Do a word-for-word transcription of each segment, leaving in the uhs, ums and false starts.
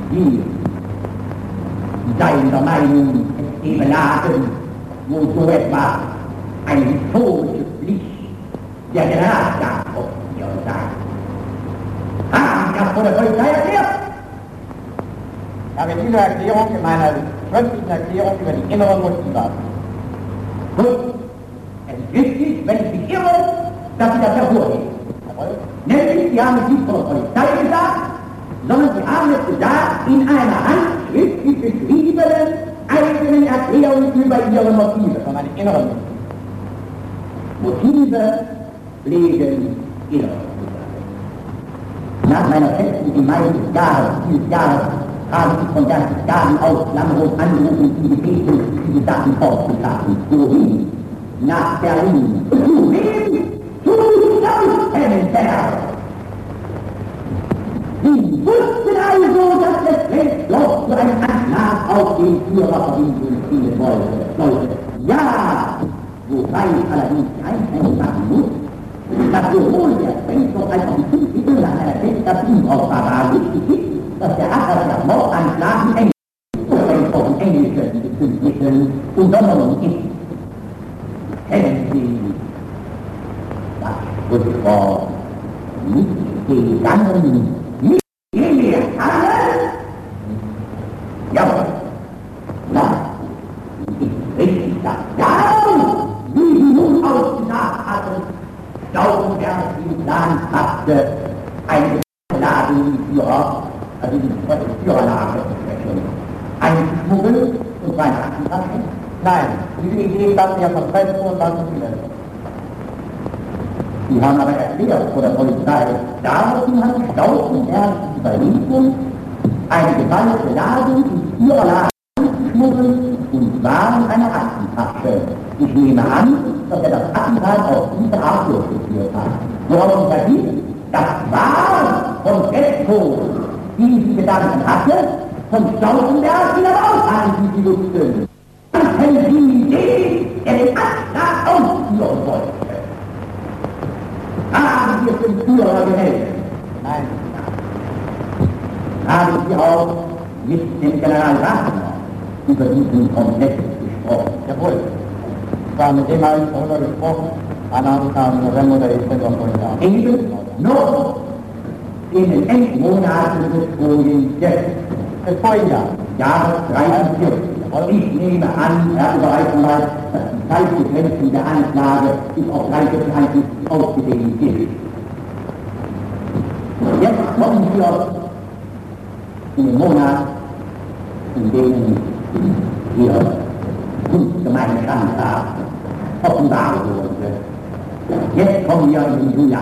Wir seien der Meinung, es eben Lagen, wo so etwas eine historische Pflicht der Generalstaatsoffiziere sei. Haben Sie das vor der Polizei erklärt? Ich habe diese Erklärung in meiner schriftlichen Erklärung über die inneren Motive. Gut, es ist wichtig, wenn ich mich irre, dass Sie das hervorheben. Nämlich, Sie haben es nicht vor der Polizei gesagt, sondern Sie haben es gesagt in einer handschriftlich geschriebenen eigenen Erklärung über Ihre Motive. Von meinen inneren Motive. Motive pflegen innere. Nach meiner festen im Mai des Jahres, dieses Jahres, habe ich von der Gabenauslammerung angerufen, die gebeten, diese Sachen fortzutragen. Wohin? Nach Berlin. Zu wem? Zu Stauffenberg. Sie wussten also, dass das Weltloch für einen Anschlag auf den Führer verbinden ziehen wollte. Ja, wobei ich allerdings einschränkend machen muss, dass sowohl der Sprengstoff als auch die fünf Mittel an einer Festplatte brauchbar wichtig ist, dass der Acker der Mordanschlag in Englisch, Sprengstoff in englischen fünf Mitteln unternommen ist. Kennen Sie das Sprichwort nicht gegangen, nicht gegangen? Jawohl. Na, ist richtig das. Ja, wie Sie nun ausgesagt hatten, Stauffenberg im Plan hatte, eine Ladenführer, also die Führerlage einzuschmuggeln und seine Aktentasche. Nein, diese Idee stammt ja von Fresco und Banco Filet. Sie haben aber erklärt vor der Polizei, daraufhin hat Stauffenberg die Überlegung, eine gefallene Ladung in ihrer Lage einzuschmuggeln und war in einer Aktentasche. Ich nehme an, dass er das Attentat auf diese Art durchgeführt hat. Worauf ich verwies, das war von Fresco, die sie Gedanken hatte, von Stauffenberg, die aber auch hatten, die sie wussten. Hatten Sie die Idee, der den Anschlag ausführen wollte? Haben Sie es dem Führer gemeldet? Nein. Haben Sie auch mit dem General Wagner über diesen Komplex gesprochen? Jawohl. Ich war mit dem habe ich darüber gesprochen, Anfang am November oder Dezember vor Jahr. Eben noch in den Endmonaten des vorigen Des vorigen Jahres. Jahres dreiundvierzig. Ich nehme an, Herr Oberreichenwald, dass die Zeitbegrenzung der Anklage bis auf dreiviertel ausgedehnt ist. Jetzt kommen wir in den Monat, in dem Ihre kunstgemeine Schandtat offenbar wurde. Jetzt kommen wir in den Juli.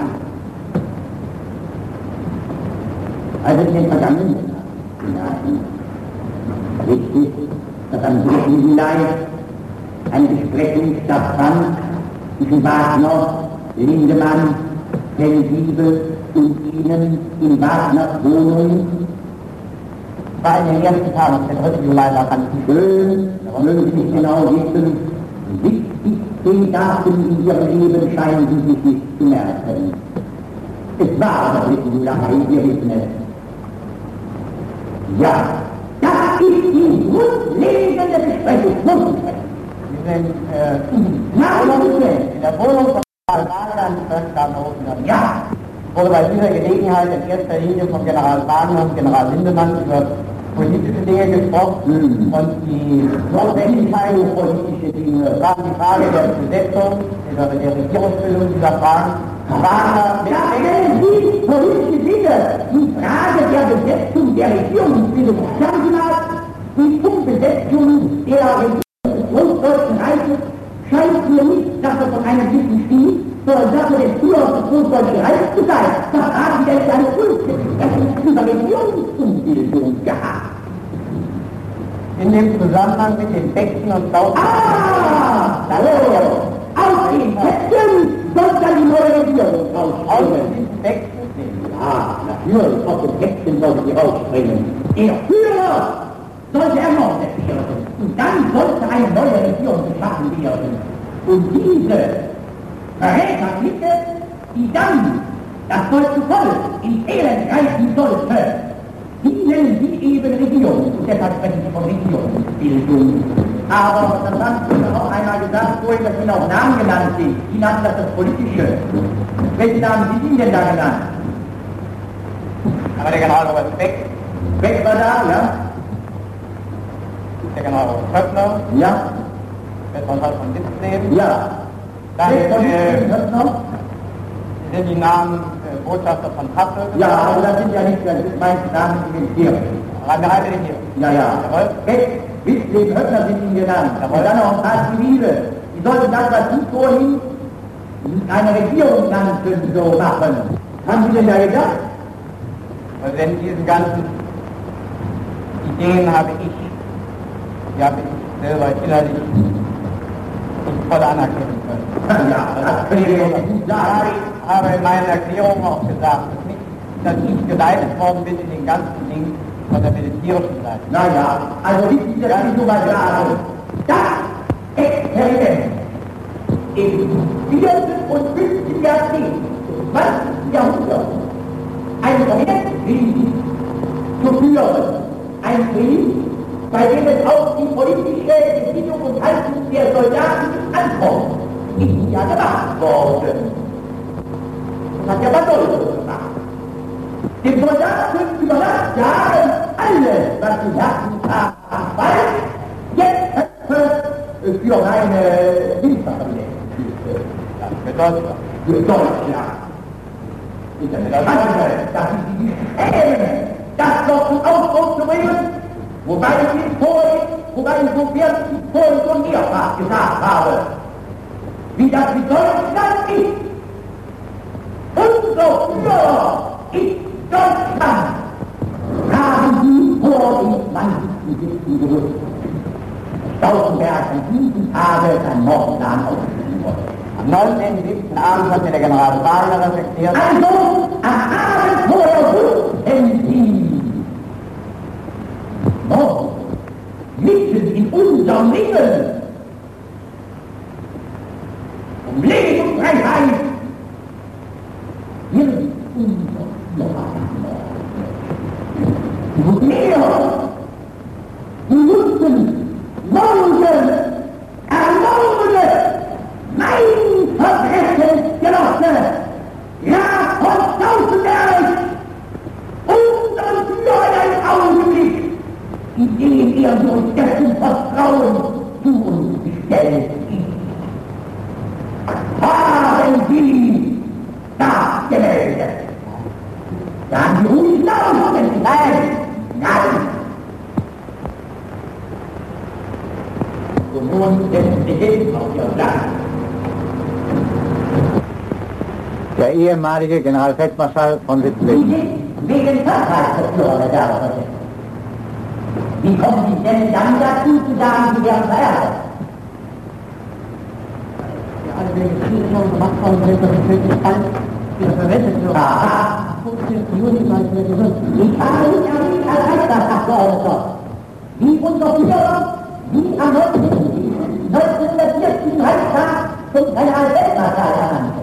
Also in den vergangenen Monaten. Richtig, dass am dritten Juli eine Besprechung stattfand zwischen Wagner, Lindemann, Felsiebel und Ihnen in Wagners Wohnung. War in den ersten Tagen, der dritten Juli war ganz schön, mögen Sie nicht genau wissen, wichtigste Daten in Ihrem Leben scheinen Sie sich nicht zu merken. Es war der dritte Juli, wir wissen es. Ja. Das ist die grundlegende Besprechung. Wir sind äh, in in der Wohnung von General Wagner in Fürstengartenhofen. Ja. Wurde bei dieser Gelegenheit in erster Linie von General Wagner und General Lindemann über politische Dinge gesprochen hm. und die Notwendigkeit politische Dinge war die Frage der Besetzung, der, der Regierungsbildung dieser Fragen. Wagner mit ja, die politische Dinge, die Frage der Besetzung der Regierungsbildung, sagen Sie mal, die Umbesetzung der Regierung des Großdeutschen Reiches scheint mir nicht Sache von einem gewissen Stil, sondern Sache des Führers des Großdeutschen Reiches zu sein. Was haben Sie denn für eine Grundbesprechung über Regierungsumbildung gehabt? In dem Zusammenhang mit den Becken und Saufen. Ah! Oh, aus den Becken soll dann die neue Regierung rausspringen. Aus den Becken? Ja, natürlich, aus den Becken sollte sie rausspringen. Der Führer sollte ermordet werden. Und dann sollte eine neue Regierung geschaffen werden. Und diese Verräterklicke, die dann das deutsche Volk in Elend reißen sollte, nennen Sie eben Regierung, und deshalb sprechen Sie von Regierungsbildung. Aber dann haben Sie auch einmal gesagt, vorhin, dass Ihnen auch Namen genannt sind. Sie nannten das das Politische. Welchen Namen sind Ihnen denn da genannt? Aber der General Robert Beck. Beck war da, ja? Der General Höppner. Ja. Der von von Witzleben. Ja. Dann Beck von äh, Höppner? sind die Namen äh, Botschafter von Kassel. Ja, aber das sind ja nicht, das sind meine Namen in den Tieren. Rein der Regierung. Ja, ja. Jawohl. Beck, Witzleben, Höppner sind Ihnen genannt. Und dann noch ein paar Zivile. Die sollten das, was Sie vorhin eine Regierung nannten, so machen. Haben Sie denn da gedacht? Also denn diese ganzen Ideen habe ich, die habe ich selber innerlich nicht voll anerkennen können. Ja, das können wir ja gut sagen. Ich habe in meiner Erklärung auch gesagt, dass, nicht, dass ich geleitet worden bin in den ganzen Dingen von der militärischen Seite. Naja, also wissen Sie, das ist nur mal sagen. Das Experiment im vierten und fünften Jahrzehnt des zwanzigsten Jahrhunderts ein Projektkrieg zu führen. Ein Krieg, bei dem es auf die politische Gesinnung und Haltung der Soldaten ankommt, ist ja gemacht worden. Das hat ja Badoldo gemacht. Dem Soldaten überlasst Jahren alles, was die Herzen haben, weil jetzt für meine Hilfsfamilie. Ja, für Deutschland. Für Deutschland. Das ist die Schäme, das noch zum Ausdruck zu bringen, wobei ich es vorhin, wobei ich so wirklich vorhin schon mehrfach gesagt habe, wie das mit Deutschland ist. Unser Führer ist Deutschland. Haben Sie vor dem zwanzigsten gewusst, dass Stauffenberg an diesem Tage sein Mordplan ausführen wollte. Am neunzehnten siebten Abend hat mir der General Wagner das erklärt. Also, am Abend vorher wussten Sie, morgen, mitten in unserem Leben, um Leben und Freiheit, wird unser Führer mehr, die wussten, morgen, ermorde, mein Verbrechensgenosse, ja, von Stauffenberg, unseren Führer einen Augenblick, in dem er durch dessen Vertrauen zu uns gestellt ist. Haben Sie das gemeldet? Sagen Sie ruhig laut, nein, nein. Und nun setzen Sie hin auf Ihr Platz. Der ehemalige Generalfeldmarschall von Witzleben. Wegen Vertragsverführer, meine Damen und Herren. Wie kommen Sie denn dann dazu zu sagen, Sie werden verärgert? Ja, alle wegen Kriegsschauen gemacht worden sind, dass ich wirklich alles wieder verwendet wird. Aha. fünfzehnten Juni war ich wieder gesund. Ich habe nicht erwähnt als Reichstagsabgeordneter, wie unser Führer, wie am neunzehnhundertvierzig im Reichstag zum Generalfeldmarschall ernannte.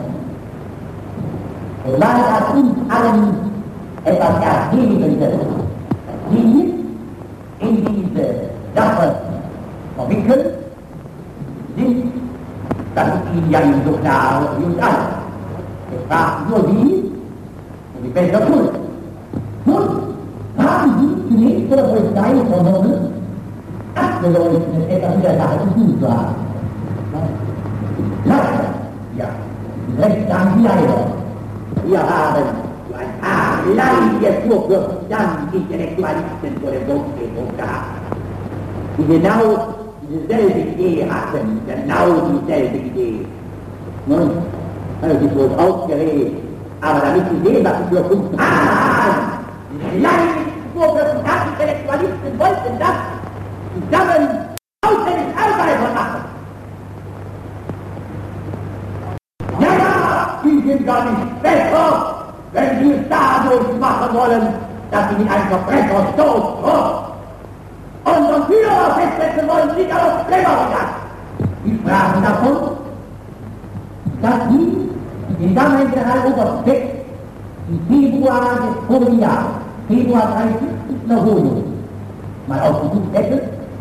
Es war das uns allen etwas Erhebendes, die in diese Sache verwickeln sind. Das ist Ihnen ja nicht so klar wie uns allen. Es fragt nur Sie, und ich bin ja schuld. Nun haben Sie zunächst von der Polizei vernommen, abgeleuchtet etwas mit der Sache zu tun zu haben. Leider, ja, recht sagen Sie leider. Wir haben so ein paar leidige Vorwürfe Intellektualisten vor dem Domfriedhof gehabt, die genau dieselbe Idee hatten, genau dieselbe Idee. Nun, das ist wohl aufgeregt, aber damit Sie sehen, was Sie für fünf haben, die leidigen Vorwürfe Intellektualisten wollten das zusammen auswendig Arbeiter machen. Sie sind gar nicht besser, wenn Sie es dadurch machen wollen, dass Sie mit einem Verbrecher stoßen. Unseren Führer festsetzen wollen, Sie auch schlimmer das. Sie sprachen davon, dass Sie den damaligen General Oberst Beck im Februar des vorigen Jahres, Februar dreiundfünfzig, eine Wohnung mal ausgesucht hätten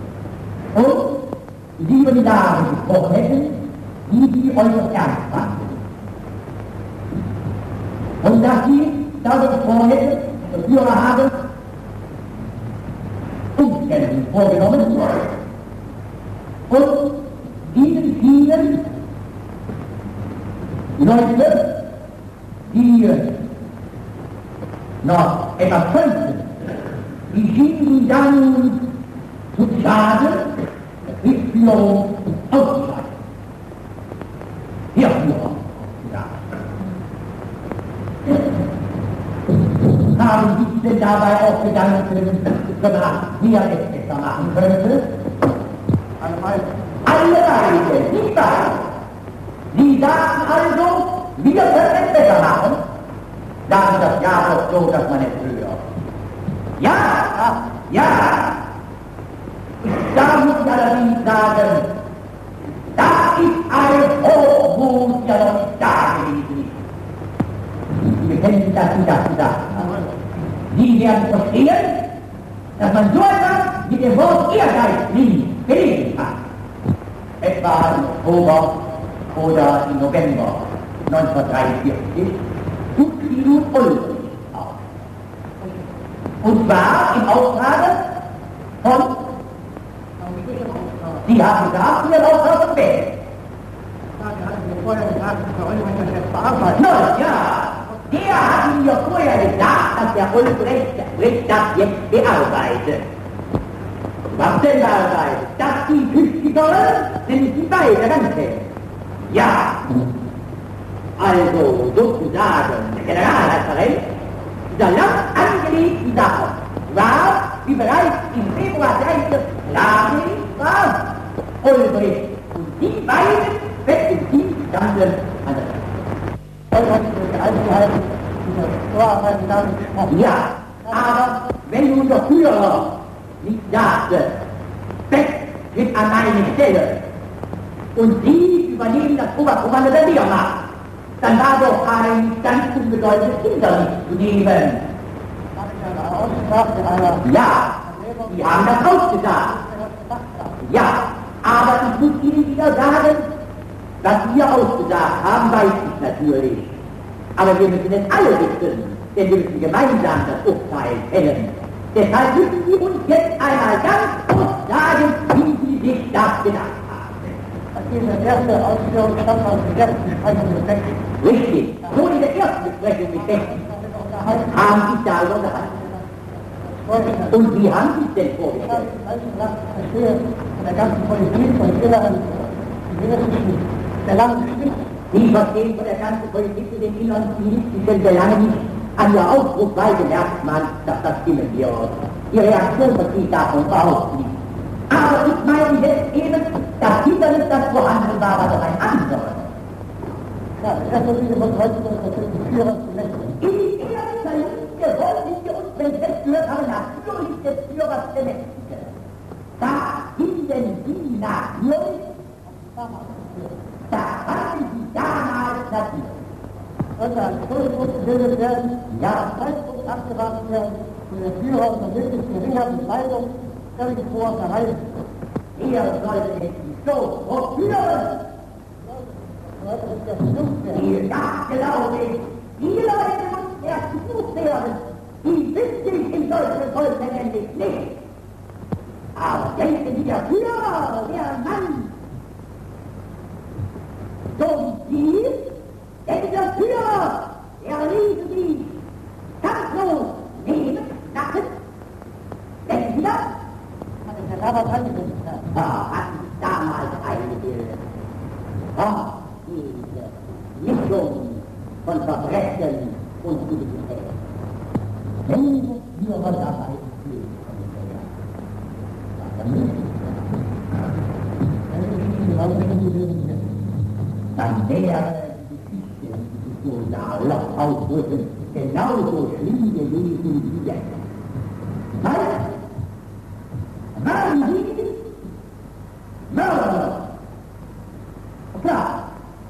und sie über die Lage gesprochen hätten, wie sie äußerst ernst fanden. Und dass sie dadurch vorhätten, der Führer habe Umstellungen vorgenommen und diesen vielen Leute, die noch etwas könnten, die schienen dann zu schaden, der Kriegführung auszuschalten. Hier, Führer, ja. Haben sich denn dabei auch Gedanken gemacht, wie er es besser machen könnte? Alle beide, nicht beide. Sie sagten also, wir können es besser machen. Dann ist das ja doch so, dass man es höher. Ja, ja. Da muss ich allerdings sagen, das ist ein Hochmut, der noch nicht da gewesen ist. Wir kennen das, wie das gesagt haben. Sie werden verstehen, dass man so etwas mit dem Wort Ehrgeiz nie gelesen hat. Etwa im Oktober oder im November neunzehnhundertdreiundvierzig tut Guido Ulrich auf. Und zwar im Auftrag von, Sie haben gesagt, Ihr Auftrag von Bell. Nein, ja, der hat mir vorher gesagt, dass der Ulrich das jetzt bearbeitet. Was denn bearbeitet? Dass die Tüchtigeren sind die beide Ganze. Ja, also sozusagen der Generalreferent dieser lang angelegten Sache war, wie bereits im Februar dreißig klargelegt war, Ulrich und die beiden fetten Teams standen an der Seite. Ja, aber wenn nun der Führer nicht sagte, Beck tritt an eine Stelle und Sie übernehmen das Oberkommando der Wehrmacht, dann war doch ein ganz unbedeutendes Hindernis zu nehmen. Ja, Sie haben das ausgesagt. Ja, aber ich muss Ihnen wieder sagen, was wir ausgesagt haben, weiß ich natürlich. Aber wir müssen es alle wissen, denn wir müssen gemeinsam das Urteil fällen. Deshalb müssen Sie uns jetzt einmal ganz kurz sagen, wie Sie sich das gedacht haben. Diese erste Ausführung stammt aus der ersten Besprechung mit Becken. Richtig. So in der ersten Besprechung mit Becken haben Sie darüber unterhalten. Und wie haben Sie es denn vorgestellt? Ich verstehe von der ganzen Politik und inneren, inneren Belangen nicht. Sie verstehen von der ganzen Politik und den inneren politischen Belangen nicht. An Ihrer Ausdrucksweise merkt man, dass das stimmen wird. Die Reaktion versteht davon überhaupt nicht. Aber ich meine jetzt eben, das Hindernis, das vorhanden war, war doch ein anderes. Ja, erst mal diese Begründung, dass die Führer zu lächeln. In erster Linie wollten wir uns, wenn wir es gehört haben, natürlich des Führers bemächtigen. Da finden Sie natürlich, da fanden Sie damals natürlich. Und ein Schultergrund gebildet werden, Ja, Zeitpunkt abgewartet werden, und der Führer unter möglichst geringer Begleitung irgendwo auf der Reihe. ihr solltet es nicht so vorführen. Leute, das ist ja genug werden. Ja, glaube ich, die Leute müssen erst genug werden. Die wissen in solchen Volken endlich nicht. Aber denken Sie, der Führer, der Mann, so wie Sie, denken der Führer, der ließen Sie kampflos nehmen, nacken. Denken Sie das? Hat es ja damals angebildet. Ah, hatten Sie damals eingebildet. Oh, diese Mischung von Verbrechen und Identität. Wenn der Führer dabei ist, dann müssen dann wäre die Geschichte, die sich so da ausdrücken, genauso schlimm gewesen wie jetzt. Weil, waren Sie Mörder? Klar.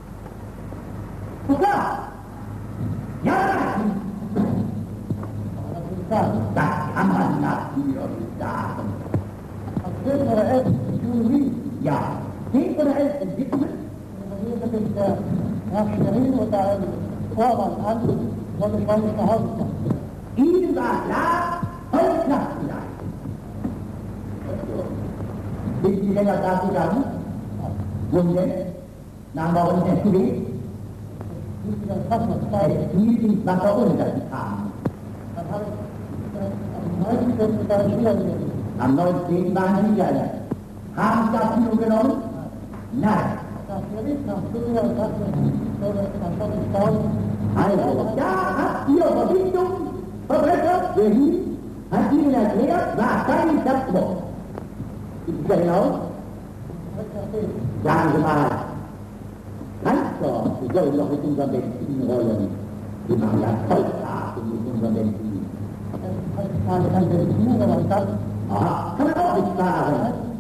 Klar. Ja, das kann man nach sagen. Als zehn oder elf Biologie. Ja, zehn oder elf entwickeln. Hier mit der Herr Schwerin oder ein Vorwand an, wollte ich mal nicht nach Hause kommen. Ihnen war klar, heute klappt vielleicht. Sind Sie länger da gegangen? Wohin denn? Nach warum denn gewesen? Wie Sie das Wasser Es zeigen. fiel ins Wasser unter die kamen. Dann habe ich äh, am neunzehnten mit einer Schülerin. Am neunzehnten waren Sie wieder. Haben Sie das Kino genommen? Nein. Das Schwerin kam zu mir und sagte, dann soll ich bauen. Also, da habt ihr Verbindung, Verbrecher, der Hieb, hat Ihnen erklärt, wahrscheinlich das Wort. Ist es ja genau? Sagen Sie mal, Kanzler, wir sollen doch mit unserem Benzin rollen. Wir machen ja Vollstrafen mit unserem Benzin. Ich habe kein Benzin, sondern das. Aha, kann man auch nicht fahren.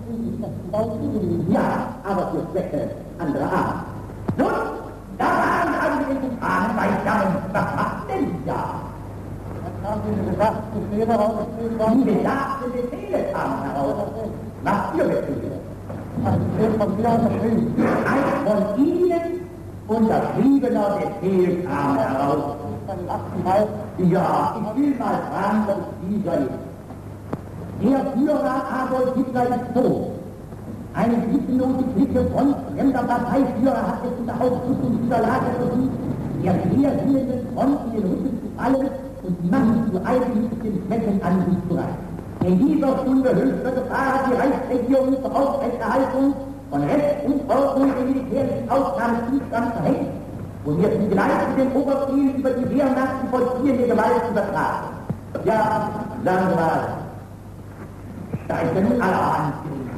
Ja, aber für Zwecke anderer Art. Nun, da waren alle in den Fahnen beisammen. Was macht denn da? Dann haben Sie gesagt, Befehle rausgeschrieben. Die besagten Befehle kamen heraus. Was für Befehle? Ein Befehl von mir unterschrieben. Ein von Ihnen unterschriebener Befehl kam heraus. Dann achten Mai. Ja, ich will mal fragen, ob dieser ist. Der Führer Adolf Hitler ist tot. Eine gipfellose Clique von fremder Parteiführer hat es überhaupt zu dieser Lage versucht, der quergehenden Front in den Rücken zu fallen und die Macht zu eigennützigen Zwecken an sich zu reißen. In dieser Stunde höchster Gefahr hat die Reichsregierung zur Aufrechterhaltung von Recht und Ordnung im militärischen Ausnahmezustand verhängt, wo wir zugleich den Oberbefehl über die Wehrmacht die vollziehende Gewalt übertragen. Ja, sagen wir mal, da ist ja nun allerhand.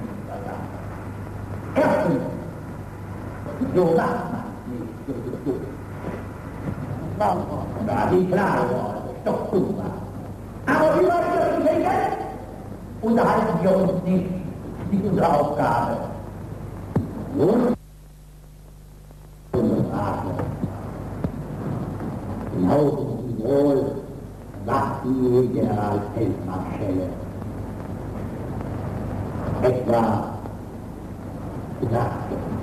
Erstens, so macht man nicht, so, so, so. Da die klare Worte, doch super. Aber über die Kirche unterhalten wir uns nicht, nicht unsere Aufgabe. Nun, unsere Frage. Glauben Sie wohl, was die Generalfeldmarschälle etwa gesagt haben?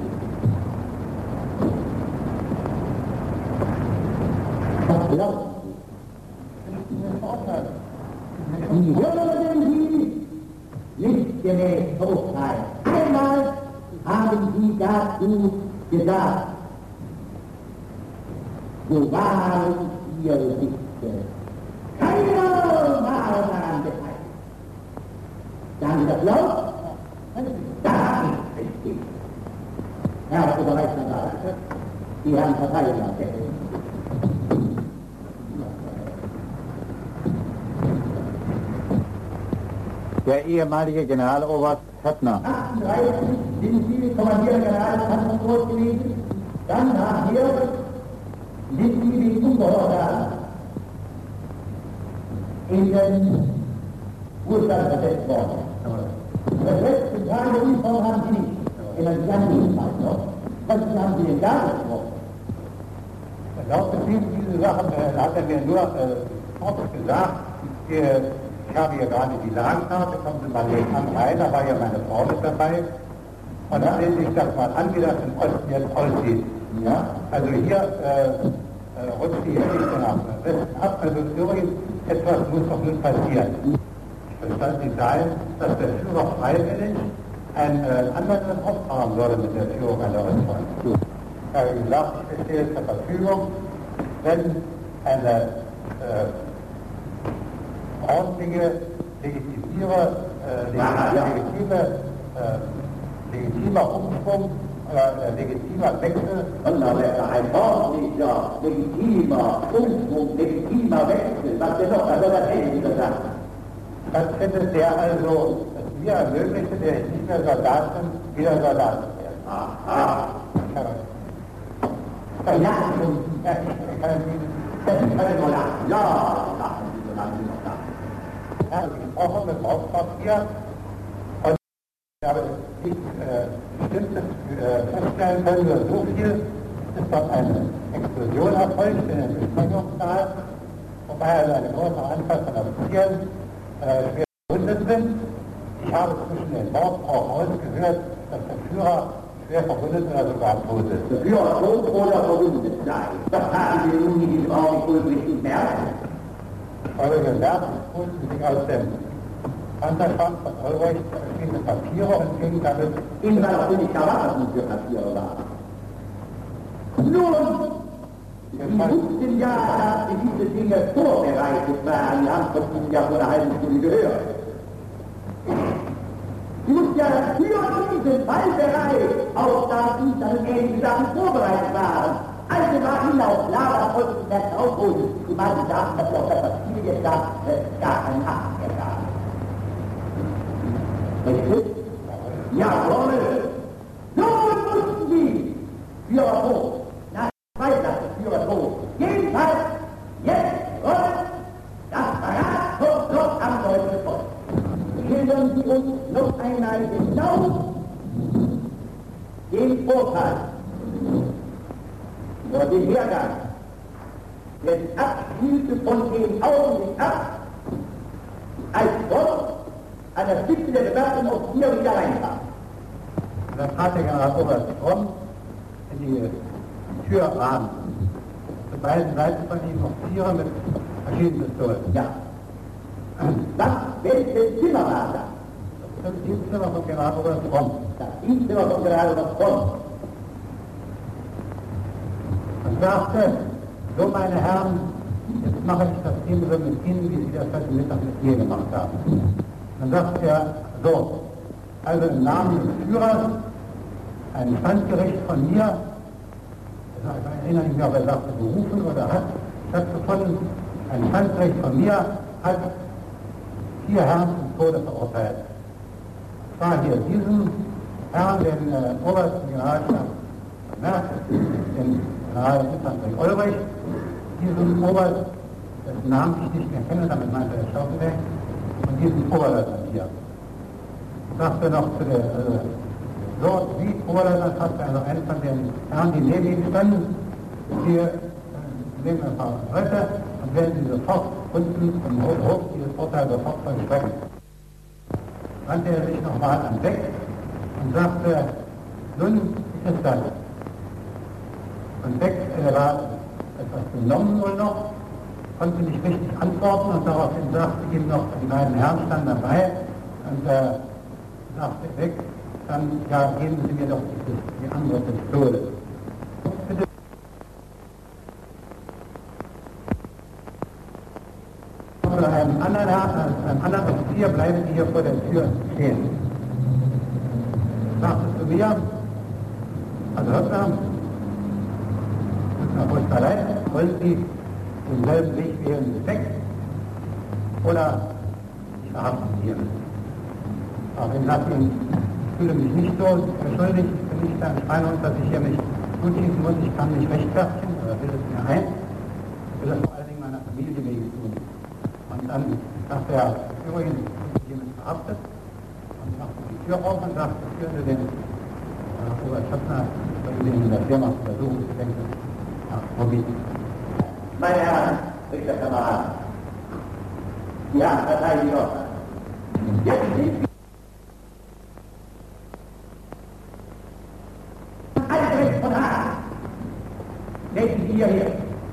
Was glauben Sie? Wie würden Sie nicht gemäß verurteilen? Einmal haben Sie dazu gesagt, so waren Ihre Sichte. Keiner war daran beteiligt. Sagen Sie das laut? Das ist richtig. Herr Oberreichtsmandat, Sie haben Verteidiger. Der ehemalige Generaloberst Höppner. achtunddreißig sind Sie Kommandierender Generalpanzerkorps gewesen, dann nachher sind Sie wegen Ungehorsam in den Ruhestand versetzt worden. Das letzte Tage Uniform haben Sie nicht, sondern Sie haben jedenfalls noch. Was haben Sie denn da gesprochen? Laut Betrieb diese Sachen äh, hat er mir nur äh, kurz gesagt, ich, äh, ich habe hier gerade die Lagenkarte, kommen Sie mal an rein, da war ja meine Frau mit dabei. Und dann sehen Sie sich das mal an, wie das in Osten jetzt aussieht. Ja? Also hier äh, äh, rutscht die Hälfte nach Westen ab, also irgendetwas muss doch nun passieren. Verstand Sie sein, dass der Führer freiwillig einen äh, anderen auftragen würde mit der Führung einer Rüstung. Ich habe gesagt, ich stehe zur Verfügung, wenn eine äh, ordentliche, legitimiere, äh, legitime, äh, legitimer Umschwung, äh, legitimer Wechsel. Donnerwetter, ein ordentlicher, legitimer Umschwung, legitimer Wechsel, was denn noch, also das hätten Sie gesagt. Das hätte der also es mir ermöglichte, der ich nicht mehr Soldat bin, wieder Soldat zu werden. Aha. Ja, Ja, ich kann das ist keine Rolle. Ja, lachen Sie, solange Sie noch lachen. ja, gesprochen mit Hauptquartier und ich habe nicht äh, bestimmtes äh, feststellen können, nur so viel ist dort eine Explosion erfolgt in der Besprechungssaal, wobei also eine große Anzahl von Offizieren äh, schwer verbunden sind. Ich habe zwischen den Worten auch heute gehört, dass der Führer schwer verwundet oder sogar tot ist. Der Führer tot oder verwundet sei. Das haben Sie nun nicht im Augenblick Ulbricht merken. Eure Werke holten sich aus dem Panzerschrank von Ulbricht verschiedene Papiere und gingen damit. Ihnen war doch nicht klar, was das nun für Papiere waren. Nun, Sie wussten ja, dass diese Dinge vorbereitet waren. Die haben von Ihnen ja vor einer halben Stunde gehört. Sie wussten ja, dass für diesen Fall bereit, auch da dies an ähnliche Sachen vorbereitet waren. Also war Ihnen auch klar, was heute die Märkte aufholen. Die meisten sagten, dass auch das Papier jetzt da äh, gar keinen Acht mehr gab. Richtig? Jawohl! Nun mussten Sie Führer tot. Nach Freitag ist Führer tot. Jedenfalls, jetzt rollt das Verrat vom Block am deutschen Volk. Schildern Sie uns noch einmal genau den Vorfall oder den Hergang, der sich abspielte von dem Augenblick ab, als Gott an der Spitze der Besatzung auf hier wieder reinkam. Da trat der Generaloberst Fromm in die Türrahmen. Zu beiden Seiten von ihm Offiziere mit verschiedenen Pistolen. Ja. Das welche Zimmer war das? Das ist das Dienstzimmer von Generaloberst Fromm. Das Dienstzimmer von Generaloberst Fromm. Und sagte, so meine Herren, jetzt mache ich das ebenso mit Ihnen, wie Sie das heute Mittag mit mir gemacht haben. Dann sagte er, so, also im Namen des Führers, ein Standgericht von mir, ich erinnere mich nicht, ob er sagte, berufen oder hat stattgefunden, ein Standgericht von mir hat vier Herren zum Tode verurteilt. Es war hier diesen Herrn, den äh, obersten Generalstab Merz, den Generalinfanterie Ulbricht, diesen Oberst, dessen Namen ich nicht mehr kenne, damit meinte er Schaufelbeck, und diesen Oberleutnant hier. Ich sagte noch zu der, äh, so, wie Oberleutnant hat also einen von den Herren, die neben ihm standen, hier äh, nehmen ein paar Leute und werden sie sofort unten im Hof dieses Urteil sofort vollstrecken. Wandte er sich nochmal an Beck und sagte, nun ist es das. Und Beck äh, war etwas benommen wohl noch, konnte nicht richtig antworten und daraufhin sagte ihm noch, die beiden Herren standen dabei und äh, sagte Beck, dann ja, geben Sie mir doch die, die andere Pistole. Bitte. Oder einem anderen, einem anderen Offizier bleiben Sie hier vor der Tür stehen. Sagte zu mir, also hört mal, na, wo ist da leid? Wollen Sie denselben Weg wie Ihren Zweck? Oder ich verhafte Sie hier. Aber ich sage Ihnen, ich fühle mich nicht so beschuldigt, ich bin nicht ein Schweinehund, dass ich hier mich zutiefen muss, ich kann mich rechtfertigen, oder will es mir ein. Ich will das vor allen Dingen meiner Familie wegen tun. Und dann sagt er, übrigens, ist jemand verhaftet, und machte die Tür auf und sagte, führen Sie den äh, Oberst Schöpfner, bei Ihnen in der Firma versuchen, ich denke, nach Hobby. Meine Herren, Richter Kameraden, ja, Verteidiger, jetzt sind wir Albrecht von Hagen. Welchen Sie hierher?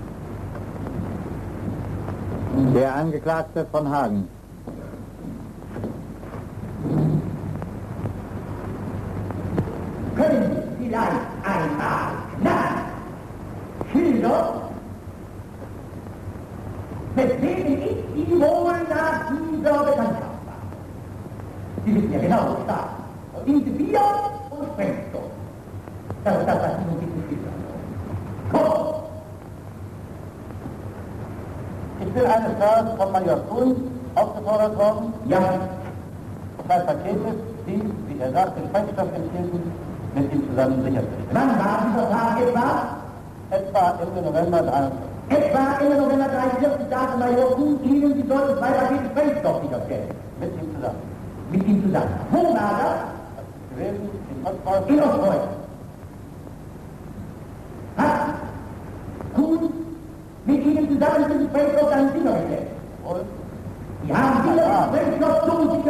Der Angeklagte von Hagen. Können Sie vielleicht einmal knapp schildern, mit wem ich Sie wohl nach dieser Bekanntschaft war? Sie wissen ja genau, wo ich war. Und diese Bier und Sprengstoff. Das ist das, was Sie nun bitte schildern. Komm! Ich bin eines Tages von Major Kuhn aufgefordert worden, Ja, zwei Pakete, die, wie er sagte, Sprengstoff enthielten, mit ihm zusammen sicherzustellen. wann war dieser Tag etwa? Etwa Ende November dreiundvierzig. Etwa Ende November dreiundvierzig sagte Major Kuhn Ihnen, Sie sollten zwei Pakete Sprengstoff sicherstellen. Mit ihm zusammen. Mit ihm zusammen. Wo war das? Das ist gewesen in Ostpreußen. In Ostpreußen. Hat Kuhn mit Ihnen zusammen diesen Sprengstoff dann sichergestellt? Und Sie haben diesen Sprengstoff so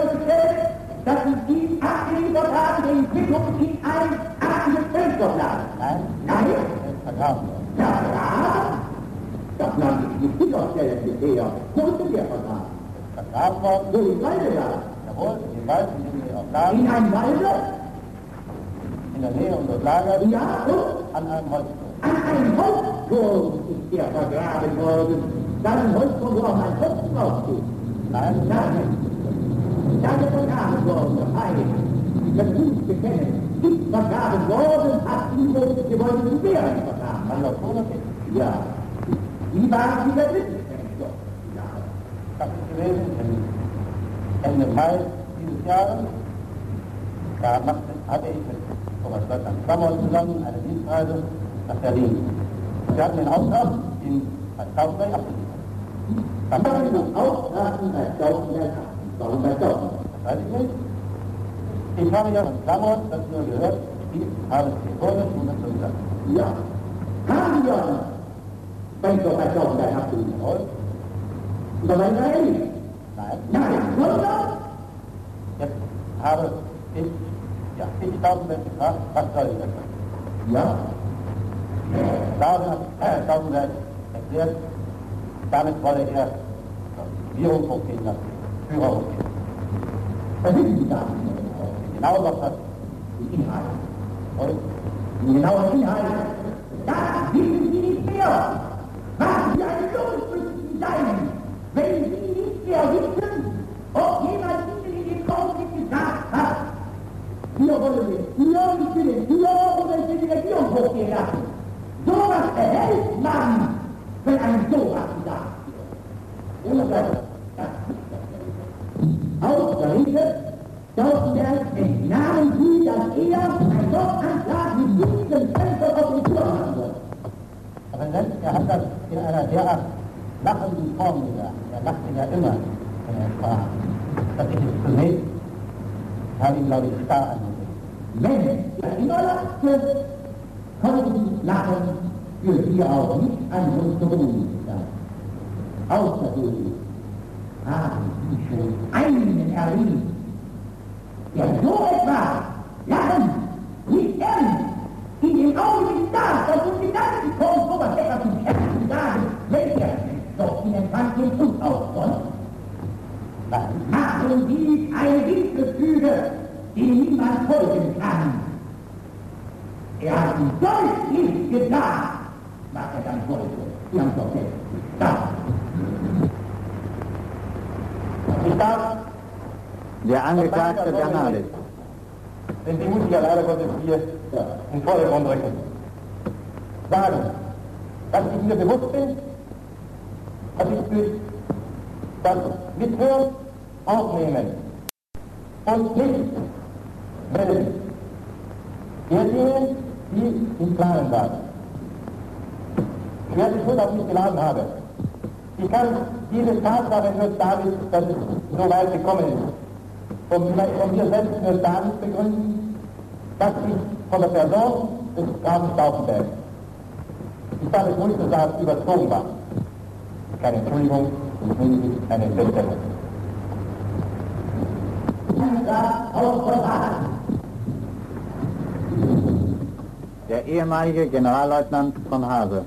vergraben worden. Vergraben? Das Land ist nicht sicherstellen bisher. Wo ist denn der vergraben? Vergraben worden? Wo im Walde ja? Jawohl, in dem Wald, in dem wir auch lagen. In einem Walde? In der Nähe unseres Lagers. Ja, und? An einem Holzturm. An einem Holzturm ist der vergraben worden. Dann ein Holzturm, wo auch ein Holz draufsteht. Nein, Nein. Da ist er vergraben worden, das heißt, das gut bekennen, ist vergraben worden, hat ihn das Gebäude zu Bären vergraben. an der Tore ist. Ja. Wie waren Sie da drin? Ja. Das ist gewesen Ende Mai dieses Jahres. Da machte, hatte ich mit Oberstleutnant Stammholz zusammen eine Dienstreise nach Berlin. Wir hatten den Auftrag, ihn als Stauffenberg abzuliefern. Was haben Sie noch Auftragen als Stauffenberg? Warum bei Stauffenberg? Das weiß ich nicht. Ich habe ja von Stammholz das nur gehört, ich habe es gefolgt und das so gesagt. Ja. Haben Sie auch noch? Wenn doch bei Stauffenberg abzuliefern. Jawohl. Und da waren Sie nicht? Nein. Nein, sondern? Jetzt habe ich, ja, ich Stauffenberg gefragt, was soll ich das? Ja. Da hat äh, Stauffenberg erklärt, damit wolle er die Regierung hochgehen lassen, Führer hochgehen. Was wissen Sie da? Genau was das Die Inhalte. soll. Die genauen Inhalte. Das wissen Sie nicht mehr. Was für ein Los müssen Sie sein, wenn Sie nicht mehr wissen, ob jemand Ihnen in dem Augenblick gesagt hat, wir wollen den Führer, ich will den Führer oder ich will die Regierung hochgehen lassen. Sowas erhält man, wenn ein sowas gesagt wird. Ohne Zweifel. Ausgerechnet, Stauffenberg entnahmen Sie, dass er ein Wortanschlag mit diesem Fenster auf den Führer machen soll. Aber selbst er hat das in einer derart lachenden Form gesagt. Er lachte ja immer, wenn er sprach. Dass ich es zunächst, ich habe ihn, glaube ich, starr angesehen. Wenn er immer lachte, konnten Lachen für Sie auch nicht an uns beruhigt sein. Außerdem haben Sie schon einen erlebt, der so etwas Lachen nicht ernst in dem Augenblick da, dass uns Gedanken kommt, so was etwas zum Scherzen sagen, wenn er doch in Empfang den Zug ausrollt. Machen Sie eine Windgefüge, die niemand folgen kann. Er hat ihm deutlich gesagt, was er dann wollte. Sie haben es doch selbst gesagt. Ich darf, Der Angeklagte Bernardis. denn die muss ich ja leider Gottes hier in Vordergrund rücken, sagen, dass ich mir bewusst bin, dass ich durch das Mithören, Aufnehmen und nicht melden der Dinge, die im Klaren waren. Wer die Schuld auf mich geladen habe, ich kann diese Tatsache nur damit, dass es so weit gekommen ist, und von mir selbst nur damit begründen, dass ich von der Person des Grafen Stauffenberg, ich darf es ruhig so sagen, überzogen war. Keine Entschuldigung, und lediglich eine Feststellung. Der ehemalige Generalleutnant von Hase.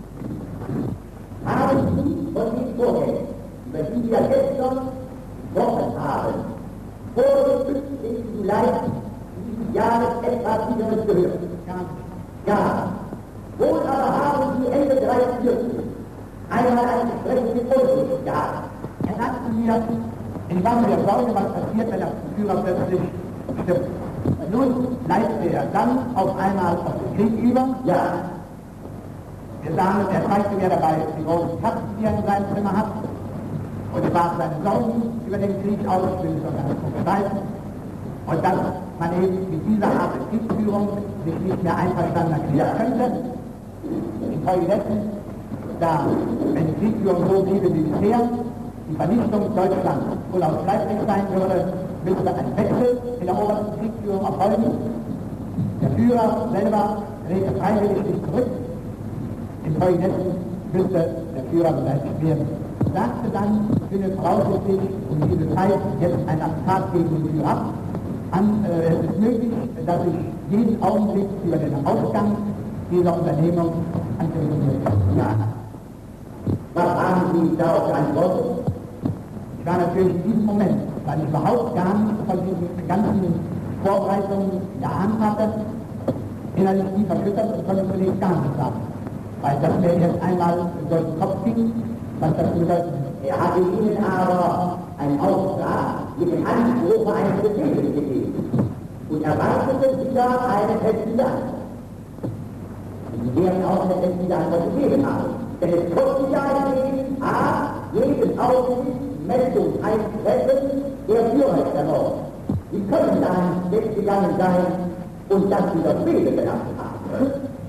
Haben Sie von den Vorgängen, über die wir gestern gesprochen haben, vor dem fünfzehnten Juli dieses Jahres etwas Sicheres gehört? Ja. Wohl aber haben Sie Ende dreiundvierzig einmal ein Gespräch mit Ulrich gehabt. Er sagte mir, ich war mir Sorge, was passiert, wenn der Führer plötzlich stirbt. Nun leitete er dann auf einmal auf den Krieg über. Ja. Wir sahen, er zeigte mir dabei die großen Katzen, die er in seinem Zimmer hat. Und er sprach seine Sorgen über den Krieg aus, ich will es auch ganz gut beweisen. Und dass man eben mit dieser Art der Kriegsführung sich nicht mehr einverstanden erklären könnte. Infolgedessen, da, wenn die Kriegsführung so bliebe wie bisher, die Vernichtung Deutschlands wohl ausbleiblich sein würde, müsste ein Wechsel in der obersten Kriegsführung erfolgen. Der Führer selber legte freiwillig sich zurück. Infolgedessen müsste der Führer beseitigt werden. Er sagte dann, ich finde voraussichtlich um diese Zeit jetzt ein Attentat gegen den Führer ab. An, äh, es ist möglich, dass ich jeden Augenblick über den Ausgang dieser Unternehmung angemeldet wird. Ja. Was haben Sie darauf geantwortet? Ich war natürlich in diesem Moment, weil ich überhaupt gar nicht von diesen ganzen Vorbereitungen geahnt hatte, innerlich tief erschüttert und konnte zunächst gar nicht sagen. Weil das mir jetzt einmal durch den Kopf ging, was das bedeutet. Er hatte Ihnen aber einen Auftrag mit dem Anspruch eines Befehls gegeben und erwartete wieder eine feste Antwort. Sie werden auch eine feste Antwort gegeben haben. Denn es konnte ja jeden Tag, jeden Augenblick Messung eintreffen, der Führer ist ermordet. Sie können dann weggegangen sein und das wieder Fehler gelassen haben.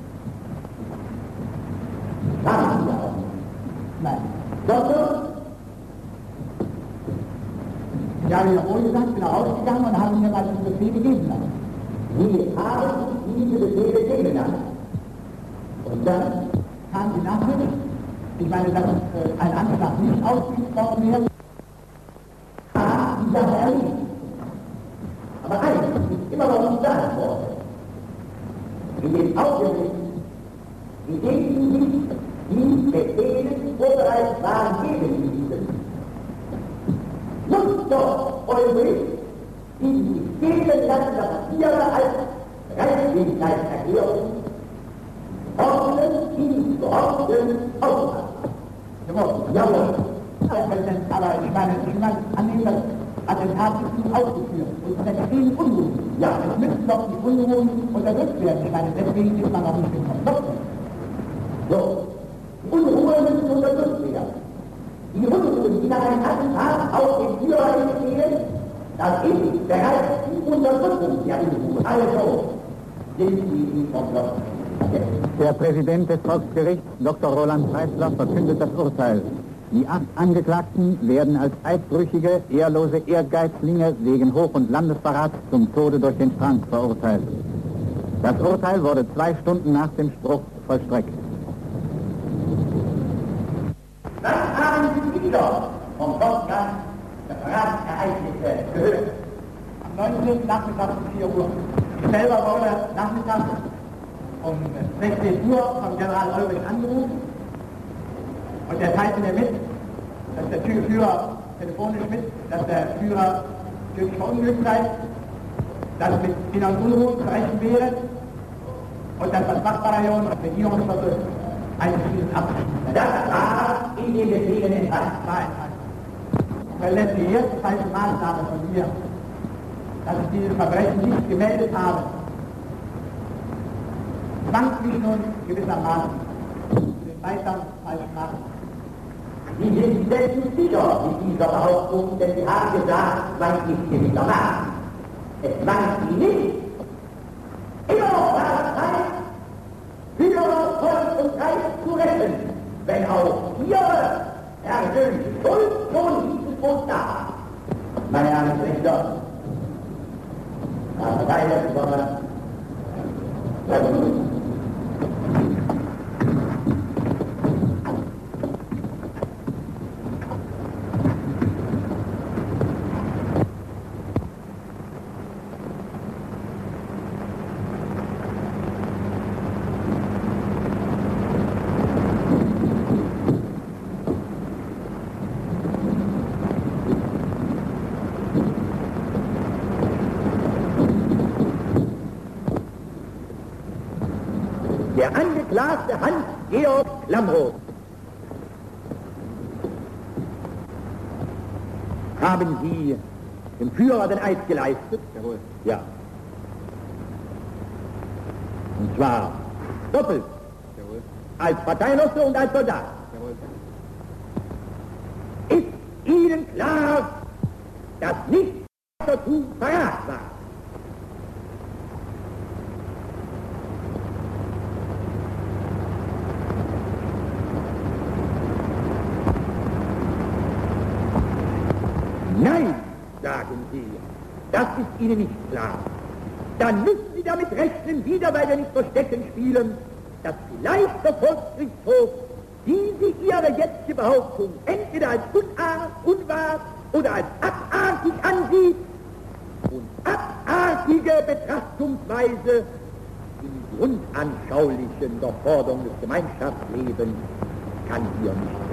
Haben Sie auch nicht. Nein. Doktor? Ich habe wiederholt gesagt, bin rausgegangen und habe mir mal diesen Befehl gegeben lassen. Sie haben diese Befehle geben lassen. Und dann Kam die Nachricht, ich meine, dass äh, ein Anschlag nicht ausgeübt worden wäre. Ah, die Sache erledigt. Aber eins ist immer noch nicht beantwortet. In dem Augenblick, in dem Sie sich die Befehle vorbereitet waren, gegen diesen, nutzt doch eure, die Sie geben lassen, das Papiere als Rechtswidrigkeitserklärung ordnen, die ordnen, ausmachen. Jawohl. Jawohl. Herr Präsident, aber ich meine, ich meine, annehmen, das Attentat ist nun ausgeführt und es entstehen Unruhen. Ja. Es müssen doch die Unruhen unterdrückt werden. Ich meine, deswegen ist man noch nicht im Konflikt. So. Die Unruhen müssen unterdrückt werden. Die Unruhen, die nach einem Attentat auf den Führer entstehen, das ist bereits die Unterdrückung der Unruhen. Also sind sie im Konflikt. Der Präsident des Volksgerichts, Doktor Roland Freisler, verkündet das Urteil. Die acht Angeklagten werden als eidbrüchige, ehrlose Ehrgeizlinge wegen Hoch- und Landesverrats zum Tode durch den Strang verurteilt. Das Urteil wurde zwei Stunden nach dem Spruch vollstreckt. Was haben Sie wieder vom Postgang der Verratsereignisse gehört? Am neunzehnten Nachmittag um vier Uhr. Ich selber wurde nachmittags um sechzehn Uhr vom General Ulrich angerufen und er teilte mir mit, dass der Führer telefonisch mit, dass der Führer tödlich verunglückt sei, dass mit inneren Unruhen zu rechnen wäre und dass das Wachbataillon und Regierungsversuch eingeschrieben abschließen. Das war in den Befehlen enthalten. War enthalten. Weil letztlich die erste falsche Maßnahme von mir, dass ich dieses Verbrechen nicht gemeldet habe, zwangt mich nun gewissermaßen den weiteren falschen Maßnahmen. Sie sind selbst sicher mit dieser Behauptung, denn Sie haben gesagt, man ist gewissermaßen. Es zwang Sie nicht. Immer noch war es Zeit, für Volk und Reich zu retten, wenn auch Ihre persönliche Schuld schon dieses Boot da war. Meine Herren und Richter, das sei das Wort. Der Angeklagte Hans-Georg Lamroth. Haben Sie dem Führer den Eid geleistet? Jawohl. Ja. Und zwar doppelt. Jawohl. Als Parteinosse und als Soldat. Jawohl. Ist Ihnen klar, dass nicht dazu Verrat war? Nein, sagen Sie, das ist Ihnen nicht klar. Dann müssen Sie damit rechnen, wieder weil wir nicht Verstecken spielen, dass vielleicht der Volksgerichtshof diese Ihre jetzige Behauptung entweder als unart, unwahr oder als abartig ansieht und abartige Betrachtungsweise die grundanschaulichen der Forderung des Gemeinschaftslebens kann hier nicht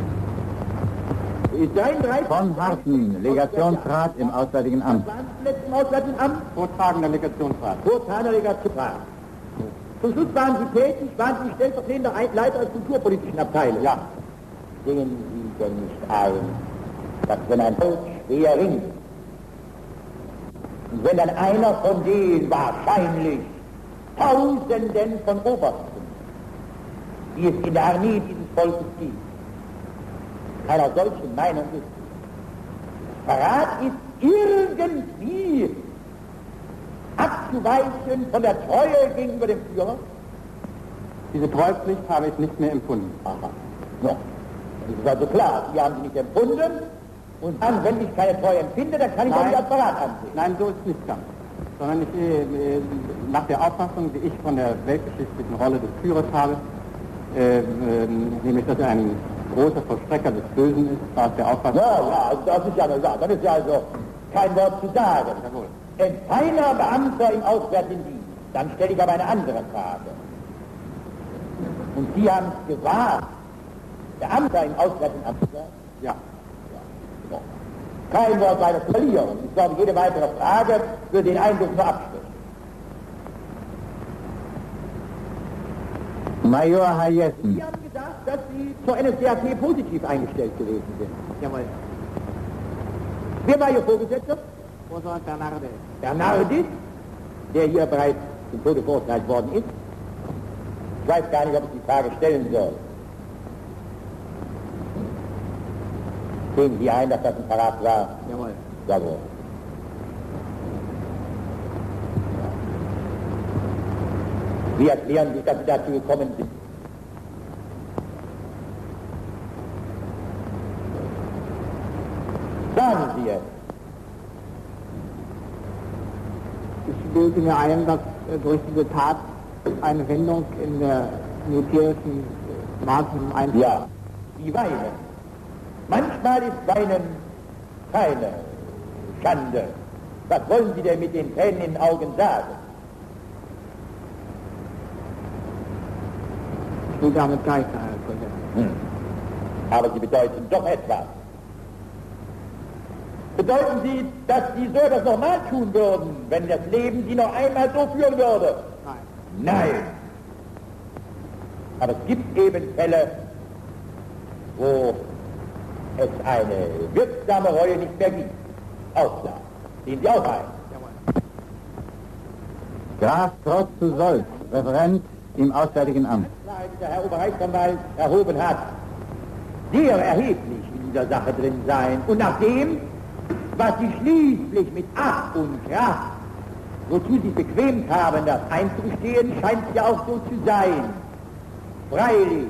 sein. Von Harten, Legationsrat im Auswärtigen Amt. Im Auswärtigen Amt? Vortragender Legationsrat. Vortragender Legationsrat. Zum Schluss waren Sie tätig, waren Sie stellvertretender Leiter der kulturpolitischen Abteilung. Ja. Sehen Sie denn nicht ein, dass wenn ein Volk schwer ringt, und wenn dann einer von den wahrscheinlich Tausenden von Obersten, die es in der Armee dieses Volkes gibt, einer solchen Meinung ist, Verrat ist irgendwie abzuweichen von der Treue gegenüber dem Führer? Diese Treupflicht habe ich nicht mehr empfunden. Aha. No. Das ist also klar, Sie haben sie nicht empfunden, und dann, wenn ich keine Treue empfinde, dann kann ich auch nicht als Verrat ansehen. Nein, so ist es nicht ganz. Sondern ich, äh, nach der Auffassung, die ich von der weltgeschichtlichen Rolle des Führers habe, äh, äh, nämlich, dass er ein großer Vollstrecker des Bösen ist, war es der Auffassung. Ja, ja, also das ist ja eine Sache. Dann ist ja also kein Wort zu sagen. Jawohl. Ein feiner Beamter im Auswärtigen Dienst, dann stelle ich aber eine andere Frage. Und Sie haben es gewagt, Beamter im Auswärtigen Amt zu sein? Ja. So. Kein Wort weiter zu verlieren. Ich glaube, jede weitere Frage würde den Eindruck nur abschwächen. Major Hayessen. Sie haben gesagt, dass Sie zur N S D A P positiv eingestellt gewesen sind. Jawohl. Wer war Ihr Vorgesetzter? Professor Bernarde. Bernardis, der hier bereits zum Tode verurteilt worden ist. Ich weiß gar nicht, ob ich die Frage stellen soll. Sehen Sie ein, dass das ein Verrat war? Jawohl. Jawohl. Wie erklären Sie, dass Sie dazu gekommen sind? Sagen Sie es. Ich bilde mir ein, dass äh, durch diese Tat eine Wendung in der militärischen äh, Maßnahmen eintritt. Ja, Sie weinen. Manchmal ist Weinen keine Schande. Was wollen Sie denn mit den Tränen in den Augen sagen? Ich will damit gar nicht sagen, Herr Präsident. Hm. Aber sie bedeuten doch etwas. Bedeuten sie, dass sie so etwas nochmal tun würden, wenn das Leben sie noch einmal so führen würde? Nein. Nein. Aber es gibt eben Fälle, wo es eine wirksame Reue nicht mehr gibt. Auch klar. Sehen Sie auch ein. Graf Trotz zu Solz, Referent im Auswärtigen Amt. Der Herr Oberrechtsanwalt erhoben hat, sehr erheblich in dieser Sache drin sein. Und nach dem, was Sie schließlich mit Ach und Kraft, wozu Sie bequemt haben, das einzugestehen, scheint es ja auch so zu sein. Freilich,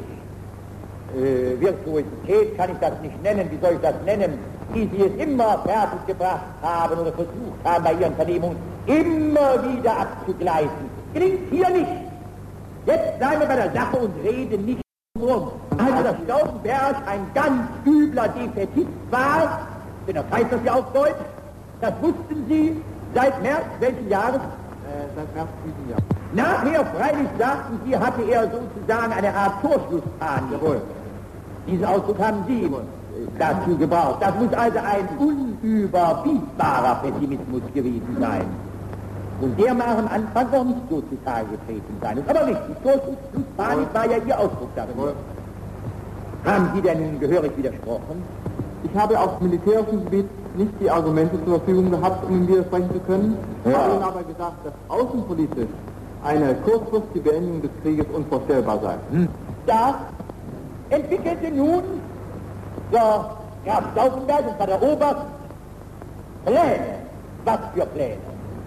äh, Virtuosität kann ich das nicht nennen, wie soll ich das nennen, die Sie es immer fertiggebracht haben oder versucht haben, bei Ihren Vernehmungen immer wieder abzugleiten. Gelingt hier nicht. Jetzt bleiben wir bei der Sache und reden nicht drum. Also, dass Stauffenberg ein ganz übler Defätist war, denn das heißt das ja auf Deutsch, das wussten Sie seit März welchen Jahres? Äh, seit März diesen Jahr. Nachher, freilich, sagten Sie, hatte er sozusagen eine Art Torschlusspanik. Jawohl. Diesen Ausdruck haben Sie dazu gebraucht. Das muss also ein unüberbietbarer Pessimismus gewesen sein. Und der mag am Anfang noch nicht so zutage getreten sein. Das ist aber richtig. Torschlusspanik war ja Ihr Ausdruck dafür. Haben Sie denn nun gehörig widersprochen? Ich habe auf militärischem Gebiet nicht die Argumente zur Verfügung gehabt, um ihm widersprechen zu können. Ich Ja. habe Ihnen aber gesagt, dass außenpolitisch eine kurzfristige Beendigung des Krieges unvorstellbar sei. Hm. Da entwickelte nun der Graf Stauffenberg, und zwar der Oberst, Pläne. Was für Pläne?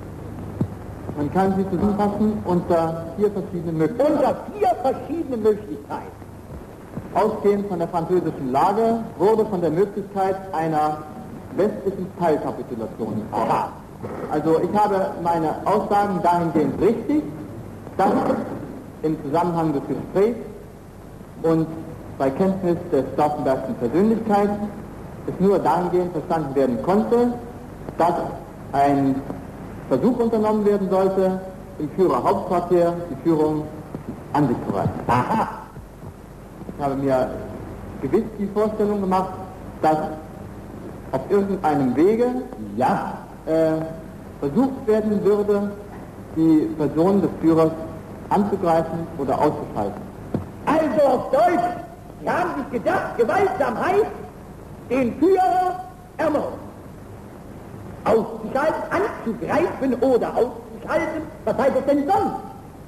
Man kann sie zusammenfassen unter vier verschiedenen Möglichkeiten. Unter vier verschiedenen Möglichkeiten. Ausgehend von der französischen Lage wurde von der Möglichkeit einer westlichen Teilkapitulation gesprochen. Aha. Also ich habe meine Aussagen dahingehend richtig, dass im Zusammenhang des Gesprächs und bei Kenntnis der Stauffenbergschen Persönlichkeit es nur dahingehend verstanden werden konnte, dass ein Versuch unternommen werden sollte, im Führerhauptquartier die Führung an sich zu reißen. Aha. Ich habe mir gewiss die Vorstellung gemacht, dass auf irgendeinem Wege Ja. äh, versucht werden würde, die Person des Führers anzugreifen oder auszuschalten. Also auf Deutsch, Sie haben sich gedacht, gewaltsam heißt, den Führer ermorden. Auszuschalten, anzugreifen oder auszuschalten, was heißt das denn sonst?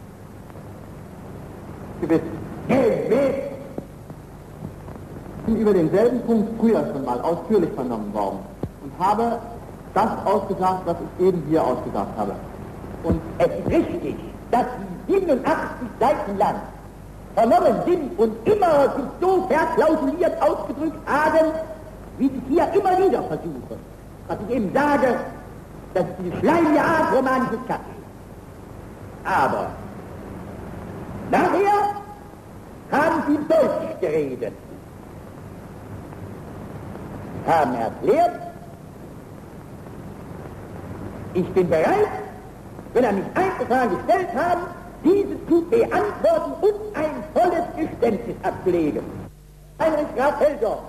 Gewiss. Gewiss. Ich bin über denselben Punkt früher schon mal ausführlich vernommen worden und habe das ausgesagt, was ich eben hier ausgesagt habe. Und es ist richtig, dass Sie siebenundachtzig Seiten lang vernommen sind und immer sich so verklausuliert ausgedrückt haben, wie Sie hier immer wieder versuchen. Was ich eben sage, das ist die schleimige Art romanisches Kapitel. Aber nachher haben Sie Deutsch geredet, haben erklärt, ich bin bereit, wenn er mich einzeln gestellt haben, diese zu beantworten und ein volles Geständnis abzulegen. Heinrich Graf Feldorf.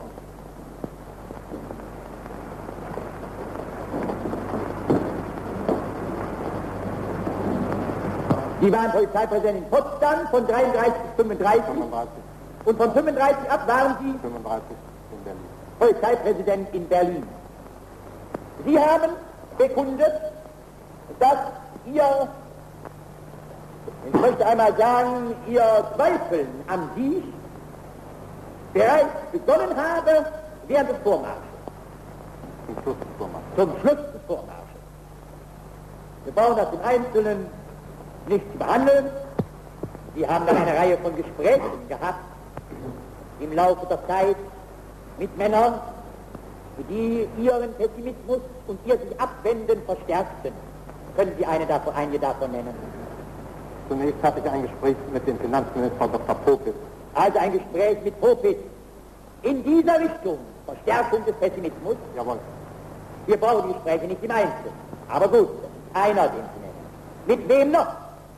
Sie waren Polizeipräsident in Potsdam von dreiunddreißig bis fünfunddreißig. fünfunddreißig. Und von fünfunddreißig ab waren Sie fünfunddreißig in Berlin. Polizeipräsident in Berlin. Sie haben bekundet, dass Ihr, ich möchte einmal sagen, Ihr Zweifeln an sich bereits begonnen habe während des Vormarsches. Zum Schluss des Vormarsches. Zum Schluss des Vormarsches. Wir brauchen das im Einzelnen nicht zu behandeln. Sie haben dann eine Reihe von Gesprächen gehabt im Laufe der Zeit mit Männern, die ihren Pessimismus und ihr sich abwenden verstärkten. Können Sie eine davon, einige davon nennen? Zunächst hatte ich ein Gespräch mit dem Finanzminister Doktor Popitz. Also ein Gespräch mit Popitz in dieser Richtung, Verstärkung des Pessimismus. Jawohl. Wir brauchen die Gespräche nicht im Einzelnen. Aber gut, einer den Sie nennen. Mit wem noch?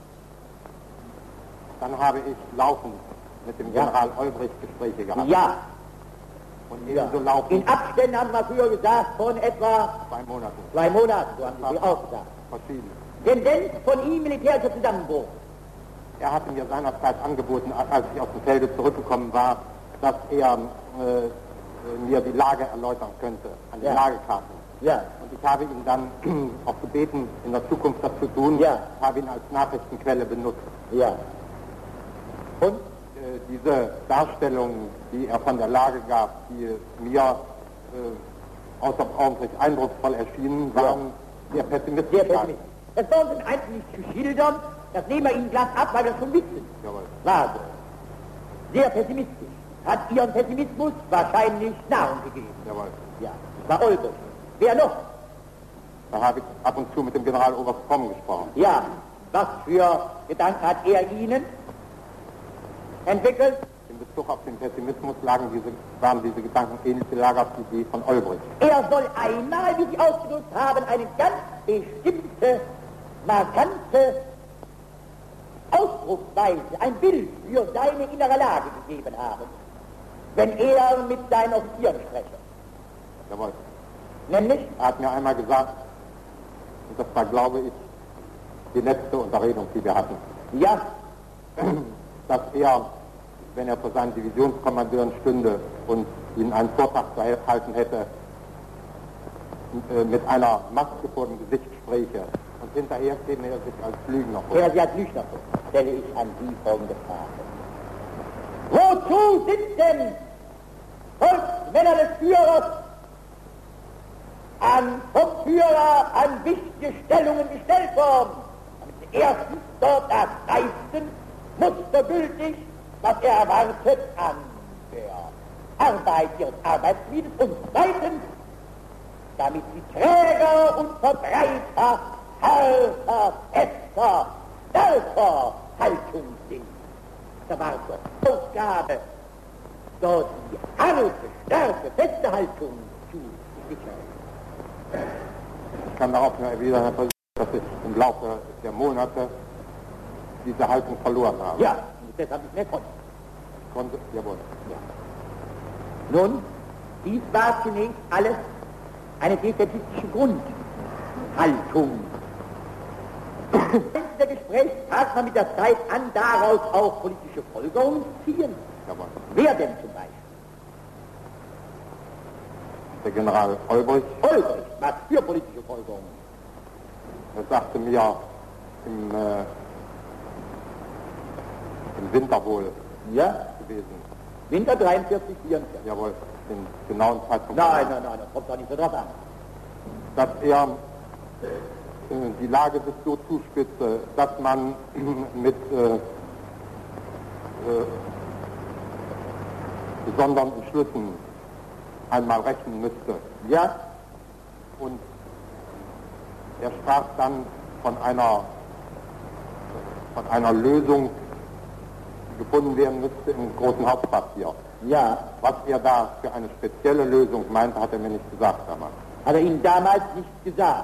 Dann habe ich laufend mit dem Ja. General Olbricht Gespräche gehabt. Ja. Und ja. ebenso laufend In Abständen haben wir früher gesagt, von etwa zwei Monate. zwei Monaten, so haben Sie auch gesagt. Verschieden. Tendenz von ihm militärischer Zusammenbruch. Er hatte mir seinerzeit angeboten, als ich aus dem Felde zurückgekommen war, dass er äh, mir die Lage erläutern könnte, an den Ja. Lagekarten. Ja. Und ich habe ihn dann auch gebeten, in der Zukunft das zu tun. Ja. Ich habe ihn als Nachrichtenquelle benutzt. Ja. Und? Äh, diese Darstellung, die er von der Lage gab, die mir äh, außerordentlich eindrucksvoll erschienen, waren sehr pessimistisch. Sehr pessimistisch. Das brauchen Sie im Einzelnen nicht zu schildern, das nehmen wir Ihnen glatt ab, weil wir schon wissen. Jawohl. War so. Sehr pessimistisch. Hat Ihren Pessimismus wahrscheinlich Nahrung gegeben. Jawohl. Ja, das war Olbrich. Wer noch? Da habe ich ab und zu mit dem Generaloberst Fromm gesprochen. Ja, was für Gedanken hat er Ihnen entwickelt? In Bezug auf den Pessimismus lagen diese, waren diese Gedanken ähnlich gelagert wie die von Olbrich. Er soll einmal, wie Sie ausgedrückt haben, eine ganz bestimmte, markante Ausdrucksweise, ein Bild für seine innere Lage gegeben haben, wenn er mit seinen Offizieren spreche. Jawohl. Nämlich? Er hat mir einmal gesagt, und das war, glaube ich, die letzte Unterredung, die wir hatten, Ja, dass er, wenn er vor seinen Divisionskommandeuren stünde und ihnen einen Vortrag zu halten hätte, äh, mit einer Maske vor dem Gesicht spräche. Und hinterher käme er sich als Lügner vor. er Sie als Lügner vor, stelle ich an Sie folgende Frage. Wozu sind denn Volksmänner des Führers an vom Führer an wichtige Stellungen gestellt worden? Damit sie erstens dort erreichten, mustergültig, was er erwartet an der Arbeit ihres Arbeitsgebiets, und zweitens, damit sie Träger und Verbreiter harter, fester, stärker Haltung sind. Da war doch Aufgabe, dort die harte, starke, feste Haltung zu sichern. Ich kann darauf nur erwidern, Herr Präsident, dass ich im Laufe der Monate diese Haltung verloren haben. Ja, und deshalb nicht mehr konnte. Konnte, jawohl. Ja. Nun, dies war zunächst alles eine defetistische Grundhaltung. Der Gespräch tat man mit der Zeit an, daraus auch politische Folgerungen ziehen. Jawohl. Wer denn zum Beispiel? Der General Olbrich. Olbrich, was für politische Folgerungen? Er sagte mir im, äh, im Winter wohl Ja? gewesen. Winter dreiundvierzig, vierundvierzig. Jawohl, den genauen Zeitpunkt. Nein, nein, nein, das kommt doch nicht so drauf an. Dass er äh, die Lage sich so zuspitze, dass man mit äh, äh, besonderen Entschlüssen einmal rechnen müsste. Ja? Und er sprach dann von einer, von einer Lösung, die gefunden werden müsste im großen Hauptquartier. Ja. Was er da für eine spezielle Lösung meinte, hat er mir nicht gesagt damals. Hat er Ihnen damals nicht gesagt?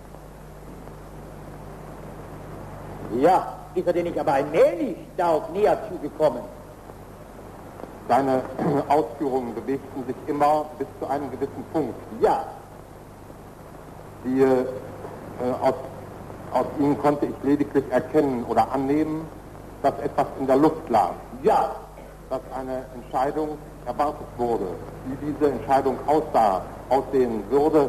Ja, ist er denn nicht aber allmählich darauf näher zugekommen? Seine Ausführungen bewegten sich immer bis zu einem gewissen Punkt. Ja. Die, äh, aus, aus ihnen konnte ich lediglich erkennen oder annehmen, dass etwas in der Luft lag. Ja. Dass eine Entscheidung erwartet wurde. Wie diese Entscheidung aussah, aussehen würde,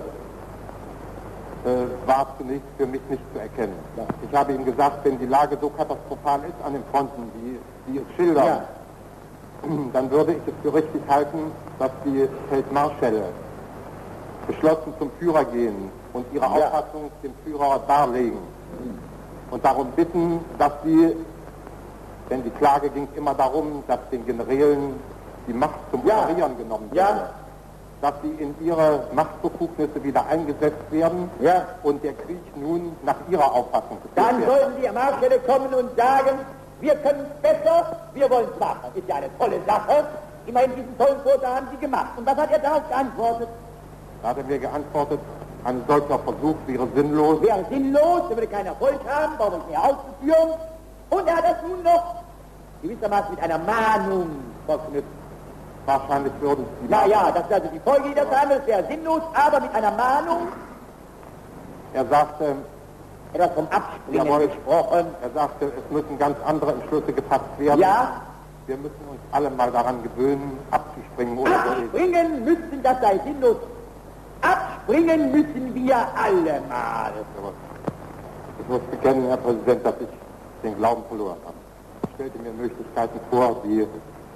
äh, war zunächst für mich nicht zu erkennen. Ja. Ich habe ihm gesagt, wenn die Lage so katastrophal ist an den Fronten, wie die es schildern, Ja. dann würde ich es für richtig halten, dass die Feldmarschälle beschlossen zum Führer gehen und ihre Ja. Auffassung dem Führer darlegen. Und darum bitten, dass sie, denn die Klage ging immer darum, dass den Generälen die Macht zum Ja. Operieren genommen wird, Ja. dass sie in ihre Machtbefugnisse wieder eingesetzt werden Ja. und der Krieg nun nach ihrer Auffassung geführt Dann wird. sollen die Marschälle kommen und sagen, wir können es besser, wir wollen es machen. Ist ja eine tolle Sache. Immerhin diesen tollen Vorschlag haben sie gemacht. Und was hat er darauf geantwortet? Da hat er mir geantwortet, ein solcher Versuch wäre sinnlos. Wäre sinnlos, er würde keinen Erfolg haben, brauchen wir nicht mehr auszuführen. Und er hat das nun noch gewissermaßen mit einer Mahnung verknüpft. Wahrscheinlich würden sie... Ja, ja, das ist also die Folge, die das haben, das wäre sinnlos, aber mit einer Mahnung, Er sagte, etwas vom Abspringen Jawohl. gesprochen. er sagte, es müssen ganz andere Entschlüsse gefasst werden. Ja, Wir müssen uns alle mal daran gewöhnen, abzuspringen oder so. abspringen müssen, das sei sinnlos. Abspringen müssen wir alle mal. Ich muss bekennen, Herr Präsident, dass ich den Glauben verloren habe. Ich stellte mir Möglichkeiten vor, die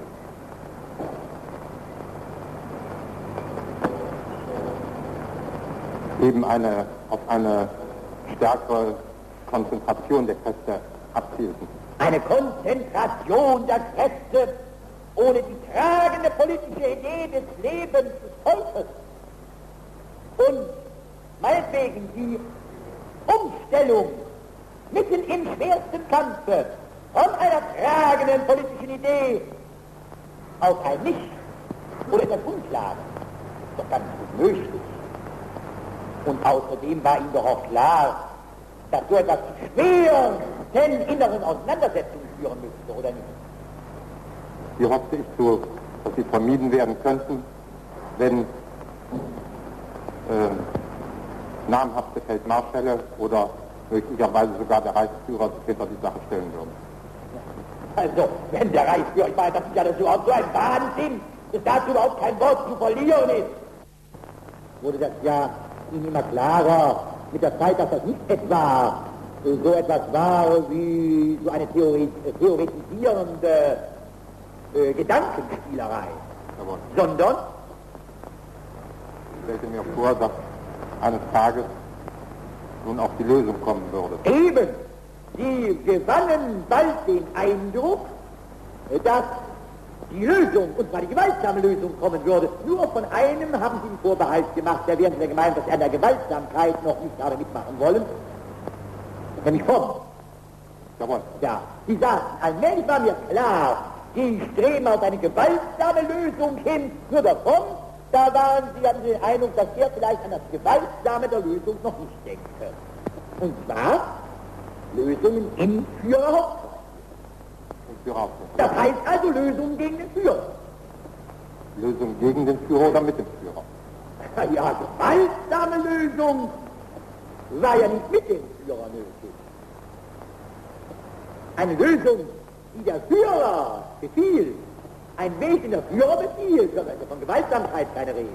eben eine, auf eine stärkere Konzentration der Kräfte abzielten. Eine Konzentration der Kräfte ohne die tragende politische Idee des Lebens des Volkes und meinetwegen die Umstellung mitten im schwersten Kampfe von einer tragenden politischen Idee auf ein Nicht oder etwas Unklares. Doch ganz unmöglich. Und außerdem war ihm doch auch klar, dass so etwas schweren inneren Auseinandersetzungen führen müsste, oder nicht? Die hoffte ich so, dass sie vermieden werden könnten, wenn äh, namhafte Feldmarschälle oder möglicherweise sogar der Reichsführer sich hinter die Sache stellen würden. Also, wenn der Reichsführer, ich meine, das ist ja das überhaupt so ein Wahnsinn, dass dazu überhaupt kein Wort zu verlieren ist. Wurde das ja ihm immer klarer mit der Zeit, dass das nicht etwa so etwas war wie so eine Theorie, theoretisierende äh, Gedankenspielerei, Aber sondern ich stellte mir vor, dass eines Tages nun auch die Lösung kommen würde. eben, die gewannen bald den Eindruck, dass die Lösung, und zwar die gewaltsame Lösung, kommen würde. Nur von einem haben sie einen Vorbehalt gemacht, der während der gemeint, dass er an der Gewaltsamkeit noch nicht gerade mitmachen wollen, nämlich vom. Jawohl. Ja, sie sagten, allmählich war mir klar, die streben auf eine gewaltsame Lösung hin, nur davon, da waren sie, hatten sie den Eindruck, dass er vielleicht an das Gewaltsame der Lösung noch nicht denke. Und zwar Lösungen im Führerhauptkreis. den Führer aufzunehmen. Das heißt also Lösung gegen den Führer. Lösung gegen den Führer oder mit dem Führer? Ja, gewaltsame Lösung war ja nicht mit dem Führer nötig. Eine Lösung, die der Führer befiehlt, ein Weg, den der Führer befiehlt, also von Gewaltsamkeit keine Rede.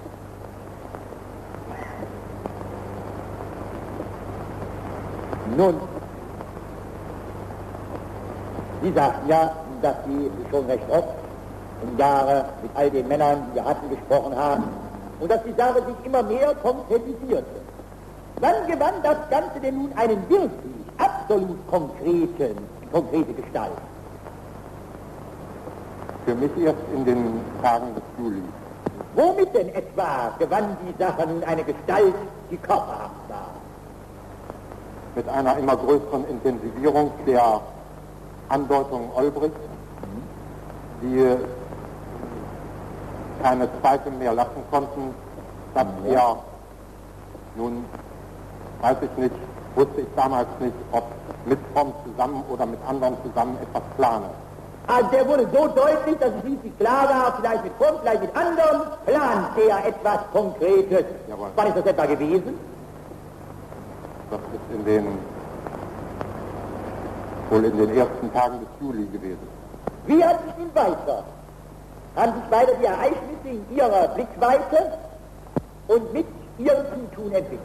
Nun, Sie sagten ja, dass Sie schon recht oft im Jahre mit all den Männern, die wir hatten, gesprochen haben und dass die Sache sich immer mehr konkretisierte. Wann gewann das Ganze denn nun einen wirklich absolut konkreten, konkrete Gestalt? Für mich erst in den Tagen des Juli. Womit denn etwa gewann die Sache nun eine Gestalt, die körperhaft war? Mit einer immer größeren Intensivierung der Andeutungen Olbrichts, die keine Zweifel mehr lassen konnten, dass er nun, weiß ich nicht, wusste ich damals nicht, ob mit Fromm zusammen oder mit anderen zusammen etwas plane. Also der wurde so deutlich, dass es schließlich klar war, vielleicht mit Fromm, vielleicht mit anderen, plant er etwas Konkretes. Jawohl. Wann ist das etwa gewesen? Das ist in den, wohl in den ersten Tagen des Juli gewesen. Wie hat sich denn weiter? Haben sich weiter die Ereignisse in ihrer Blickweite und mit ihrem Zutun entwickelt?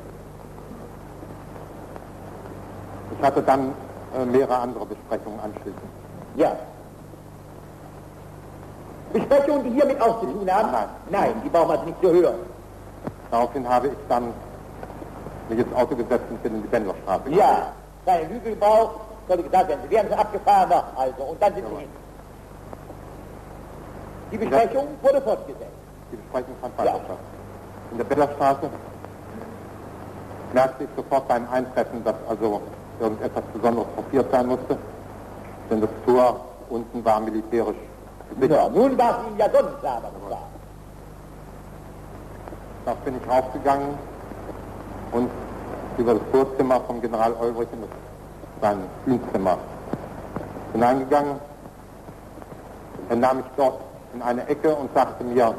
Ich hatte dann äh, mehrere andere Besprechungen anschließend. Ja. Besprechungen, die hiermit auch zu tun haben? Nein. Nein, die brauchen wir also nicht zu hören. Daraufhin habe ich dann mich ins Auto gesetzt und bin in die Bendlerstraße. Ja, keine Lüge gebraucht, sollte gesagt werden, Sie werden schon abgefahren, noch, also, und dann sind Jawohl. Sie hin. Die Besprechung ja. wurde fortgesetzt. Die Besprechung fand weiter Ja. statt. In der Bendlerstraße merkte ich sofort beim Eintreffen, dass also irgendetwas Besonderes passiert sein musste, denn das Tor unten war militärisch gesichert. Ja, nun war es Ihnen ja sonnenklar, was es war. Da bin ich raufgegangen und über das Vorzimmer vom General Olbrich in sein Dienstzimmer hineingegangen. Er nahm mich dort in eine Ecke und sagte mir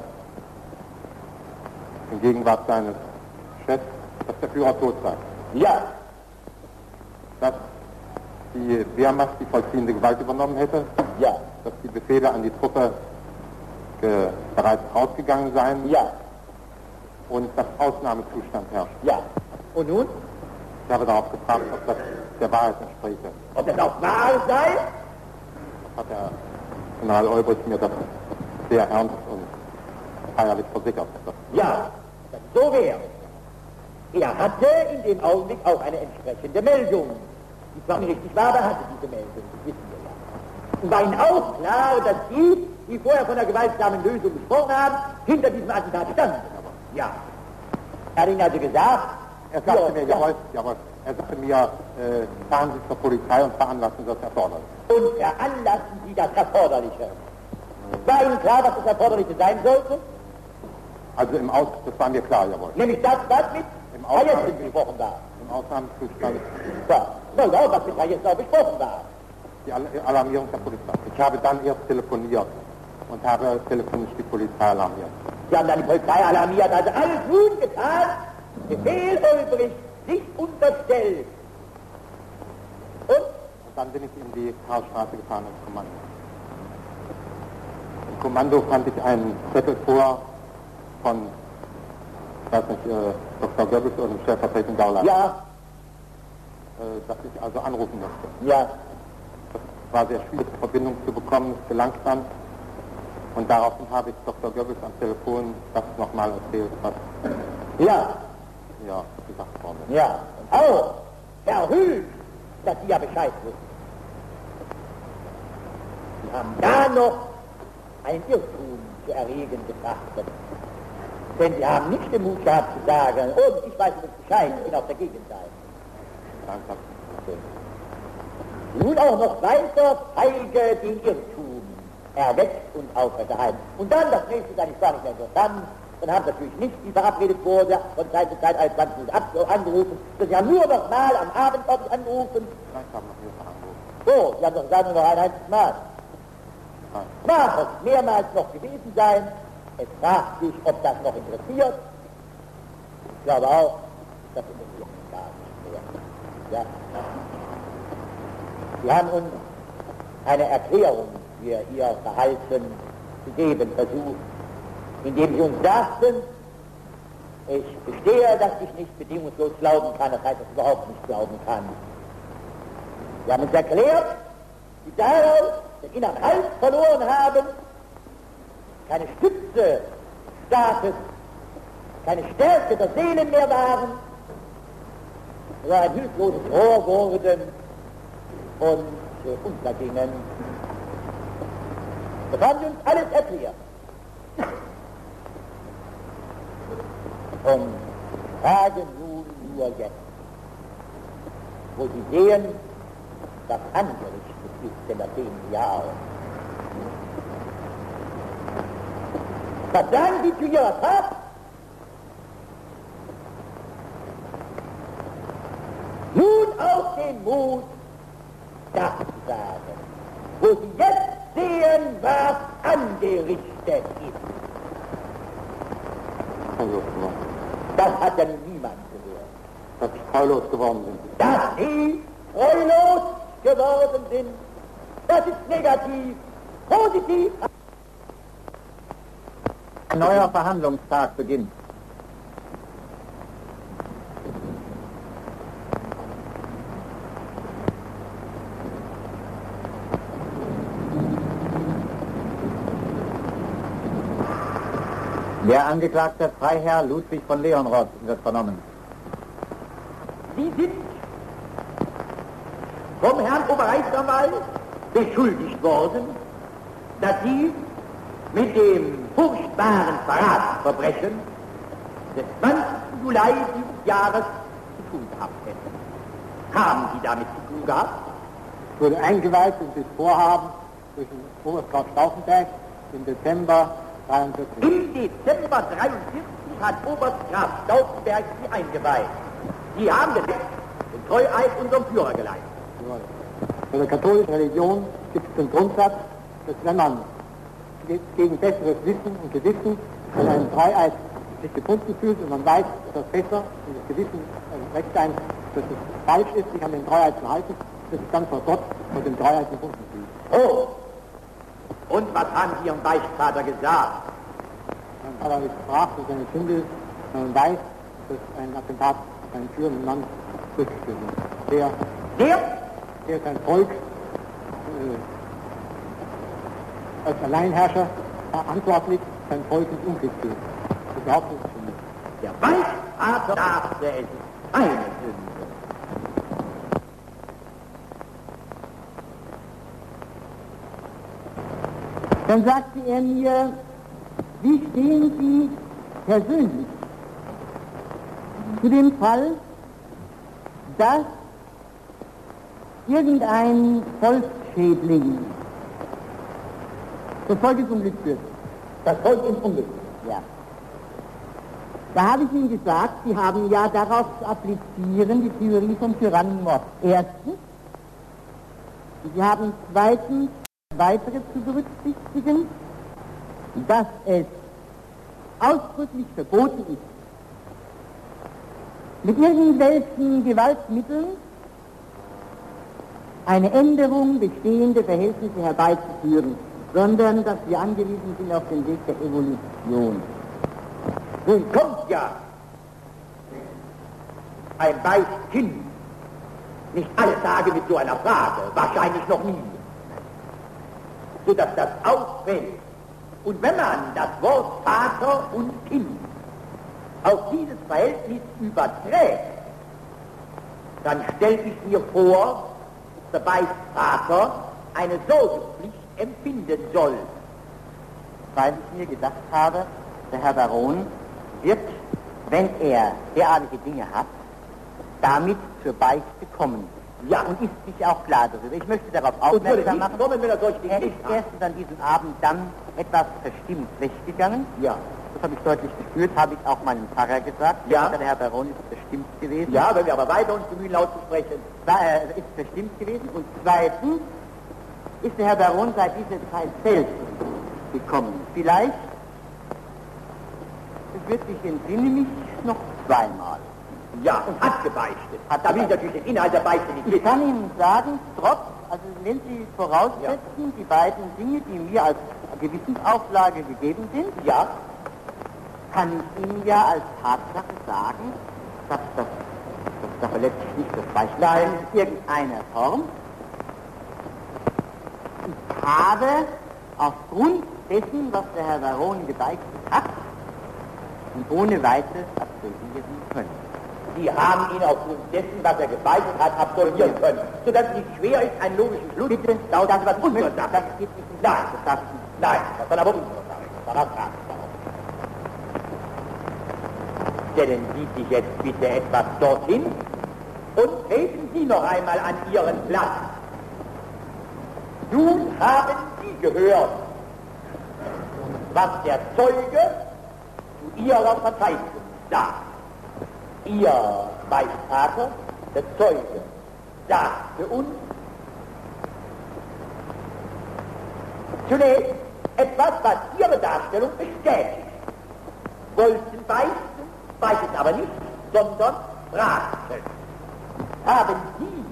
in Gegenwart seines Chefs, dass der Führer tot sei. Ja. Dass die Wehrmacht die vollziehende Gewalt übernommen hätte, Ja. dass die Befehle an die Truppe ge- bereits rausgegangen seien Ja. und dass Ausnahmezustand herrscht. Ja. Und nun? Ich habe darauf gefragt, ob das der Wahrheit entspräche. Ob das auch wahr sei? Das hat der General Olbrich mir das sehr ernst und feierlich versichert. Das Ja, das so wäre. Er hatte in dem Augenblick auch eine entsprechende Meldung. Die zwar nicht richtig war, aber er hatte diese Meldung, das wissen wir ja. Und war Ihnen auch klar, dass Sie, die vorher von der gewaltsamen Lösung gesprochen haben, hinter diesem Attentat standen. Ja. Er hat Ihnen also gesagt, Er sagte ja, mir, ja. jawohl, jawohl. Er sagte mir, äh, fahren Sie zur Polizei und veranlassen Sie das erforderlich. Und veranlassen Sie das Erforderliche. War Ihnen klar, was das Erforderliche sein sollte? Also im Aus, das war mir klar, jawohl. Nämlich das, was mit Im Hayessen Ausnahme- besprochen war. Im Ausnahmezustand Ja, na ja, was mit Hayessen auch besprochen war. die Al- Alarmierung der Polizei. Ich habe dann erst telefoniert und habe telefonisch die Polizei alarmiert. Sie haben dann die Polizei alarmiert, also alles nun getan, Befehl Olbrich sich unterstellt. Und? Und dann bin ich in die Karlstraße gefahren ins Kommando. Im Kommando fand ich einen Zettel vor von, ich weiß nicht, äh, Doktor Goebbels oder dem stellvertretenden Gauland, Ja, äh, dass ich also anrufen musste. ja, Es war sehr schwierig, Verbindung zu bekommen, es gelang dann. Und daraufhin habe ich Doktor Goebbels am Telefon das nochmal erzählt, was ja, ja gesagt worden ist. ja. Und auch verhüllt, dass Sie ja Bescheid wissen. Sie haben da noch ein Irrtum zu erregen betrachtet. Denn Sie haben nicht den Mut gehabt zu sagen, und ich weiß nicht Bescheid, ich bin auf der Gegenseite. Danke. Nun auch noch weiter feige den Irrtum erweckt und aufrechterhalten. Und dann, das nächste ist eigentlich gar nicht mehr interessant, dann haben sie natürlich nicht, wie verabredet wurde, von Zeit zu Zeit als zwanzig Minuten angerufen, sondern sie haben nur noch mal am Abend, glaube ich, angerufen. Vielleicht haben wir noch mehrfach angerufen. So, Sie haben doch gesagt, nur noch ein einziges Mal. Mag es mehrmals noch gewesen sein, es fragt sich, ob das noch interessiert. Ich glaube auch, das interessiert mich gar nicht mehr. Ja. Sie haben uns eine Erklärung für Ihr Verhalten zu geben versucht, indem Sie uns sagten, ich gestehe, dass ich nicht bedingungslos glauben kann, das heißt, dass ich überhaupt nicht glauben kann. Sie haben uns erklärt, die daraus den inneren Halt verloren haben, keine Stütze des Staates, keine Stärke der Seelen mehr waren, sondern ein hilfloses Rohr wurden und äh, untergingen. Das haben Sie uns alles erklärt. Und fragen nun nur jetzt, wo Sie sehen, was angerichtet ist, denn das sehen Sie ja auch. Was sagen Sie zu Ihrer Tat? Nun auch den Mut, das zu sagen, wo Sie jetzt sehen, was angerichtet ist. Das hat ja nun niemand gehört. Dass Sie treulos geworden sind. Dass Sie treulos geworden sind, das ist negativ. Positiv. Ein neuer Verhandlungstag beginnt. Der Angeklagte Freiherr Ludwig von Leonroth wird vernommen. Sie sind vom Herrn Oberrechtsanwalt beschuldigt worden, dass Sie mit dem furchtbaren Verratsverbrechen des zwanzigsten Juli dieses Jahres zu tun gehabt hätten. Haben Sie damit zu tun gehabt? Es wurde eingeweiht in das Vorhaben durch den Oberstgraf Stauffenberg im Dezember dreiundvierzig. Im Dezember dreiundvierzig hat Oberstgraf Stauffenberg Sie eingeweiht. Sie haben den Treueid unserem Führer geleistet. Bei der katholischen Religion gibt es den Grundsatz, dass wenn man gegen besseres Wissen und Gewissen an einem Treueid sich gebunden fühlt und man weiß, dass das besser und das Gewissen äh, recht sein, dass es falsch ist, sich an den Treueid zu halten, dass es dann vor Gott vor dem Treueid gebunden fühlt. Oh! Und was haben Sie Ihrem Beichtvater gesagt? Mein Vater hat gefragt, dass seine Sünde ist, wenn man weiß, dass ein Attentat auf einen führenden Mann durchgeführt wird. Der, Der? der sein Volk äh, als Alleinherrscher verantwortlich sein Volk ins Unglück führt. Das ist überhaupt nicht Sünde. Der Beichtvater sagte, es ist eine Sünde. Dann sagte er mir, wie stehen Sie persönlich zu dem Fall, dass irgendein Volksschädling das Volk ins Unglück führt? Das Volk ins Unglück. Ja. Da habe ich ihm gesagt, Sie haben ja darauf zu applizieren, die Theorie vom Tyrannenmord. Erstens. Sie haben zweitens weitere zu berücksichtigen, dass es ausdrücklich verboten ist, mit irgendwelchen Gewaltmitteln eine Änderung bestehender Verhältnisse herbeizuführen, sondern dass wir angewiesen sind auf den Weg der Evolution. Nun kommt ja ein Beichtkind nicht alle Tage mit so einer Frage, wahrscheinlich noch nie, sodass das auffällt. Und wenn man das Wort Vater und Kind auf dieses Verhältnis überträgt, dann stelle ich mir vor, dass der Beichtvater eine Sorgepflicht empfinden soll. Weil ich mir gedacht habe, der Herr Baron wird, wenn er derartige Dinge hat, damit zur Beichte kommen. Ja. Und ist sich auch klar darüber. Ich möchte darauf Und würde aufmerksam nicht machen, kommen, wenn er solche Dinge er ist nicht hat. erstens an diesem Abend dann etwas verstimmt weggegangen. Ja. das habe ich deutlich geführt, habe ich auch meinem Pfarrer gesagt. Ja. Der Herr Baron ist verstimmt gewesen. Ja, wenn wir aber weiter uns bemühen, laut zu sprechen. Er ist verstimmt gewesen. Und zweitens ist der Herr Baron seit dieser Zeit selbst gekommen. Vielleicht, es wird sich entsinnen mich noch zweimal. Ja, und hat gebeichtet. Hat, da will ich natürlich den Inhalt der Beichte nicht Ich wissen. kann Ihnen sagen, trotz, also wenn Sie voraussetzen, Ja. die beiden Dinge, die mir als Gewissensauflage gegeben sind, Ja, kann ich Ihnen ja als Tatsache sagen, dass das, das ist letztlich nicht das Beispiel in irgendeiner Form. Ich habe aufgrund dessen, was der Herr Baron gebeichtet hat, und ohne weiteres absolvieren können. Sie haben ihn aufgrund dessen, was er gebeichtet hat, absolvieren können. Sodass es nicht schwer ist, einen logischen Schluss Bitte, daraus das, was unserer das, Sache. das geht nicht. Nein, das darf ich nicht. Nein, das soll aber unsere Sache. Das war das Frage. Stellen Sie sich jetzt bitte etwas dorthin und treten Sie noch einmal an Ihren Platz. Nun haben Sie gehört, was der Zeuge zu Ihrer Verteidigung sagt. Ihr Beichtvater, der Zeuge, sagte uns zunächst etwas, was Ihre Darstellung bestätigt. Wollten beichten, beichten aber nicht, sondern fragten. Haben Sie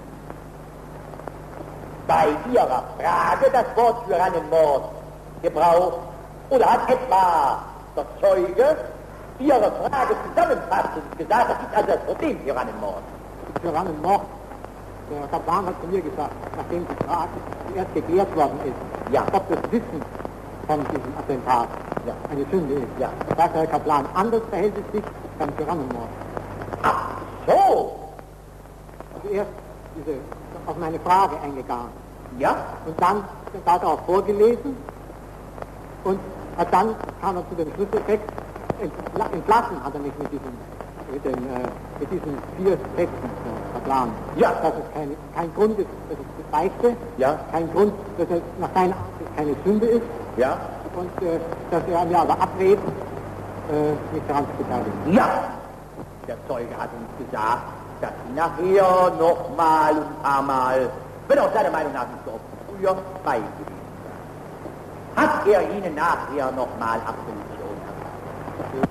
bei Ihrer Frage das Wort Tyrannenmord gebraucht? Oder hat etwa der Zeuge Ihre Frage zusammenfassend gesagt, das ist also das Problem Tyrannenmord? Tyrannenmord. Der Kaplan hat zu mir gesagt, nachdem die Frage zuerst geklärt worden ist, Ja. ob das Wissen von diesem Attentat Ja. eine Sünde ist. Ja. Sagt der Kaplan, anders verhält es sich beim Tyrannenmord. Ach so, Also erst diese, auf meine Frage eingegangen ja, und dann hat er auch vorgelesen und hat dann kam er zu dem Schlusseffekt, entla- entlassen hat er mich mit diesem mit, den, äh, mit diesen vier Texten der Kaplan. Ja. Dass es kein, kein Grund ist, dass es beichte, Ja. kein Grund, dass es nach keiner Art keine Sünde ist ja, und äh, dass er mir aber abrät, äh, mich daran zu beteiligen. ja. Der Zeuge hat uns gesagt, dass Sie nachher nochmal und ein paar Mal, wenn auch seiner Meinung nach nicht so oft früher, bei ihm gewesen sei. Hat er Ihnen nachher nochmal Absolution erteilt?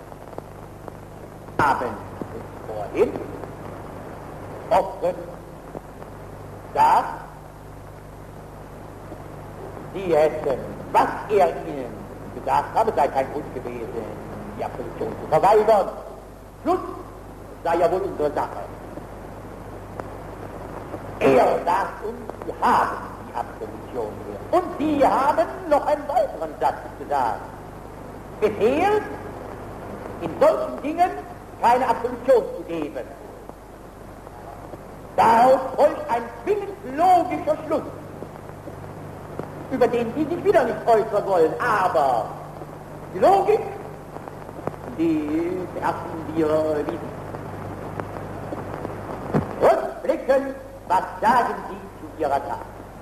Haben es vorhin offen gesagt, Sie hätten, was er Ihnen gesagt habe, sei kein Grund gewesen, die Absolution zu verweigern. Schluss sei ja wohl unsere Sache. Er sagt uns, Sie haben die Absolution hier. Und Sie haben noch einen weiteren Satz gesagt. Befehl, in solchen Dingen keine Absolution zu geben. Daraus folgt ein zwingend logischer Schluss, über den Sie sich wieder nicht äußern wollen, aber die Logik, die beherrschen wir wissen. Rückblickend, was sagen Sie zu Ihrer Tat?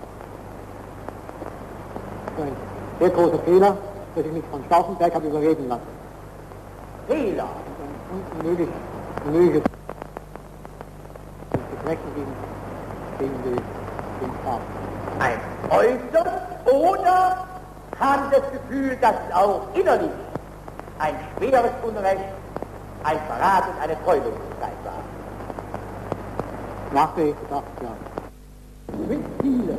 Ein sehr großer Fehler, dass ich mich von Stauffenberg habe überreden lassen. Fehler. Ein unmöglich, unmögliches Verbrechen gegen, gegen die, gegen die Frau. Ein äußeres oder haben Sie das Gefühl, dass es auch innerlich ein schweres Unrecht, ein Verrat und eine Treulosigkeit war? Nachweg gedacht, ja. Mit Ziele.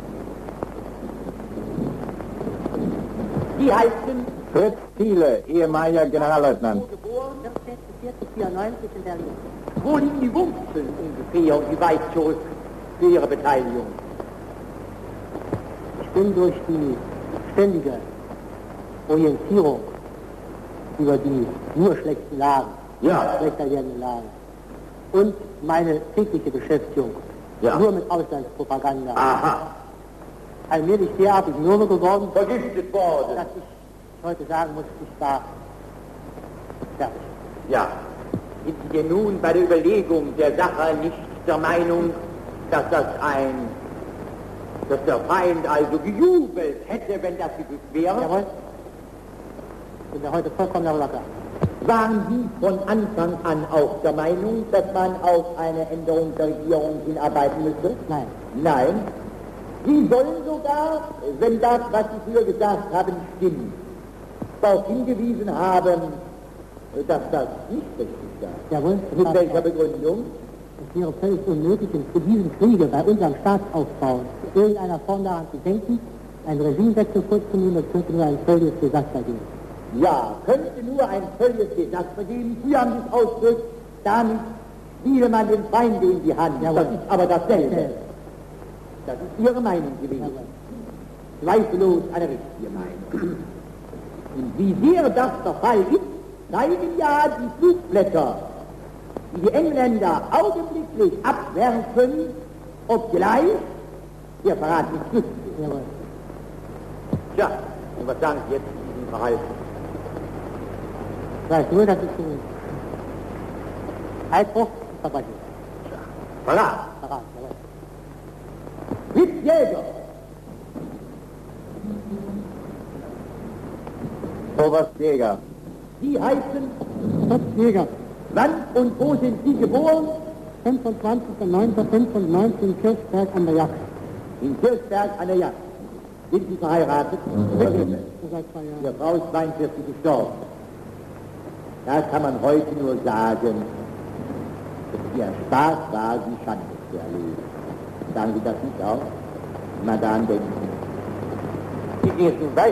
Die heißen Fritz Thiele, ehemaliger Generalleutnant. Geboren, vierzehnten vierten vierundneunzig in Berlin. Wo liegen die Wurzeln ungefähr und wie weit zurück für Ihre Beteiligung? Ich bin durch die ständige Orientierung über die nur schlechten Lagen, Ja. schlechter werdenden Lagen und meine tägliche Beschäftigung Ja. nur mit Auslandspropaganda Aha, allmählich derartig mürbe geworden, vergiftet worden. dass ich heute sagen muss, ich war fertig. Ja. Sind Sie denn nun bei der Überlegung der Sache nicht der Meinung, dass das ein, dass der Feind also gejubelt hätte, wenn das geglückt wäre? Jawohl. bin ja heute vollkommen darüber klar. Waren Sie von Anfang an auch der Meinung, dass man auf eine Änderung der Regierung hinarbeiten müsste? Nein. Nein. Sie sollen sogar, wenn das, was Sie früher gesagt haben, stimmt, darauf hingewiesen haben, dass das nicht richtig sei. Jawohl. Mit welcher Begründung? Es wäre völlig unmöglich, für diesen Kriege bei unserem Staatsaufbau in irgendeiner Form daran zu denken, einen Regimewechsel vorzunehmen, das könnte nur ein völliges Desaster geben. Ja, könnte nur ein völliges Desaster geben. Sie haben sich ausgedrückt, damit spiele man den Feind in die Hand. Jawohl. Das ist aber dasselbe. Ja. Das ist Ihre Meinung gewesen. Jawohl. Zweifellos eine richtige Meinung. Und wie sehr das der Fall ist, zeigen ja die Flugblätter, die die Engländer augenblicklich abwerfen, obgleich der Verrat nicht glücklich ist. Jawohl. Tja, und was sagen Sie jetzt zu diesem Verhalten? Ich weiß nur, dass es ein Eidbruch und Verbrechen ist. Verrat. Verrat, jawohl. Fritz Jäger. Oberst Jäger. Sie heißen, Fritz Jäger, wann und wo sind Sie geboren? fünfundzwanzigster neunter fünfundneunzig in Kirchberg an der Jagd. In Kirchberg an der Jagd. Sind Sie verheiratet? Seit zwei Jahren. Ihre Frau ist zweiundvierzig gestorben. Da kann man heute nur sagen, dass ihr Spaß war, die Schande zu erleben. Sagen Sie das nicht auch? Mal daran denken. Wie geht es nun weiter?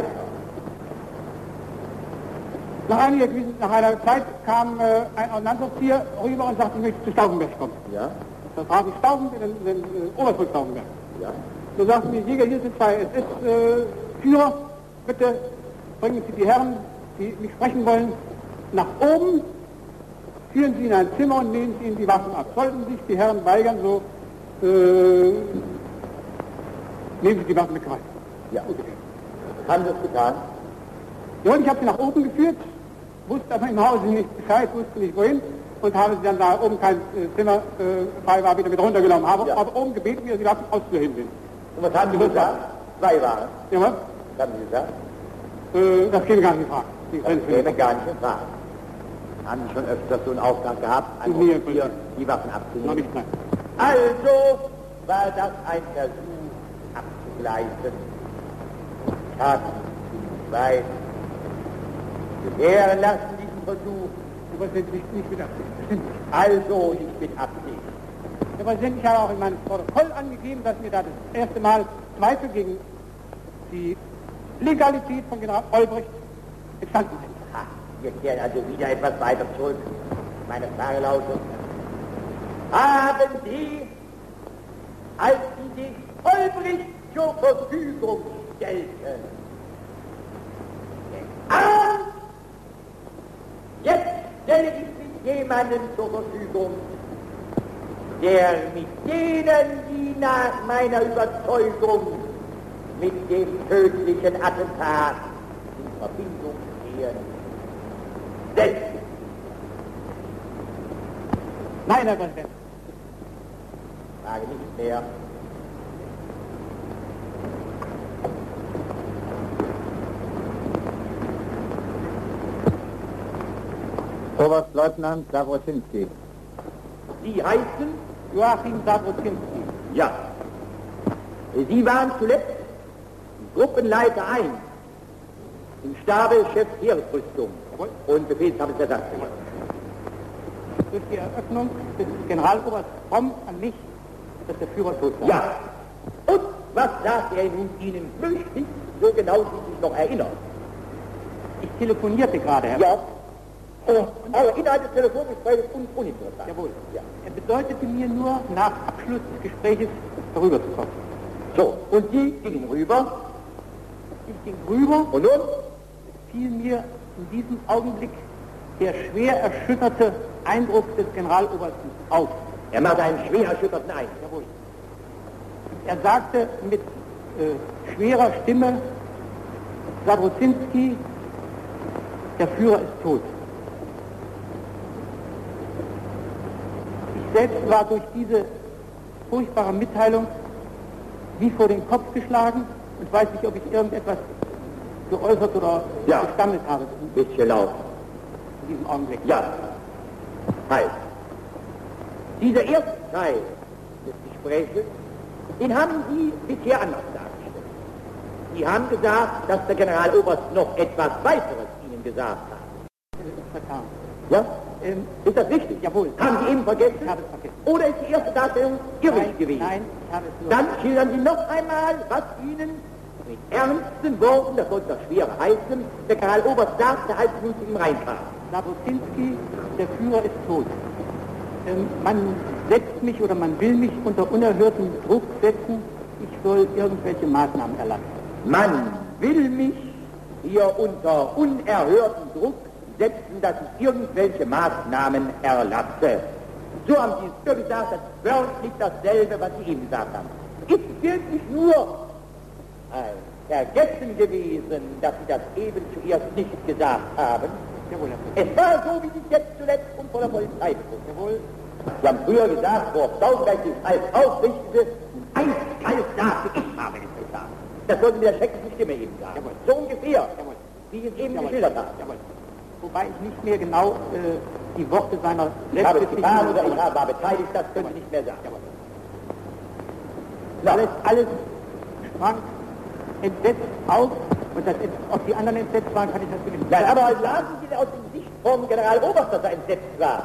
Nach, einiger, nach einer Zeit kam äh, ein Landoffizier rüber und sagte, ich möchte zu Stauffenberg kommen. Ja? Da frag ich Stauffenberg, den, den äh, Oberstdorf Stauffenberg. Ja? So sagten die Jäger, hier sind zwei S S-Führer, bitte bringen Sie die Herren, die mich sprechen wollen, nach oben, führen Sie in ein Zimmer und nehmen Sie ihnen die Waffen ab. Sollten sich die Herren weigern, so äh, nehmen Sie die Waffen mit Gewalt. Ja. Haben Sie es getan? Ja, und ich habe sie nach oben geführt, wusste aber im Hause nicht Bescheid, wusste nicht wohin und habe sie dann, da oben kein äh, Zimmer äh, frei war, wieder mit runtergenommen. Habe Ja. aber oben gebeten, mir sie Waffen auszuhändeln. Und was haben Sie gesagt? Zwei waren. Ja, was? Was haben Sie gesagt? Äh, das käme gar nicht in Frage. Die Das Grenze- käme gar nicht in Frage. Haben Sie schon öfters so einen Auftrag gehabt, an Nee, Offizier die Waffen Noch abzunehmen? nicht, nein. Also war das ein Versuch abzugleichen. Tat zwei. Gewähren lassen diesen Versuch. Aber sind nicht, nicht mit Absicht. Bestimmt nicht. Also nicht mit Absicht. Herr Präsident, ich habe auch in meinem Protokoll angegeben, dass mir da das erste Mal Zweifel gegen die Legalität von General Olbricht entstanden sind. Ha, wir kehren also wieder etwas weiter zurück. Meine Frage lautet, haben Sie, als Sie sich Olbricht zur Verfügung stellten, an, jetzt stelle ich mich jemanden zur Verfügung, der mit denen, die nach meiner Überzeugung mit dem tödlichen Attentat in Verbindung stehen, selbst. Nein, Herr Präsident. Frage nicht mehr. Oberstleutnant Dawroczynski. Sie heißen? Joachim Dawroczynski. Ja. Sie waren zuletzt Gruppenleiter eins im Stabe Chef Heeresrüstung und Befehlshaber der Sachsen. Durch die Eröffnung des Generaloberst Fromm an mich, dass der Führer tot war. Ja. Und was sagte er nun Ihnen flüchtig, so genau Sie sich noch erinnern? Ich telefonierte gerade, Herr. Ja. Oh, aber Inhalt des Telefongesprächs ist un uninteressant. Jawohl. Ja. Er bedeutete mir nur, nach Abschluss des Gespräches herüberzukommen. So, und Sie gingen rüber. Ich ging rüber, Und nun? fiel mir in diesem Augenblick der schwer erschütterte Eindruck des Generalobersten auf. Er machte einen schwer erschütterten Eindruck. Jawohl. Er sagte mit äh, schwerer Stimme, Dawroczynski, der Führer ist tot. Ich selbst war durch diese furchtbare Mitteilung wie vor den Kopf geschlagen und weiß nicht, ob ich irgendetwas geäußert oder Ja. gestammelt habe. Bisschen laut. In diesem Augenblick. Ja. Halt. Dieser erste Teil des Gesprächs, den haben Sie bisher anders dargestellt. Sie haben gesagt, dass der Generaloberst noch etwas weiteres Ihnen gesagt hat. Das ist vertan. Ja? Ähm, Ist das richtig? Jawohl. Haben Sie eben vergessen? Ich habe es vergessen. Oder ist die erste Darstellung irrig Nein, gewesen? nein, ich habe es nur. Dann schildern Sie noch einmal, was Ihnen mit ernsten Worten, das soll das schwere heißen, der Generaloberst sagte, als Sie nun zu ihm reinkam. Labotinski, der Führer ist tot. Ähm, man setzt mich oder man will mich unter unerhörten Druck setzen, ich soll irgendwelche Maßnahmen erlassen. Man will mich hier unter unerhörten Druck setzen, dass ich irgendwelche Maßnahmen erlasse. So haben Sie es nur gesagt, das ist wörtlich dasselbe, was Sie eben gesagt haben. Ist wirklich nur ein Vergessen gewesen, dass Sie das eben zuerst nicht gesagt haben? Jawohl, Herr Präsident. Es war so, wie Sie es jetzt zuletzt und vor der Polizei tun. Jawohl. Sie haben früher gesagt, wo Stauffenberg sich alles ausrichtete, eiskalt sagte, ich habe es gesagt. Das sollte mir der schreckliche Stimme eben sagen. Jawohl. So ungefähr, Jawohl. wie ich es eben Jawohl. geschildert habe. Jawohl. Wobei ich nicht mehr genau äh, die Worte seiner Ich habe es letzten getan oder ich habe, war beteiligt, das können Sie nicht mehr sagen. Jawohl. Ja. Alles, alles sprang entsetzt auf und das, ob die anderen entsetzt waren, kann ich natürlich nicht Nein, sagen. aber lasen Sie aus dem Sicht vom Generaloberst, dass er entsetzt war.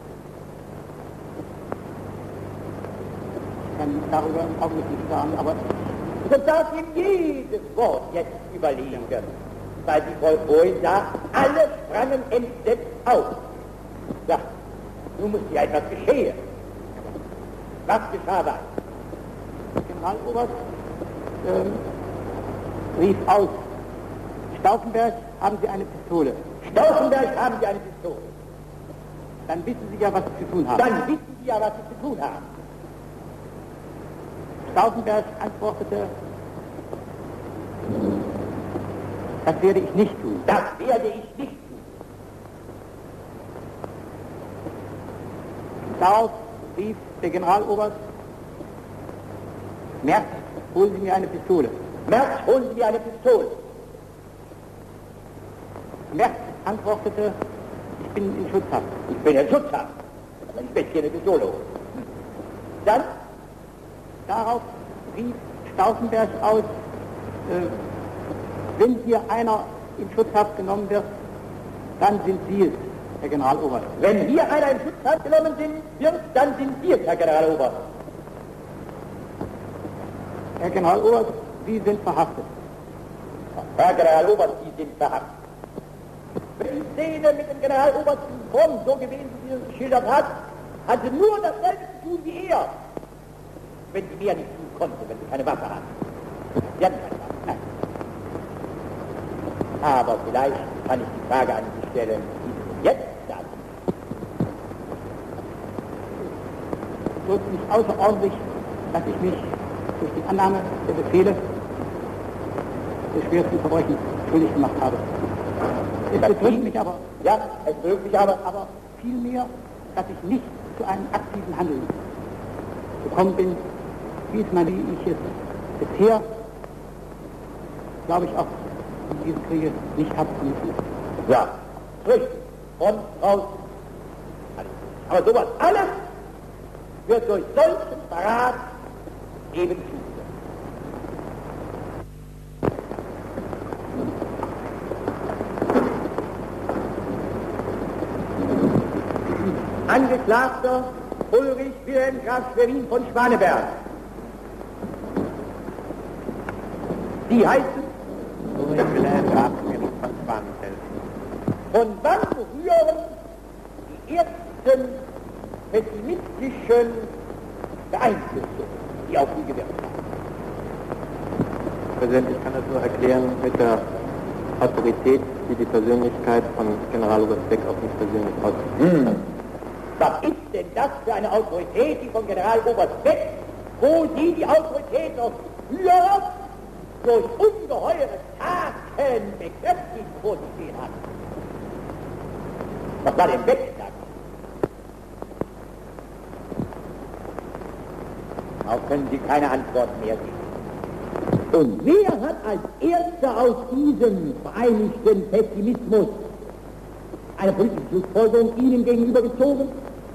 Ich kann darüber im Augenblick nicht sagen, aber So darf ihm jedes Wort jetzt überlegen. Weil die Frau vorhin sagt, alle sprangen entsetzt auf. Ja, nun muss ja etwas geschehen. Was geschah da? der Generaloberst ähm, rief aus, Stauffenberg, haben Sie eine Pistole? Stauffenberg, haben Sie eine Pistole? Dann wissen Sie ja, was Sie zu tun haben. Dann wissen Sie ja, was Sie zu tun haben. Stauffenberg antwortete, das werde ich nicht tun. Das werde ich nicht tun. Darauf rief der Generaloberst, Merz, holen Sie mir eine Pistole. Merz, holen Sie mir eine Pistole. Merz antwortete, ich bin in Schutzhaft. Ich bin in Schutzhaft. Aber ich möchte hier eine Pistole holen. Dann, Darauf rief Stauffenberg aus, äh, wenn hier einer in Schutzhaft genommen wird, dann sind Sie es, Herr Generaloberst. wenn hier einer in Schutzhaft genommen sind, wird, dann sind Sie es, Herr Generaloberst. Herr Generaloberst, Sie sind verhaftet. Herr Generaloberst, Sie sind verhaftet. Wenn die Szene mit dem Generaloberst Fromm so gewesen, wie sie es geschildert hat, hat sie nur dasselbe zu tun wie er. Wenn sie mehr nicht tun konnte, wenn sie keine Waffe hat. Sie hatten keine Waffe, nein. Aber vielleicht kann ich die Frage an Sie stellen, wie Sie jetzt sagen. So ist nicht außerordentlich, dass ich mich durch die Annahme der Befehle des schwersten Verbrechen schuldig gemacht habe. Es bedrückt mich aber, Ja, es bedrückt mich aber, aber vielmehr, dass ich nicht zu einem aktiven Handeln gekommen bin, wie es man, wie ich es bisher, glaube ich, auch in diesem Kriege nicht habe tun müssen. ja, richtig, von raus, alles. Aber sowas alles wird durch solchen Verrat eben zugeführt. Angeklagter Ulrich Wilhelm Graf Schwerin von Schwaneberg. Sie heißen Ulrich Wilhelm Graf Schwerin von Schwanenfeld. Von wann rühren die ersten pessimistischen Beeinflussungen, die auf Sie gewirkt haben? Präsident, ich kann das nur erklären mit der Autorität, die die Persönlichkeit von Generaloberst Beck auf mich persönlich ausübt. Hm. Was ist denn das für eine Autorität, die von Generaloberst Beck, wo Sie die Autorität noch früher durch ungeheure Taten bekräftigt vor sich stehen hat? Was war denn Beck da? Auch können Sie keine Antwort mehr geben. Und wer hat als Erster aus diesem vereinigten Pessimismus eine politische Schlussfolgerung Ihnen gegenüber gezogen?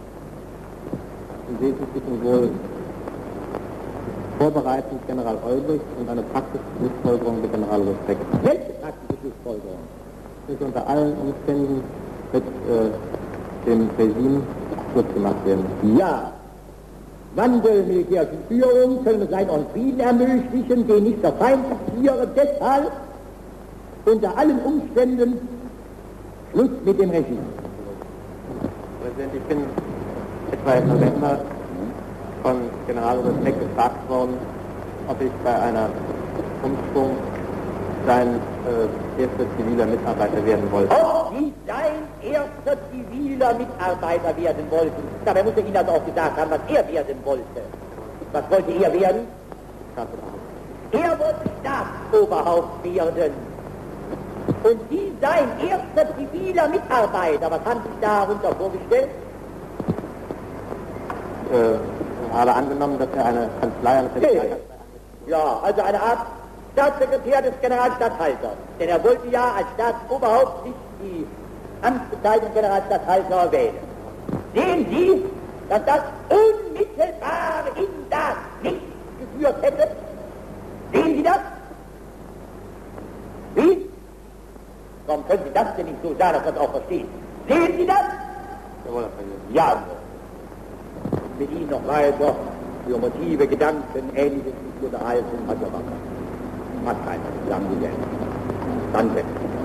Im Wesentlichen wohl vorbereitend General Olbricht und eine praktische Schlussfolgerung mit General Respekt. Welche praktische Schlussfolgerung? Es ist unter allen Umständen mit äh, dem Regime Schluss gemacht werden. Ja. Wandel militärischen Führung können wir einen Frieden ermöglichen, den nicht der Feind fixiere, deshalb unter allen Umständen Schluss mit dem Regime. Präsident, ich bin etwa im November von General Respekt gefragt worden, ob ich bei einer Umschwung sein äh, erster ziviler Mitarbeiter werden wollte. Ob Sie sein erster ziviler Mitarbeiter werden wollten. Dabei muss er Ihnen also auch gesagt haben, was er werden wollte. Was wollte er werden? Er wollte Staatsoberhaupt werden. Und Sie sein erster ziviler Mitarbeiter. Was haben Sie darunter vorgestellt? Äh, habe angenommen, dass er eine Kanzlei, eine Kanzlei Ja, also eine Art Staatssekretär des Generalstatthalters. Denn er wollte ja als Staatsoberhaupt sich die Amtsbezeichnung Generalstatthalter wählen. Sehen Sie, dass das unmittelbar in das Licht geführt hätte? Sehen Sie das? Wie? Warum können Sie das denn nicht so sagen, dass man es auch versteht? Sehen Sie das? Jawohl, Herr Präsident. Ja. Mit Ihnen noch weiter für Motive, Gedanken, Ähnliches zu unterhalten, hat ja was. Hat keiner, sagen Sie selbst. Danke.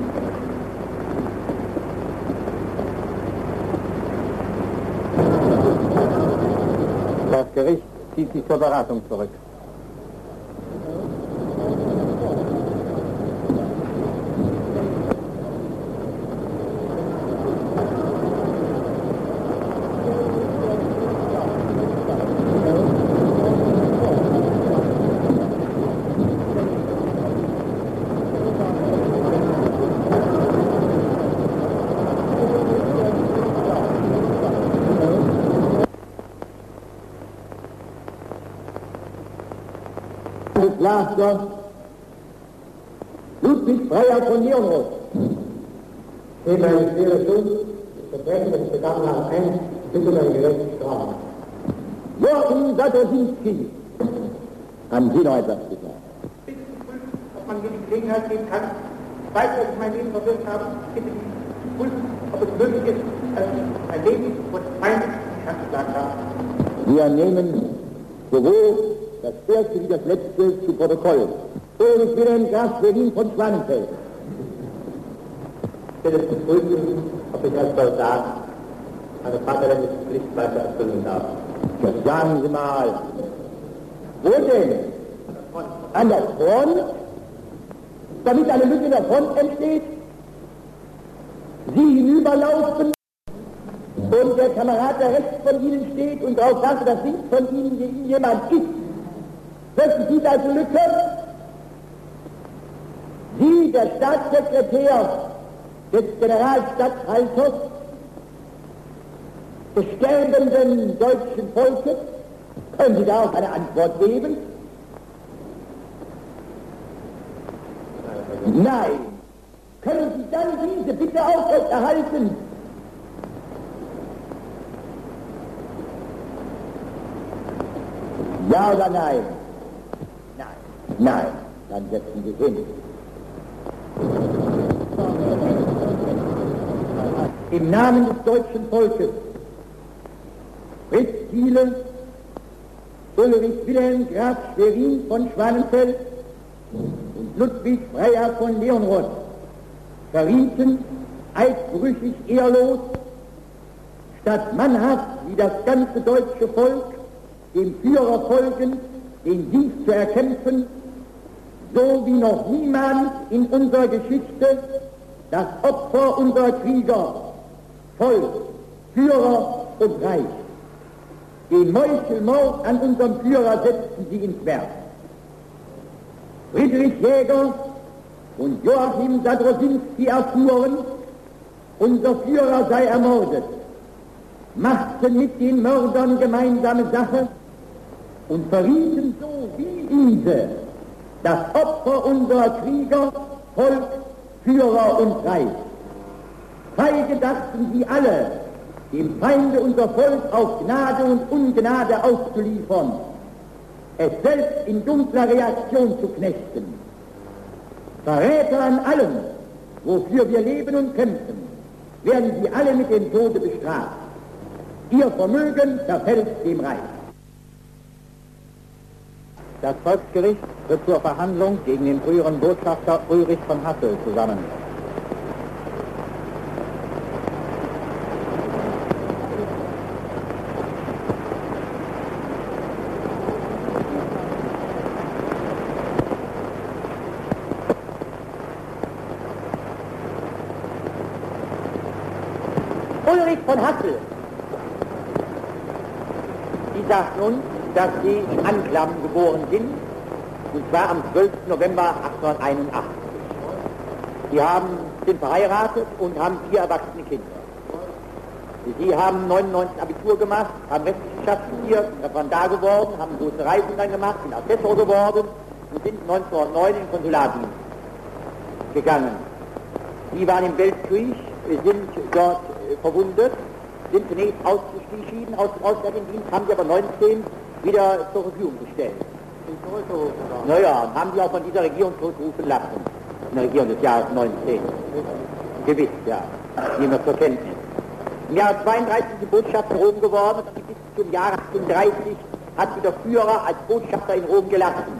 Das Gericht zieht sich zur Beratung zurück. Laster Ludwig Freier von Leonroth. Thema eine schwere Schuld, das Verbrechen des Begangenen eins, bitte um eine gerechte Strafe. Joachim Sadowski. Haben Sie noch etwas gesagt? Ob man mir die Gelegenheit geben kann, weiß, dass ich mein Leben verwirkt habe, bitte prüfen, ob es möglich ist, dass ich mein Leben von Feinden nicht gesagt habe. Wir nehmen sowohl das erste wie das letzte zu Protokoll. Ulrich Wilhelm Graf Berlin von Schwanenfeld. Ich will es begrüßen, ob ich als Soldat eine vaterländische Pflicht weiter erfüllen darf. Ja, sagen Sie mal, wo denn? An der Front? Damit eine Lücke in der Front entsteht? Sie hinüberlaufen und der Kamerad, der rechts von Ihnen steht und darauf wartet, dass links von Ihnen jemand ist. Plötzlich sieht also Lücke. Sie, der Staatssekretär des Generalstatthalters des sterbenden deutschen Volkes, können Sie darauf eine Antwort geben? Nein. Können Sie dann diese Bitte aufrechterhalten? Ja oder nein? Nein. Nein. Dann setzen Sie hin. Im Namen des deutschen Volkes Fritz Thiele, Ulrich Wilhelm Graf Schwerin von Schwanenfeld und Ludwig Freier von Leonroth verrieten, eidbrüchig ehrlos, statt mannhaft wie das ganze deutsche Volk dem Führer folgend, den Sieg zu erkämpfen, so wie noch niemand in unserer Geschichte das Opfer unserer Krieger, Volk, Führer und Reich. Den Meuchelmord an unserem Führer setzten sie ins Werk. Friedrich Jäger und Joachim Sadrowinski erfuhren, unser Führer sei ermordet, machten mit den Mördern gemeinsame Sache und verrieten so wie diese das Opfer unserer Krieger, Volk, Führer und Reich. Feige dachten sie alle, dem Feinde unser Volk auf Gnade und Ungnade auszuliefern, es selbst in dunkler Reaktion zu knechten. Verräter an allem, wofür wir leben und kämpfen, werden sie alle mit dem Tode bestraft. Ihr Vermögen verfällt dem Reich. Das Volksgericht wird zur Verhandlung gegen den früheren Botschafter Ulrich von Hassel zusammen. Ulrich von Hassel, Sie sagt nun, dass Sie in Anklam geboren sind, und zwar am zwölften November achtzehnhunderteinundachtzig. Sie haben, sind verheiratet und haben vier erwachsene Kinder. Sie haben neunundneunzig Abitur gemacht, haben Rechtswissenschaft studiert, sind Referendar geworden, haben große Reisen dann gemacht, sind Assessor geworden und sind neunzehnhundertneun in den Konsulardienst gegangen. Sie waren im Weltkrieg, sind dort äh, verwundet, sind zunächst ausgeschieden aus dem Auswärtigen Dienst, haben sie aber neunzehn wieder zur Verfügung gestellt. Naja, und haben sie auch von dieser Regierung zurückrufen lassen, in der Regierung des Jahres neunzehn. Gewiss, ja, nehmen wir zur Kenntnis. Im Jahre zweiunddreißig sind die Botschafter in Rom geworden und bis zum Jahre achtunddreißig hat sie der Führer als Botschafter in Rom gelassen.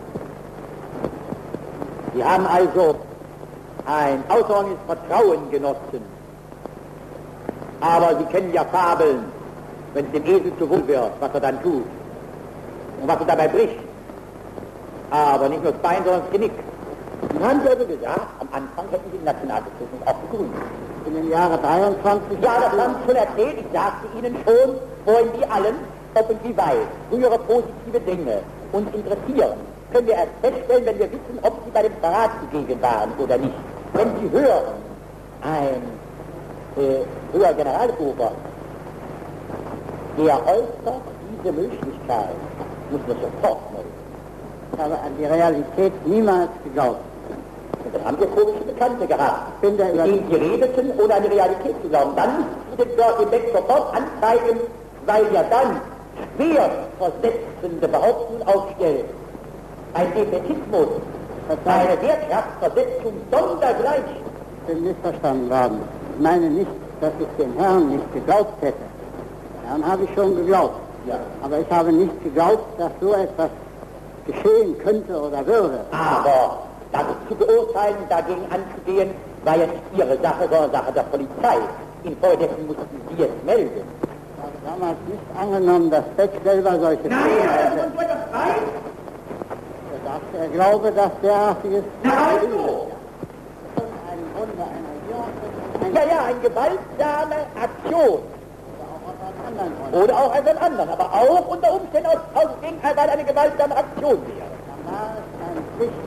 Sie haben also ein außerordentliches Vertrauen genossen. Aber Sie kennen ja Fabeln, wenn es dem Esel zu wohl wird, was er dann tut und was er dabei bricht. Aber nicht nur das Bein, sondern das Genick. Und haben Sie also gesagt, am Anfang hätten Sie den Nationalsozialismus auch begründet. In den Jahren dreiundzwanzig? Ja, das haben Sie schon erzählt. Ich sagte Ihnen schon, wollen die allen, ob und wie weit, frühere positive Dinge uns interessieren, können wir erst feststellen, wenn wir wissen, ob sie bei dem Verrat zugegen waren oder nicht. Wenn Sie hören, ein äh, höherer Generaloberst, der äußert diese Möglichkeit, muss man sofort melden. Ich habe an die Realität niemals geglaubt. Und dann haben wir komische Bekannte gehabt, die die redeten, ohne an die Realität zu glauben. Dann müssen Sie den Beck sofort anzeigen, weil ja dann schwer versetzende Behauptungen aufstellt. Ein Defetismus, eine Wehrkraftversetzung sondergleich. Ich bin missverstanden worden. Ich meine nicht, dass ich den Herrn nicht geglaubt hätte. Den Herrn habe ich schon geglaubt. Ja. Aber ich habe nicht geglaubt, dass so etwas geschehen könnte oder würde. Aber das zu beurteilen, dagegen anzugehen, war ja nicht Ihre Sache, sondern Sache der Polizei. Infolgedessen mussten Sie es melden. Ich habe damals nicht angenommen, dass Beck selber solche Nein, Fehler hätte. Nein, das ist frei. Er dachte, er glaube, dass derartiges... Na also! Ein Wunder, eine Regierung... Ja, ja, eine gewaltsame Aktion. Oder auch als einen anderen, aber auch unter Umständen aus, aus Gegenteil, weil eine gewaltsame Aktion wäre. Dann war es eine Pflicht,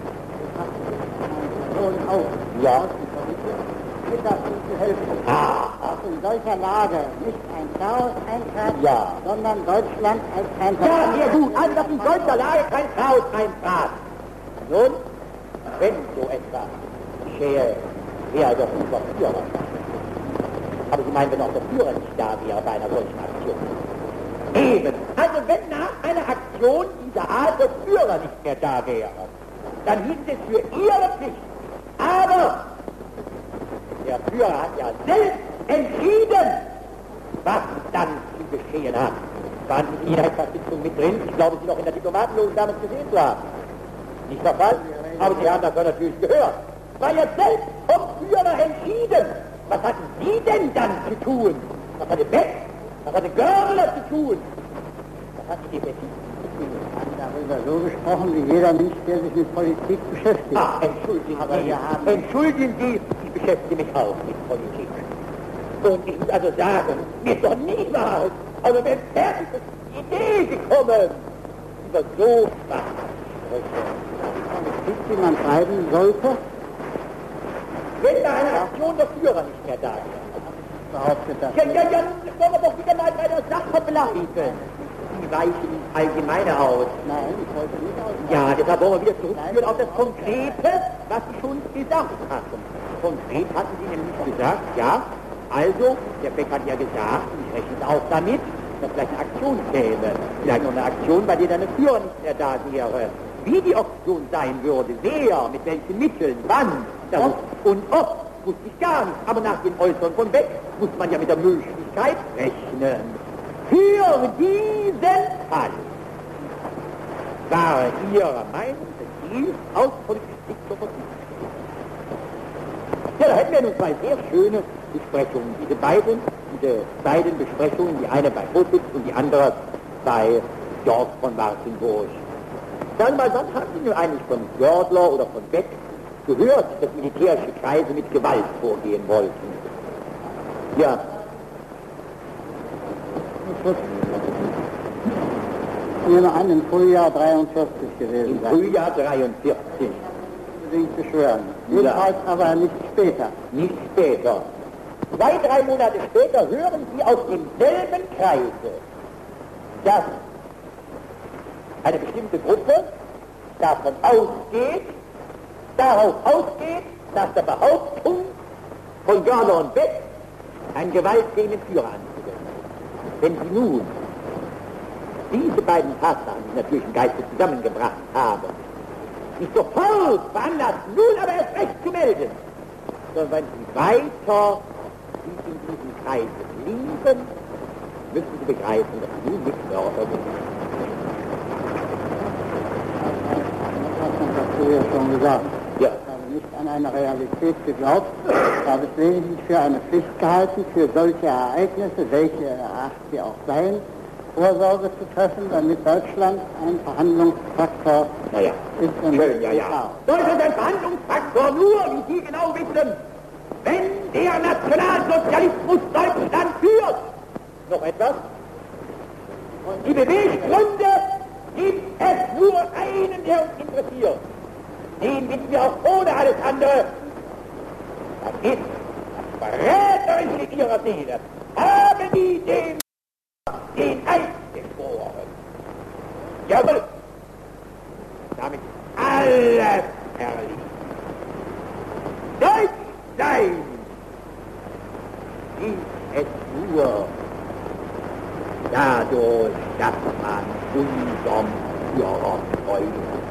auch. Ja. Zu helfen. Ah. Dass in solcher Lage nicht ein Chaos eintrat, ja, sondern Deutschland als ein... Ja, sehr gut, also dass in solcher Lage kein Chaos eintrat. Nun, wenn so etwas geschehe, wäre doch unser Führer. Aber Sie meinen, wenn auch der Führer nicht da wäre bei einer solchen Aktion. Eben. Also wenn nach einer Aktion dieser Art der Führer nicht mehr da wäre, dann hielt es für Ihre Pflicht. Aber der Führer hat ja selbst entschieden, was dann zu geschehen hat. Waren Sie in Ihrer Sitzung mit drin? Ich glaube, Sie noch in der Diplomatenloge damals gesehen zu haben. Nicht der Fall? Aber Sie haben das ja natürlich gehört. War ja selbst vom Führer entschieden. Was hatten Sie denn dann zu tun? Was hatte Beck? Was hatte Görler zu tun? Was hat die D P T zu tun? Wir haben darüber so gesprochen, wie jeder Mensch, der sich mit Politik beschäftigt. Ach, entschuldigen Aber Sie, wir haben entschuldigen Sie, ich beschäftige mich auch mit Politik. Und ich muss also sagen, mir ist doch niemals, also mir ist die Idee gekommen, über so schwache Sprüche. Politik, die man treiben sollte, wenn da eine Aktion der Führer nicht mehr da ist. Behauptet das. Ja, ja, ja, nun wollen wir doch wieder mal bei der Sache bleiben. Die weichen Allgemeine aus. Nein, ich wollte nicht aus. Ja, deshalb wollen wir wieder zurückführen auf das Konkrete, was Sie schon gesagt hatten. Konkret hatten Sie nämlich gesagt, ja, also, der Beck hat ja gesagt, und ich rechne auch damit, dass vielleicht eine Aktion käme. Vielleicht noch eine Aktion, bei der dann der Führer nicht mehr da wäre. Wie die Aktion sein würde, wer, mit welchen Mitteln, wann, das und ob, wusste ich gar nicht. Aber nach den Äußerungen von Beck muss man ja mit der Möglichkeit rechnen. Für diesen Fall war Ihrer Meinung das Ziel aus Politik zur Verfügung. Ja, da hätten wir nun zwei sehr schöne Besprechungen. Diese beiden, diese beiden Besprechungen, die eine bei Popitz und die andere bei Georg von Wartenburg. Sagen wir mal, was haben Sie nun eigentlich von Gördler oder von Beck gehört, dass militärische Kreise mit Gewalt vorgehen wollten? Ja. Ich nehme an, im Frühjahr dreiundvierzig gewesen Im Frühjahr dreiundvierzig. Unbedingt beschwören. Jedenfalls aber nicht später. Nicht später. Zwei, drei Monate später hören Sie aus demselben Kreise, dass eine bestimmte Gruppe davon ausgeht, darauf ausgeht, nach der Behauptung von Görner und Beck einen gewaltsamen Führer anzuwenden. Wenn Sie nun diese beiden Tatsachen, die natürlich im Geiste zusammengebracht haben, nicht sofort veranlasst, nun aber erst recht zu melden, sondern wenn Sie weiter in diesem Kreise blieben, müssen Sie begreifen, dass Sie nicht Mörder sind. Das hast du ja schon gesagt. Ja. Ich habe nicht an eine Realität geglaubt, ich habe es lediglich für eine Pflicht gehalten, für solche Ereignisse, welche Art sie auch seien, Vorsorge zu treffen, damit Deutschland ein Verhandlungsfaktor naja. ist. Und Schön, ja, ja. Deutschland ist ein Verhandlungsfaktor nur, wie Sie genau wissen, wenn der Nationalsozialismus Deutschland führt. Noch etwas? Und die Beweggründe gibt es nur einen, der uns interessiert. Den bitten wir auch ohne alles andere. Das ist das Verräterische ihrer Seele. Haben die den, den Eid geschworen? Jawohl. Damit ist alles erledigt. Deutsch sein ist es nur dadurch, dass man unserem Führer treu ist.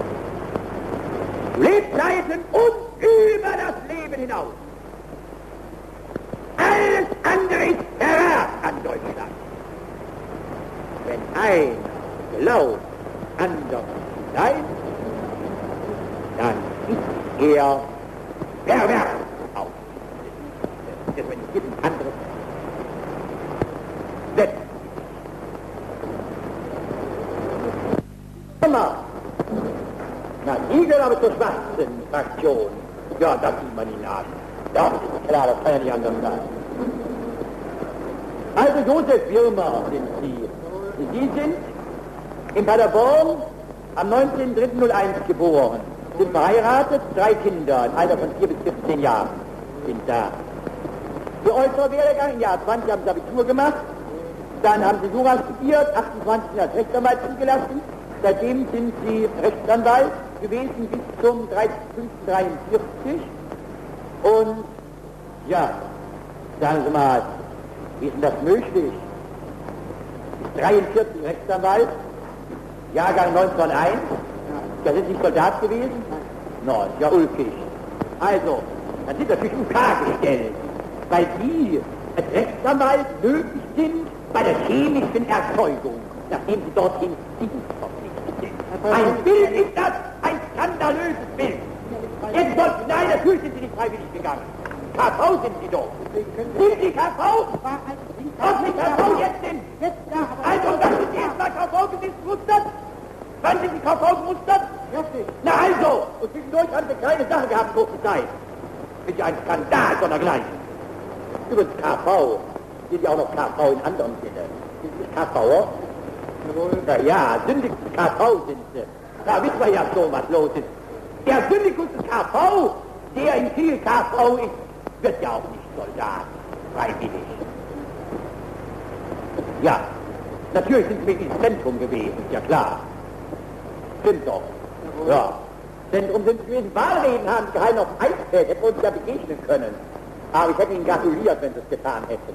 Lebzeiten und über das Leben hinaus. Alles andere ist Verrat an Deutschland. Wenn einer glaubt, anders zu sein, dann ist er pervers auch. Das ist ein anderes Selbst. Na, die gehören aber zur schwarzen Fraktion. Ja, das sieht man ihnen an. Ja, das ist klar, das kann ja nicht anders sein. Also Josef Wirmer sind Sie. Sie sind in Paderborn am neunzehnten dritten null eins geboren, sind verheiratet, drei Kinder, im Alter von vier bis vierzehn Jahren sind da. Ihr äußerer Werdegang, im Jahr zwanzig haben Sie Abitur gemacht, dann haben Sie Jura studiert, achtundzwanzig als Rechtsanwalt zugelassen, seitdem sind Sie Rechtsanwalt gewesen bis zum dreißigsten fünften dreiundvierzig und ja, sagen Sie mal, wie ist denn das möglich? Ist dreiundvierzig Rechtsanwalt, Jahrgang neunzehnhunderteins, da sind Sie Soldat gewesen? No, ist ja ulkig. Also, dann sind natürlich U K gestellt, weil Sie als Rechtsanwalt nötig sind bei der chemischen Erzeugung, nachdem Sie dorthin Dienst verpflichtet sind. Ein Bild ist das, ein skandalöses Bild. Jetzt sollten, nein, natürlich sind Sie nicht freiwillig gegangen. K V sind Sie doch. Sind Sie K V? Ob Sie K V jetzt sind? Also, das ist erstmal K V-Gesetz mustert? Wann sind Sie K V gemustert? Na also, und zwischendurch haben Sie keine Sache gehabt, kurze Zeit. Ist ja ein Skandal sondergleichen. Übrigens K V, sind ja auch noch K V in anderem Sinne. Sind Sie K V-er? Na ja, Syndikus K V sind Sie. Da wissen wir ja schon, was los ist. Der Syndikus des K V, der in viel K V ist, wird ja auch nicht Soldat, freiwillig. Ja, Natürlich sind wir ins Zentrum gewesen, ja klar. Stimmt doch. Ja. Zentrum sind sie gewesen. Wahlreden haben sie gehalten auf dem Eisfeld, hätten wir uns ja begegnen können. Aber ich hätte ihnen gratuliert, wenn sie es getan hätten.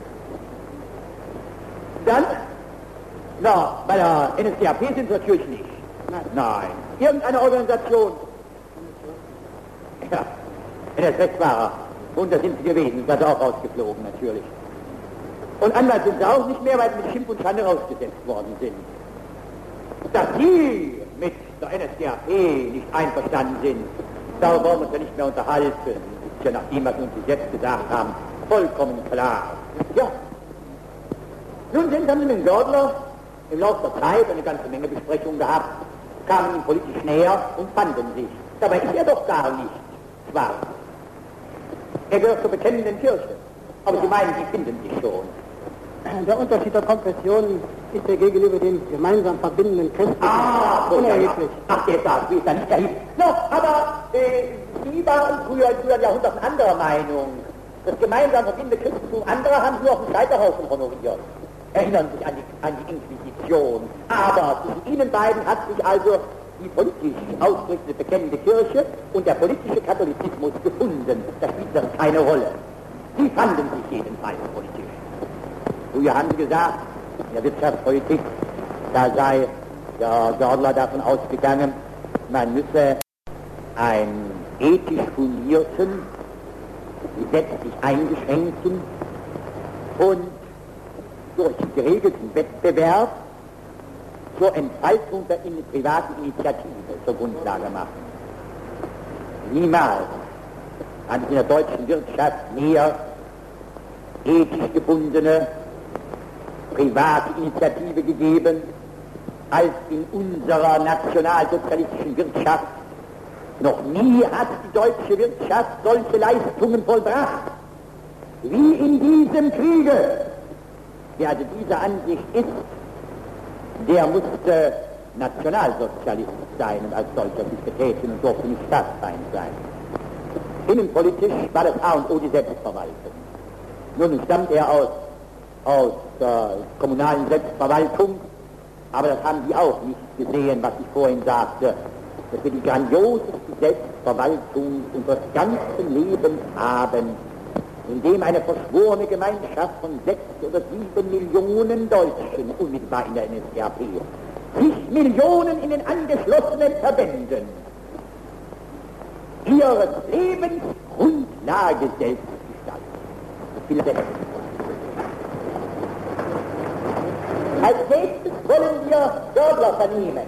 Dann, na, bei der N S D A P sind sie natürlich nicht. Nein. Nein. Irgendeine Organisation. Ja, N S S war er. Und da sind sie gewesen, da sind sie auch rausgeflogen, natürlich. Und anders sind sie auch nicht mehr, weil sie mit Schimpf und Schande rausgesetzt worden sind. Dass sie mit der N S D A P nicht einverstanden sind, darüber wollen wir uns ja nicht mehr unterhalten. Das ist ja nach dem, was uns die jetzt gesagt haben, vollkommen klar. Ja. Nun sind haben sie mit dem Gördler im Laufe der Zeit eine ganze Menge Besprechungen gehabt, kamen ihm politisch näher und fanden sich. Dabei ist er doch gar nicht schwarz. Er gehört zur bekennenden Kirche. Aber ja. Sie meinen, sie finden sich schon. Der Unterschied der Konfessionen ist ja gegenüber den gemeinsam verbindenden Christen ah, unerheblich. Ach, der sagt, wie ist da nicht dahin? No, aber äh, Sie waren früher in früheren Jahrhunderten anderer Meinung. Das gemeinsam verbindende Christentum anderer haben Sie nur auf dem Scheiterhaufen honoriert. Erinnern sich an die, an die Inquisition. Aber zwischen Ihnen beiden hat sich also die politisch ausdrückende bekennende Kirche und der politische Katholizismus gefunden. Das spielt dann keine Rolle. Sie fanden sich jedenfalls politisch. Früher haben Sie gesagt, in der Wirtschaftspolitik, da sei der Gördler davon ausgegangen, man müsse einen ethisch fundierten, gesetzlich eingeschränkten und durch geregelten Wettbewerb zur Entfaltung der in privaten Initiative zur Grundlage machen. Niemals hat es in der deutschen Wirtschaft mehr ethisch gebundene private Initiative gegeben, als in unserer nationalsozialistischen Wirtschaft. Noch nie hat die deutsche Wirtschaft solche Leistungen vollbracht, wie in diesem Kriege. Wer also dieser Ansicht ist, der musste Nationalsozialist sein und als solcher sich betätigen und durfte nicht Staatsfeind sein. Innenpolitisch war das A und O die Selbstverwaltung. Nun stammt er aus aus der kommunalen Selbstverwaltung, aber das haben die auch nicht gesehen, was ich vorhin sagte, dass wir die grandioseste Selbstverwaltung unseres ganzen Lebens haben, in dem eine verschworene Gemeinschaft von sechs oder sieben Millionen Deutschen unmittelbar in der N S D A P, zig Millionen in den angeschlossenen Verbänden, ihres Lebens Grundlage selbst gestalten. Als nächstes wollen wir Gördler vernehmen.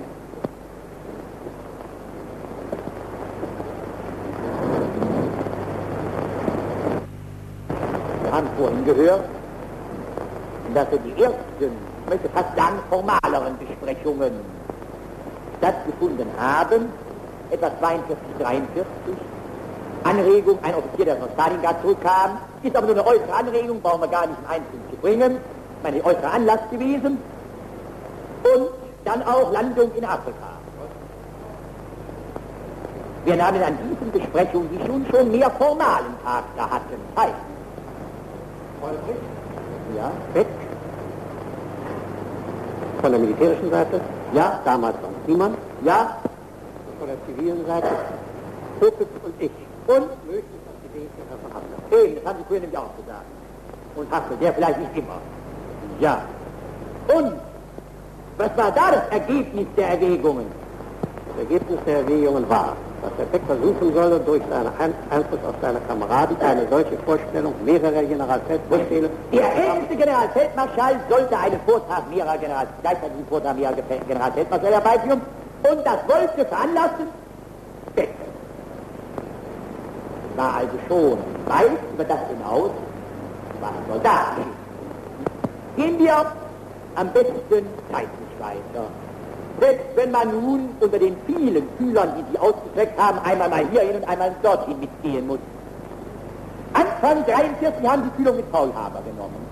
Wir haben vorhin gehört, dass er die ersten, ich möchte fast sagen, formaleren Besprechungen stattgefunden haben, etwa zweiundvierzig, dreiundvierzig. Anregung, ein Offizier, der von Stalingrad zurückkam, ist aber nur eine äußere Anregung, brauchen wir gar nicht im Einzelnen zu bringen. Meine äußere Anlass gewesen und dann auch Landung in Afrika. Wir nahmen an diesen Besprechungen, die schon schon mehr formalen Charakter hatten, teil. Ja, weg. Von der militärischen Seite? Ja. Damals von Niemann? Ja. Von der zivilen Seite? Popitz und ich. Und? Möglich, dass die Idee von Hassel. Eben, das haben Sie vorhin nämlich auch gesagt. Und Hassel, der vielleicht nicht immer. Ja. Und was war da das Ergebnis der Erwägungen? Das Ergebnis der Erwägungen war, dass der Beck versuchen solle, durch seinen Einfluss auf seine Kameraden eine solche Vorstellung mehrerer Generalfeldbefehle. Der älteste Generalfeldmarschall sollte einen Vortrag mehrerer General, gleichzeitig einen Vortrag mehrerer Generalfeldmarschall herbeiführen und das wollte veranlassen Beck. War also schon weit über das hinaus, was ein Soldat ist. Gehen wir am besten zeitlich weiter. Selbst wenn man nun unter den vielen Schülern, die sie ausgestreckt haben, einmal mal hierhin und einmal dorthin mitgehen muss. Anfang dreiundvierzig haben die Schüler mit Faulhaber genommen.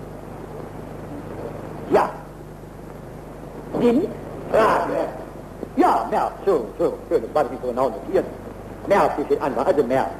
Ja. Sind Frage. Ja, März, so, so, schön, das war nicht so genau notiert. März, wie steht Anfang, also März.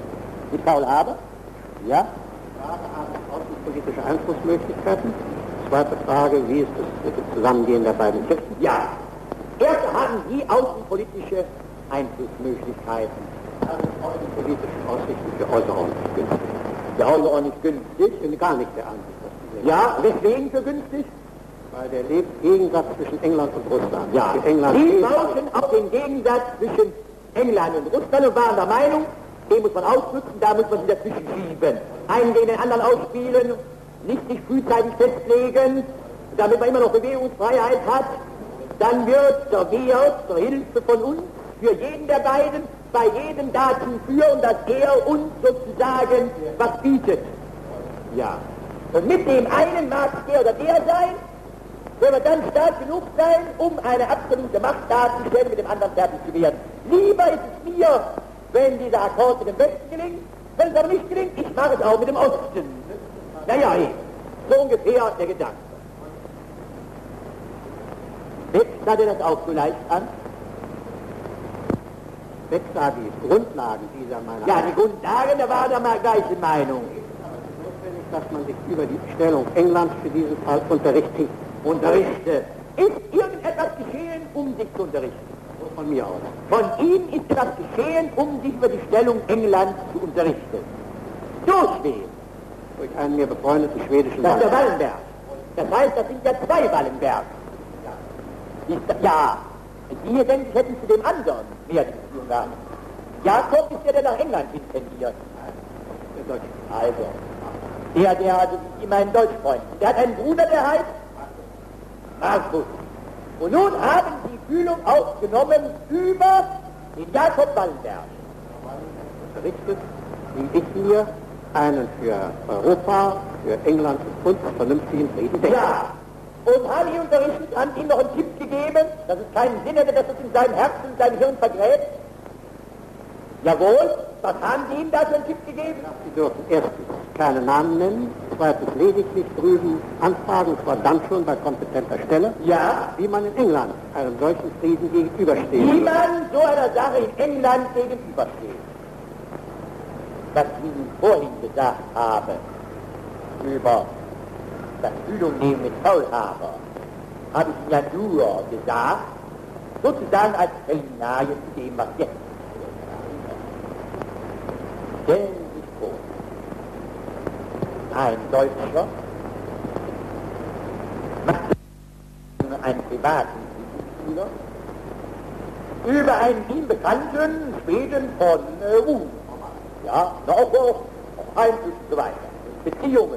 Mit Faulhaber? Ja. Frage haben außenpolitische Einflussmöglichkeiten. Zweite Frage, wie ist es mit dem Zusammengehen der beiden Kirchen? Ja. Erst haben Sie außenpolitische Einflussmöglichkeiten. Politische Aussichten für außerordentlich günstig. Ja, außerordentlich günstig. Ich bin gar nicht der Ansicht, dass diese Ja, weswegen für günstig? weil der lebt Gegensatz zwischen England und Russland. Ja, Für England Sie steht- brauchen auch den Gegensatz zwischen England und Russland und waren der Meinung, den muss man ausnutzen, da muss man sich dazwischen schieben. Einen gegen den anderen ausspielen, nicht sich frühzeitig festlegen, damit man immer noch Bewegungsfreiheit hat. Dann wird der Wehr zur Hilfe von uns, für jeden der beiden, bei jedem dazu führen, dass er uns sozusagen was bietet. Ja. Und mit dem einen mag es der oder der sein, wenn wir dann stark genug sein, um eine absolute Macht darzustellen, mit dem anderen fertig zu werden. Lieber ist es mir, wenn dieser Akkord mit dem Westen gelingt, wenn es aber nicht gelingt, ich mache es auch mit dem Osten. Naja, eben. So ungefähr der Gedanke. Beck sah dir das auch so leicht an? Beck sah die Grundlagen dieser Meinung. Ja, die Grundlagen, da war er mal gleiche Meinung. Notwendig, dass man sich über die Stellung Englands für diesen Fall unterrichtet. Unterrichte. Ist irgendetwas geschehen, um sich zu unterrichten? Von mir aus. Von ihm ist etwas geschehen, um sich über die Stellung Englands zu unterrichten. Durch wen? Durch einen mir befreundeten schwedischen Das ist der Mann. Wallenberg. Das heißt, das sind ja zwei Wallenberg. Ist, ja, die denke ich, hätten zu dem anderen mehr die Beziehung gehabt. Jakob ist ja der nach England intendiert. Also, der, der also wie mein Deutschfreund. Der hat einen Bruder, der heißt Markus. Und nun haben sie Fühlung aufgenommen über den Jakob Wallenberg. Unterrichtet, wie ich mir einen für Europa, für England und vernünftigen Frieden denke. Ja, und haben ihn unterrichtet, haben ihm noch einen Tipp gegeben, dass es keinen Sinn hätte, dass es in seinem Herzen, in seinem Hirn vergräbt. Jawohl, was haben Sie ihm da für einen Tipp gegeben? Sie dürfen erstens keine Namen nennen, zweitens lediglich drüben anfragen, und zwar dann schon bei kompetenter Stelle, Ja, wie man in England einem solchen Frieden gegenübersteht. wie man so einer Sache in England gegenübersteht. Was ich Ihnen vorhin gesagt habe, über das Fühlung nehmen mit Faulhaber, habe ich Ihnen ja nur gesagt, sozusagen als Präliminarien zu dem, was jetzt stellen Sie sich vor, ein Deutscher macht einen privaten Schüler über einen ihm bekannten Schweden von äh, Ruhm. Ja, noch auch Heim und so weiter. Beziehungen.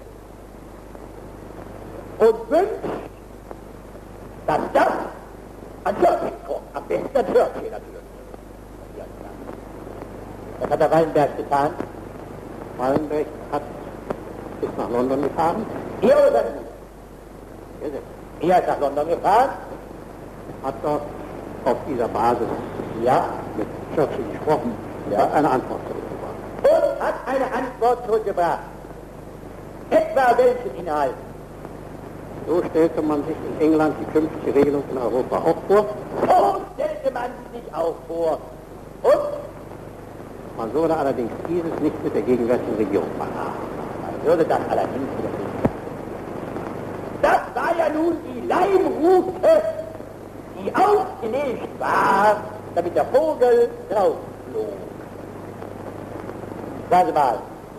Und wünscht, dass das an Churchill kommt. Am besten an Churchill natürlich. Ja, was hat der Wallenberg getan? Wallenberg hat ist nach London gefahren, Er oder sein Bruder? Er ist nach London gefahren. hat dort auf dieser Basis Ja. mit Churchill gesprochen, Ja. hat eine Antwort zurückgebracht. Und hat eine Antwort zurückgebracht. Etwa welchen Inhalt? So stellte man sich in England die künftige Regelung in Europa auch vor. So stellte man sich auch vor. Und Man würde allerdings dieses nicht mit der gegenwärtigen Regierung machen. man würde das allerdings nicht. Das war ja nun die Leimrute, die ausgelegt war, damit der Vogel drauf flog. Sagen Sie mal,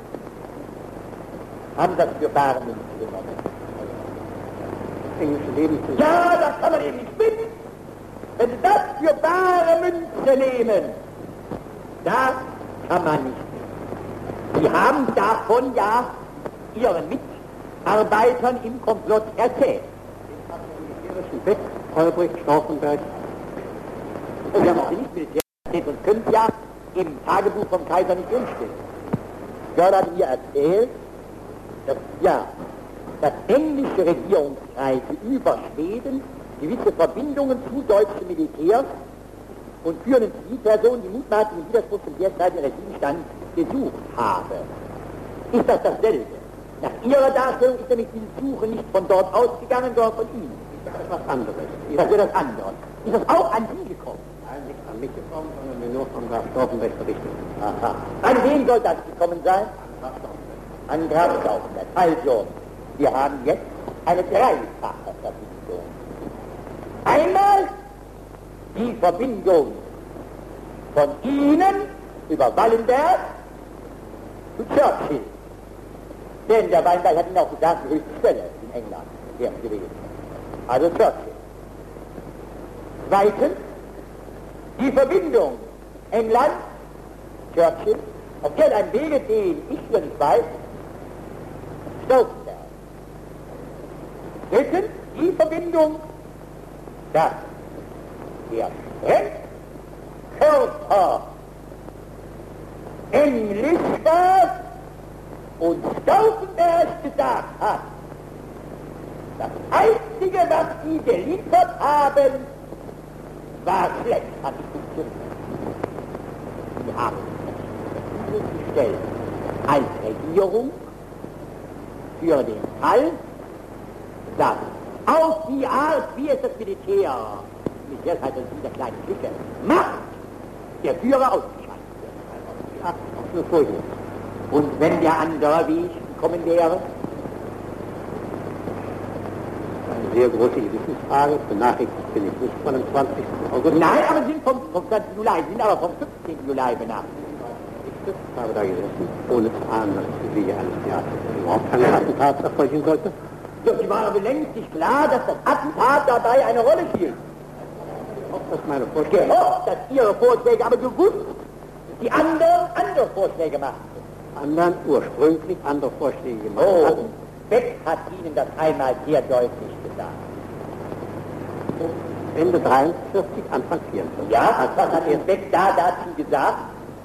haben Sie das für bare Münze genommen? Englische Lebensmittel. Ja, das kann man eben nicht finden. Wenn Sie das für bare Münze nehmen, das kann man nicht. Sie haben davon ja Ihren Mitarbeitern im Komplott erzählt. Militärischen Beck, Olbricht, Stauffenberg. Und Sie haben Sie nicht Militär erzählt und können ja im Tagebuch vom Kaiser nicht drinstehen. Jörn hat mir erzählt, dass ja das englische Regierungskreise über Schweden gewisse Verbindungen zu deutschen Militärs und führenden Zivilpersonen, die mutmaßlich im Widerspruch zum derzeitigen Regime stand, gesucht habe. Ist das dasselbe? Nach Ihrer Darstellung ist nämlich diese Suche nicht von dort ausgegangen, sondern von Ihnen. Das ist was anderes. Das wäre das andere. Ist das auch an Sie gekommen? Nein, nicht an mich gekommen, sondern mir nur von Graf Stauffenberg berichtet. Aha. An wen soll das gekommen sein? An Graf Stauffenberg. Also, wir haben jetzt eine dreifache Verbindung. Einmal die Verbindung von Ihnen über Wallenberg zu Churchill. Denn der Weinberg hat Ihnen auch gesagt, die höchste Stelle in England wäre gewesen. Also Churchill. Zweitens, die Verbindung England, Churchill, auf irgendeinem Wege, den ich hier nicht weiß, Stauffenberg. Drittens, die Verbindung, dass der Sprengkörper englisch war und Stauffenberg gesagt hat, das Einzige, was sie geliefert haben, war schlecht, hat nicht funktioniert. Sie haben es gestellt als Regierung für den Fall, dass auf die Art, wie es das Militär, Militär heißt das wieder kleine Stücke, macht, der Führer ausgeschaltet wird. Und wenn der andere Weg gekommen wäre? Eine sehr große Gewissensfrage. Benachrichtigt bin ich nicht von dem zwanzigsten August. Nein, aber sind vom, vom zwanzigsten Juli, sind aber vom fünfzehnten Juli benachrichtigt. Ich habe da gesessen, ohne zu ahnen, dass die Wege eines Theaters überhaupt keine Attentat erfolgen sollte. Ja, Sie waren aber längst nicht klar, dass das Attentat dabei eine Rolle spielt. Auch das meine Vorstellung. Gehofft, dass Ihre Vorschläge, aber gewusst, dass die anderen andere Vorschläge machten. Anderen ursprünglich andere Vorschläge gemacht Oh, hatten. Beck hat Ihnen das einmal sehr deutlich gesagt. Ende dreiundvierzig, Anfang vierundvierzig. Ja, was hat Ihnen Beck da dazu gesagt?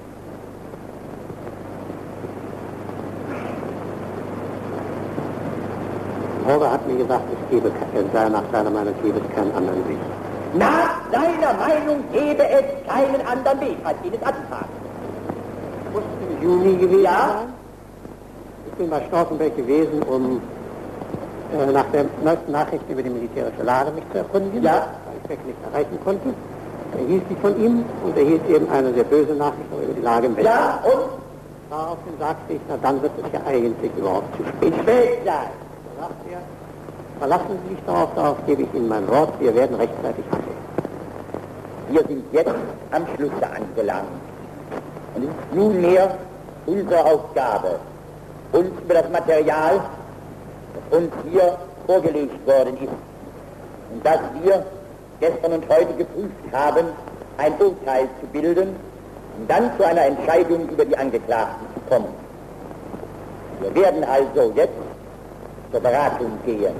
Horber hat mir gesagt, es gebe, ke- nach seiner Meinung gebe es keinen anderen Weg. Nach seiner Meinung gäbe es keinen anderen Weg als jenes Attentat. Muss im Juni gewesen Ja. sein. Ich bin bei Stauffenberg gewesen, um äh, nach der neuesten Nachricht über die militärische Lage mich zu erkundigen, Ja. weil ich Beck nicht erreichen konnte. Er hielt die von ihm und er hielt eben eine sehr böse Nachricht über die Lage im Westen. Ja, und Daraufhin sagte ich, na dann wird es ja eigentlich überhaupt zu spät. spät sein. Da sagt er, verlassen Sie sich darauf, darauf gebe ich Ihnen mein Wort, wir werden rechtzeitig handeln. Wir sind jetzt am Schlusse angelangt. Und es ist nunmehr unsere Aufgabe, uns über das Material, das uns hier vorgelegt worden ist, und das wir gestern und heute geprüft haben, ein Urteil zu bilden und dann zu einer Entscheidung über die Angeklagten zu kommen. Wir werden also jetzt zur Beratung gehen.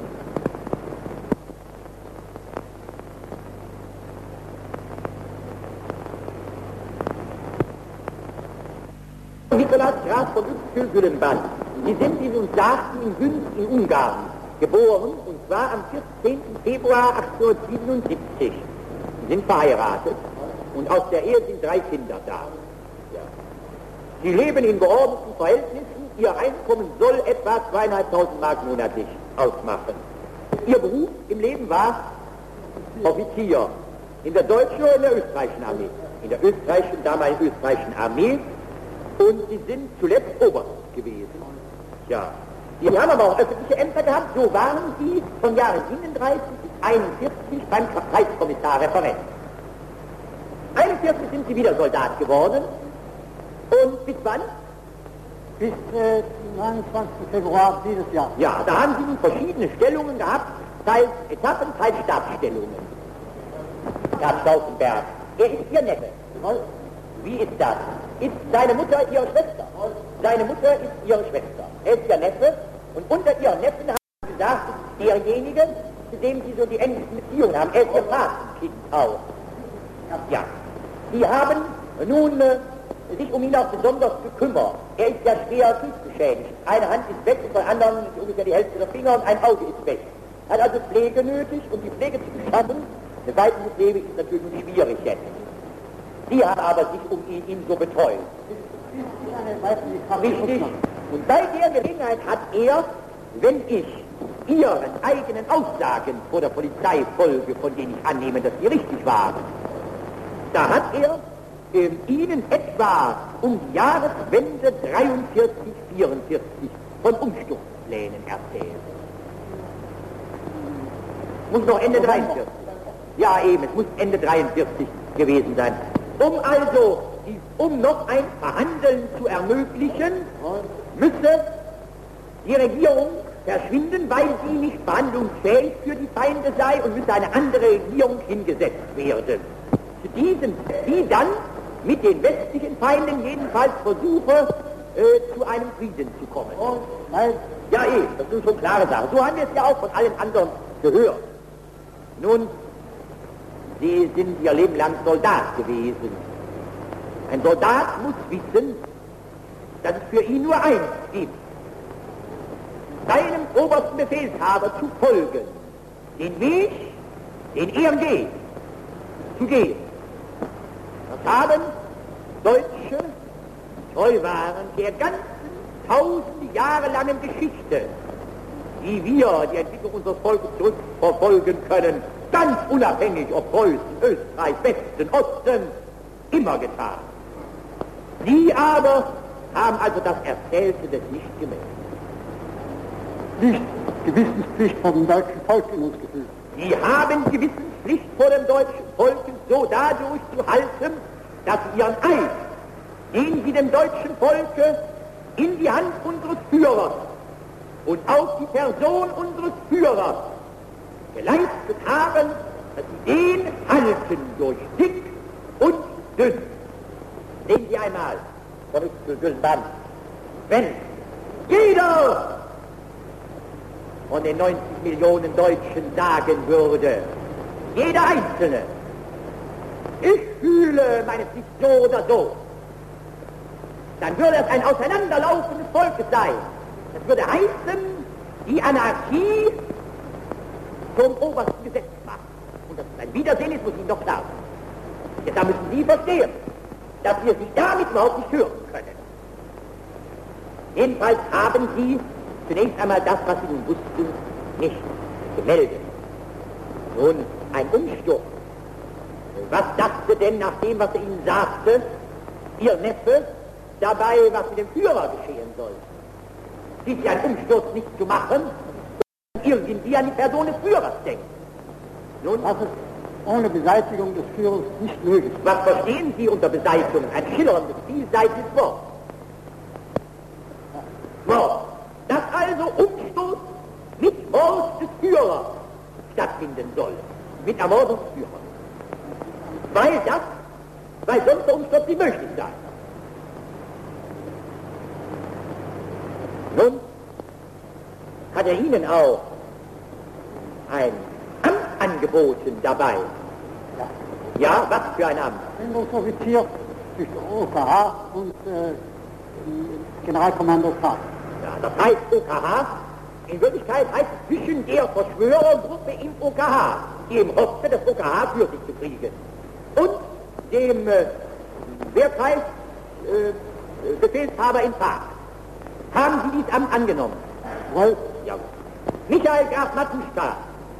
Nikolaus Graf von Uexküll-Güllenband. Sie sind, wie Sie uns sagten, in Günz in Ungarn geboren, und zwar am vierzehnten Februar achtzehnhundertsiebenundsiebzig. Sie sind verheiratet und aus der Ehe sind drei Kinder da. Ja. Sie leben in geordneten Verhältnissen. Ihr Einkommen soll etwa zweieinhalbtausend Mark monatlich ausmachen. Ihr Beruf im Leben war Offizier in der deutschen oder in der österreichischen Armee. In der österreichischen, damaligen österreichischen Armee. Und sie sind zuletzt Oberst gewesen. Ja. Sie haben aber auch öffentliche Ämter gehabt. So waren sie von Jahren siebenunddreißig bis einundvierzig beim Reichskommissar Referent. einundvierzig sind sie wieder Soldat geworden. Und bis wann? Bis äh, neunundzwanzigsten Februar dieses Jahres. Ja, da haben sie nun verschiedene Stellungen gehabt, teils Etappen, teils Stabsstellungen. Graf Stauffenberg, er ist ihr Neffe. Wie ist das? Ist seine Mutter ihre Schwester? Seine Mutter ist ihre Schwester. Er ist ihr Neffe, und unter ihren Neffen haben sie gesagt, es ist derjenige, zu dem sie so die engsten Beziehungen haben. Er ist ihr Patenkind auch. Ja. Sie haben nun äh, sich um ihn auch besonders gekümmert. Er ist ja schwer fußgeschädigt. Eine Hand ist weg, und bei anderen ist ungefähr die Hälfte der Finger, und ein Auge ist weg. Hat also Pflege nötig, und die Pflege zu beschaffen, eine weitere Pflege ist natürlich schwierig jetzt. Sie haben aber sich um ihn, ihn so betreut. Richtig. Und bei der Gelegenheit hat er, wenn ich Ihren eigenen Aussagen vor der Polizei folge, von denen ich annehme, dass sie richtig waren, da hat er ähm, Ihnen etwa um die Jahreswende dreiundvierzig, vierundvierzig von Umsturzplänen erzählt. Muss noch Ende dreiundvierzig. Ja, eben, es muss Ende dreiundvierzig gewesen sein. Um also, um noch ein Verhandeln zu ermöglichen, müsse die Regierung verschwinden, weil sie nicht verhandlungsfähig für die Feinde sei und müsse eine andere Regierung hingesetzt werden. Zu diesem, die dann mit den westlichen Feinden jedenfalls versuche, äh, zu einem Frieden zu kommen. Oh, nein. Ja, eh, das sind schon klare Sachen. So haben wir es ja auch von allen anderen gehört. Nun, Sie sind Ihr Leben lang Soldat gewesen. Ein Soldat muss wissen, dass es für ihn nur eins gibt: seinem obersten Befehlshaber zu folgen, den Weg, den er geht, zu gehen. Das haben Deutsche, treu waren der ganzen tausend Jahre langen Geschichte, die wir die Entwicklung unseres Volkes zurückverfolgen können, ganz unabhängig ob Preußen, Österreich, Westen, Osten, immer getan. Sie aber haben also das Erzählte des nicht gemerkt. Pflicht, Gewissenspflicht vor dem deutschen Volk in uns gefühlt. Sie haben Gewissenspflicht vor dem deutschen Volk so dadurch zu halten, dass sie ihren Eid, den sie dem deutschen Volke in die Hand unseres Führers und auf die Person unseres Führers geleistet haben, dass sie den halten durch dick und dünn. Sehen Sie einmal, zurück zu Güldenband, wenn jeder von den neunzig Millionen Deutschen sagen würde, jeder Einzelne, ich fühle meine Pflicht so oder so, dann würde es ein Auseinanderlaufen des Volkes sein. Das würde heißen, die Anarchie zum obersten Gesetz machen. Und das ist ein Widersinn, ist, muss ich noch sagen. Jetzt da müssen Sie verstehen, dass wir Sie damit überhaupt nicht hören können. Jedenfalls haben Sie zunächst einmal das, was Sie nun wussten, nicht gemeldet. Nun, ein Umsturz. Was dachte denn nach dem, was er Ihnen sagte, Ihr Neffe, dabei, was mit dem Führer geschehen soll? Es ist ja ein Umsturz nicht zu machen, irgendwie an die Person des Führers denkt. Nun, Das ist ohne Beseitigung des Führers nicht möglich. was verstehen Sie unter Beseitigung? Ein schillerndes, vielseitiges Wort. Wort. Dass also Umsturz mit Mord des Führers stattfinden soll. Mit Ermordung des Führers. Weil das, weil sonst der Umsturz nicht möglich sei. Nun hat er Ihnen auch ein Amt angeboten dabei. Ja, was für ein Amt? Bildungsoffizier durch O K H und äh, Generalkommando K. Ja, das heißt O K H, in Wirklichkeit heißt es zwischen der Verschwörergruppe im O K H, die eben hoffte, das O K H für sich zu kriegen, und dem äh, Wehrkreis äh, Befehlshaber in Prag. Haben Sie dieses Amt angenommen? Jawohl. Ja. Michael Graf Matuschka.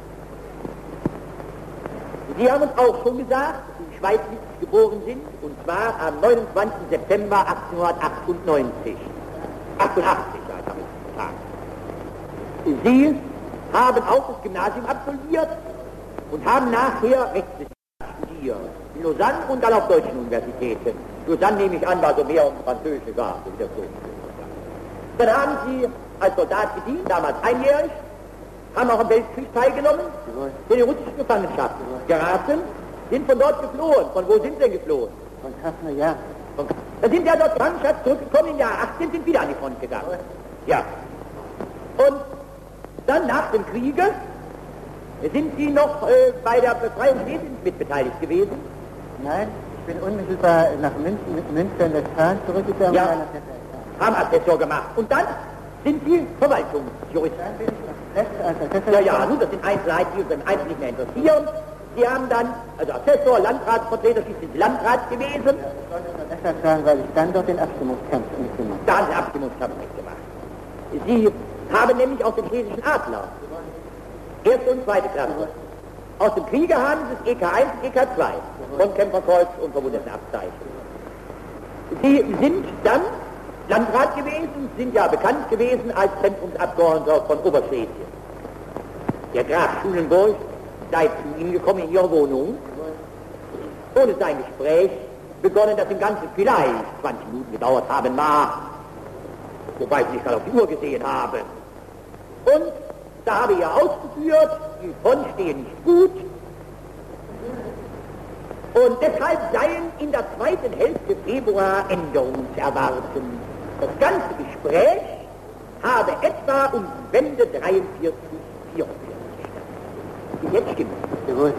Sie haben uns auch schon gesagt, dass Sie in Schweidnitz geboren sind, und zwar am neunundzwanzigsten September achtzehnhundertachtundneunzig. achtundachtzig, ja, habe ich gesagt. Sie haben auch das Gymnasium absolviert und haben nachher Rechtswissenschaft studiert. In Lausanne und dann auf deutschen Universitäten. Lausanne nehme ich an, war so mehr um Französische war, wie das so ist. Dann haben Sie als Soldat gedient, damals einjährig, haben auch am Weltkrieg teilgenommen, in die russische Gefangenschaft geraten, sind von dort geflohen. Von wo sind Sie denn geflohen? Von Kassner, ja. Von, da sind ja dort Gefangenschaft zurückgekommen, im Jahr achtzehn sind wieder an die Front gegangen. Ja. Und dann nach dem Kriege sind Sie noch äh, bei der Befreiung Schlesiens mitbeteiligt gewesen? Nein, ich bin unmittelbar nach München, mit Münster in Westfalen zurückgekommen. Ja. Haben Assessor gemacht. Und dann sind Sie Verwaltungsjurist. Dann bin ich noch Rest als Assessor. Ja, ja, nun, das sind Einzelheiten, die uns im Einzelnen nicht mehr interessieren. Sie haben dann, also Assessor, Landratsvertreter, Sie sind Landrat gewesen. Ja, ich wollte noch deshalb sagen, weil ich dann dort den Abstimmungskampf mitgemacht habe. Da haben Sie Abstimmungskampf mitgemacht. Sie haben nämlich aus dem Schlesischen Adler erste und zweite Klasse. Aus dem Kriege haben Sie das E K eins und E K zwei von Kämpferkreuz und verwundeten Abzeichen. Sie sind dann Landrat gewesen, sind ja bekannt gewesen als Zentrumsabgeordneter von Oberschlesien. Der Graf Schulenburg sei zu ihm gekommen in ihre Wohnung, ohne sein Gespräch begonnen, das im Ganzen vielleicht zwanzig Minuten gedauert haben mag, wobei ich nicht gerade auf die Uhr gesehen habe. Und da habe er ausgeführt, die Front stehe nicht gut, und deshalb seien in der zweiten Hälfte Februar Änderungen zu erwarten. Das ganze Gespräch habe etwa um die Wende dreiundvierzig, vierundvierzig statt. Die jetzt stimmt. Jawohl.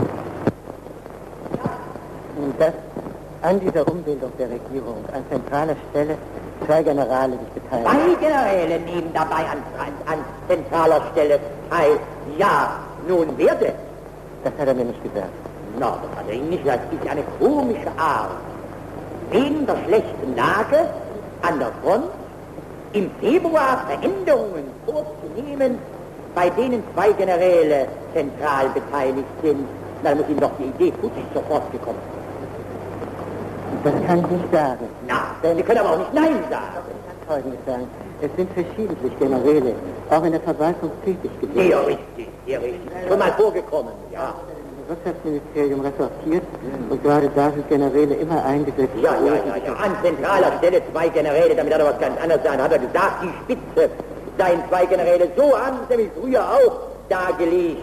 Und das an dieser Umbildung der Regierung an zentraler Stelle zwei Generale sich beteiligt. Zwei Generäle nehmen dabei an, an, an zentraler Stelle teil. Ja, nun wer denn? Das hat er mir nicht gesagt. Na, das hat er Ihnen nicht gesagt. Das ist eine komische Art. Wegen der schlechten Lage an der Front im Februar Veränderungen vorzunehmen, bei denen zwei Generäle zentral beteiligt sind. Na, dann muss Ihnen doch die Idee Putsch sofort gekommen sein. Das kann ich nicht sagen. Na, Sie können aber auch nicht Nein sagen. Ich kann Folgendes sagen. Es sind verschiedentlich Generäle, auch in der Verwaltung tätig gewesen. Sehr richtig, sehr richtig. Schon mal vorgekommen, ja. Das Wirtschaftsministerium resortiert und gerade da sind Generäle immer eingesetzt. Ja, ja, ja, ja. An zentraler Stelle zwei Generäle, damit hat er was ganz anderes sagen. Da hat er gesagt, die Spitze seien zwei Generäle. So haben sie nämlich früher auch dargelegt.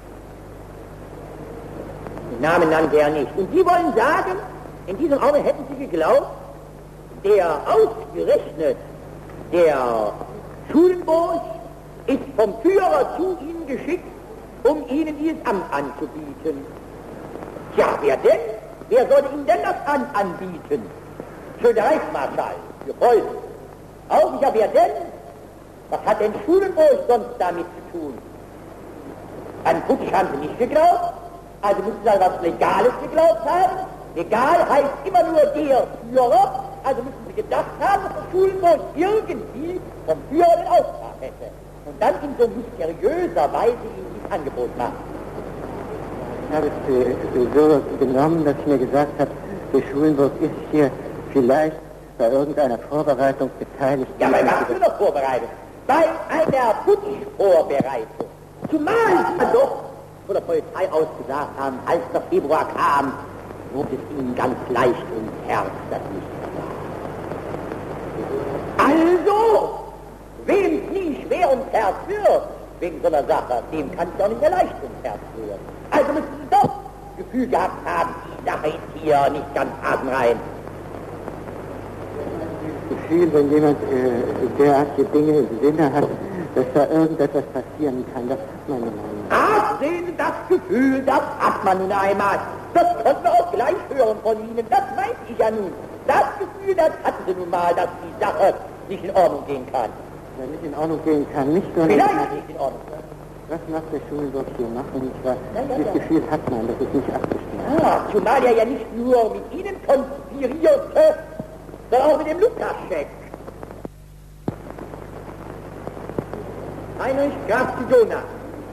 Den Namen nannte er nicht. Und die wollen sagen, in diesem Augenblick hätten sie geglaubt, der ausgerechnet, der Schulenburg ist vom Führer zu ihnen geschickt, um ihnen dieses Amt anzubieten. Tja, wer denn? Wer sollte ihnen denn das Amt anbieten? Schön der Reichsmarschall, für Preußen. Auch ja, wer denn? Was hat denn Schulenburg sonst damit zu tun? An Putsch haben sie nicht geglaubt, also müssen sie an was Legales geglaubt haben. Legal heißt immer nur der Führer, also müssen sie gedacht haben, dass der Schulenburg irgendwie vom Führer den Auftrag hätte. Und dann in so mysteriöser Weise ihm dieses Angebot macht. Ich habe es äh, so genommen, dass ich mir gesagt habe, der Schulenburg ist hier vielleicht bei irgendeiner Vorbereitung beteiligt. Ja, bei was für eine Vorbereitung? Bei einer Putschvorbereitung. Zumal sie doch von der Polizei aus gesagt haben, als der Februar kam, wurde es ihnen ganz leicht ums Herz, das nicht war. Also, wem es nie schwer ums Herz wird, wegen so einer Sache, dem kann es doch nicht mehr leicht ums Herz werden. Also müssen sie doch Gefühl gehabt haben, die Sache ist hier nicht ganz hasenrein. Gefühl, wenn jemand äh, derartige Dinge im Sinne hat, dass da irgendetwas passieren kann, das hat man immer. Ach, sehen Sie, das Gefühl, das hat man nun einmal. Das konnten wir auch gleich hören von Ihnen, das weiß ich ja nun. Das Gefühl, das hatten Sie nun mal, dass die Sache nicht in Ordnung gehen kann. Wenn nicht in Ordnung gehen kann, nicht nur... Vielleicht nicht in Ordnung. Was macht der Schulenburg hier machen? Nicht wahr? Ja, ja, Dieses ja. Gefühl hat man, das ist nicht abgestimmt. Ah, zumal er ja nicht nur mit Ihnen konspirierte, sondern auch mit dem Lukaschek. Heinrich Graf zu Donau.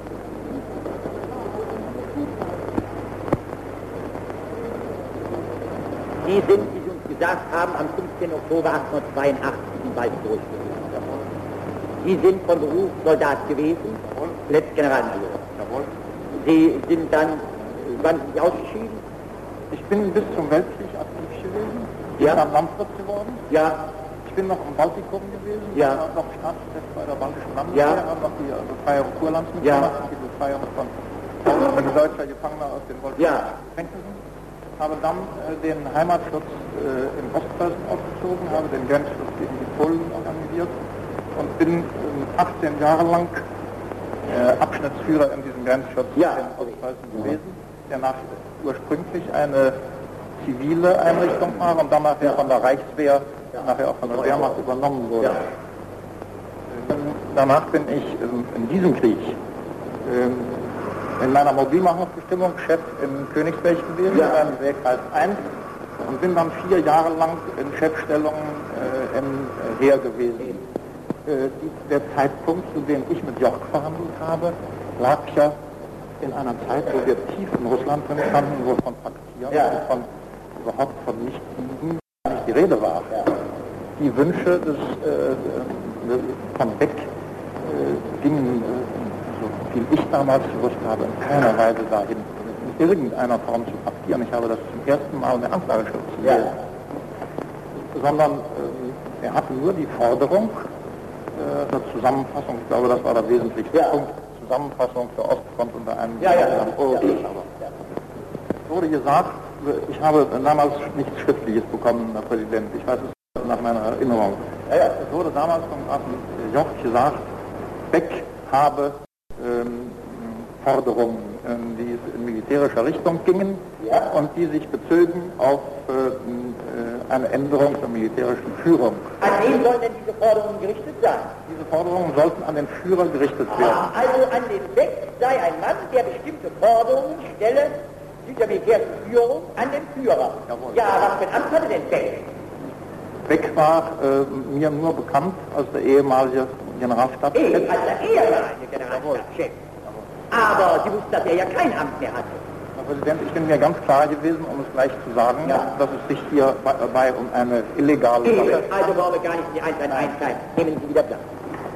Sie sind, wie Sie uns gesagt haben, am fünfzehnten Oktober achtzehnhundertzweiundachtzig in Waldburg gewesen. Sie sind von Beruf Soldat gewesen, letzt Generalmajor. Sie sind dann, wann sind Sie ausgeschieden? Ich bin bis zum Weltkrieg aktiv gewesen. Ich Ja. bin dann Landwirt geworden. Ja, Ich bin noch im Baltikum gewesen. Ja. Ich war noch Staatschef bei der baltischen Landeswehr. Ja. Habe noch die äh, Befreiung Kurlands Ja. mitgemacht. Die Befreiung von von deutscher Gefangener aus den bolschewischen Ja. Gefängnissen. Habe dann äh, den Heimatschutz äh, in Ostpreußen aufgezogen, habe den Grenzschutz gegen die Polen organisiert und bin äh, achtzehn Jahre lang äh, Abschnittsführer in diesem Grenzschutz Ja. in Ostpreußen gewesen, der nach ursprünglich eine zivile Einrichtung war und dann nachher von der Reichswehr, nachher auch von der Wehrmacht übernommen wurde. Ja. Ähm, Danach bin ich ähm, in diesem Krieg ähm, in meiner Mobilmachungsbestimmung Chef in Königsberg gewesen, Ja. beim Seekreis eins und bin dann vier Jahre lang in Chefstellung äh, im äh, Heer gewesen. Äh, die, der Zeitpunkt, zu dem ich mit Joch verhandelt habe, lag ja in einer Zeit, wo wir tief in Russland drin standen, wo von Paktieren Ja. und von überhaupt von Nichtliegen nicht die Rede war. Die Wünsche des äh, äh, von Beck äh, gingen äh, so viel ich damals gewusst habe, in keiner Weise dahin, in irgendeiner Form zu papieren. Ich habe das zum ersten Mal in der Anklageschrift zu lesen. Ja. Sondern äh, er hatte nur die Forderung, äh, eine Zusammenfassung, ich glaube, das war der wesentlichste ja. Punkt, Zusammenfassung der Ostfront unter einem ja, ja, ja. europäischen. Es wurde gesagt, ich habe damals nichts Schriftliches bekommen, Herr Präsident, ich weiß es nach meiner Erinnerung. Ja, ja. Es wurde damals vom Grafen Joch gesagt, Beck habe ähm, Forderungen, ähm, die in militärischer Richtung gingen ja. und die sich bezogen auf äh, eine Änderung der militärischen Führung. An wen sollen denn diese Forderungen gerichtet sein? Diese Forderungen sollten an den Führer gerichtet ah, werden. Also an den Beck sei ein Mann, der bestimmte Forderungen stelle, der militärischen Führung an den Führer. Jawohl. Ja, was für ein Amt hatte denn Beck? Beck war äh, mir nur bekannt als der ehemalige Generalstabschef. Eh, als der ehemalige Generalstabschef. Aber Sie wussten, dass er ja kein Amt mehr hatte. Herr Präsident, ich bin mir ganz klar gewesen, um es gleich zu sagen, ja. dass es sich hierbei um eine illegale Sache handelt. Also wollen wir gar nicht in die Einzelheiten einsteigen. Nehmen Sie wieder Platz.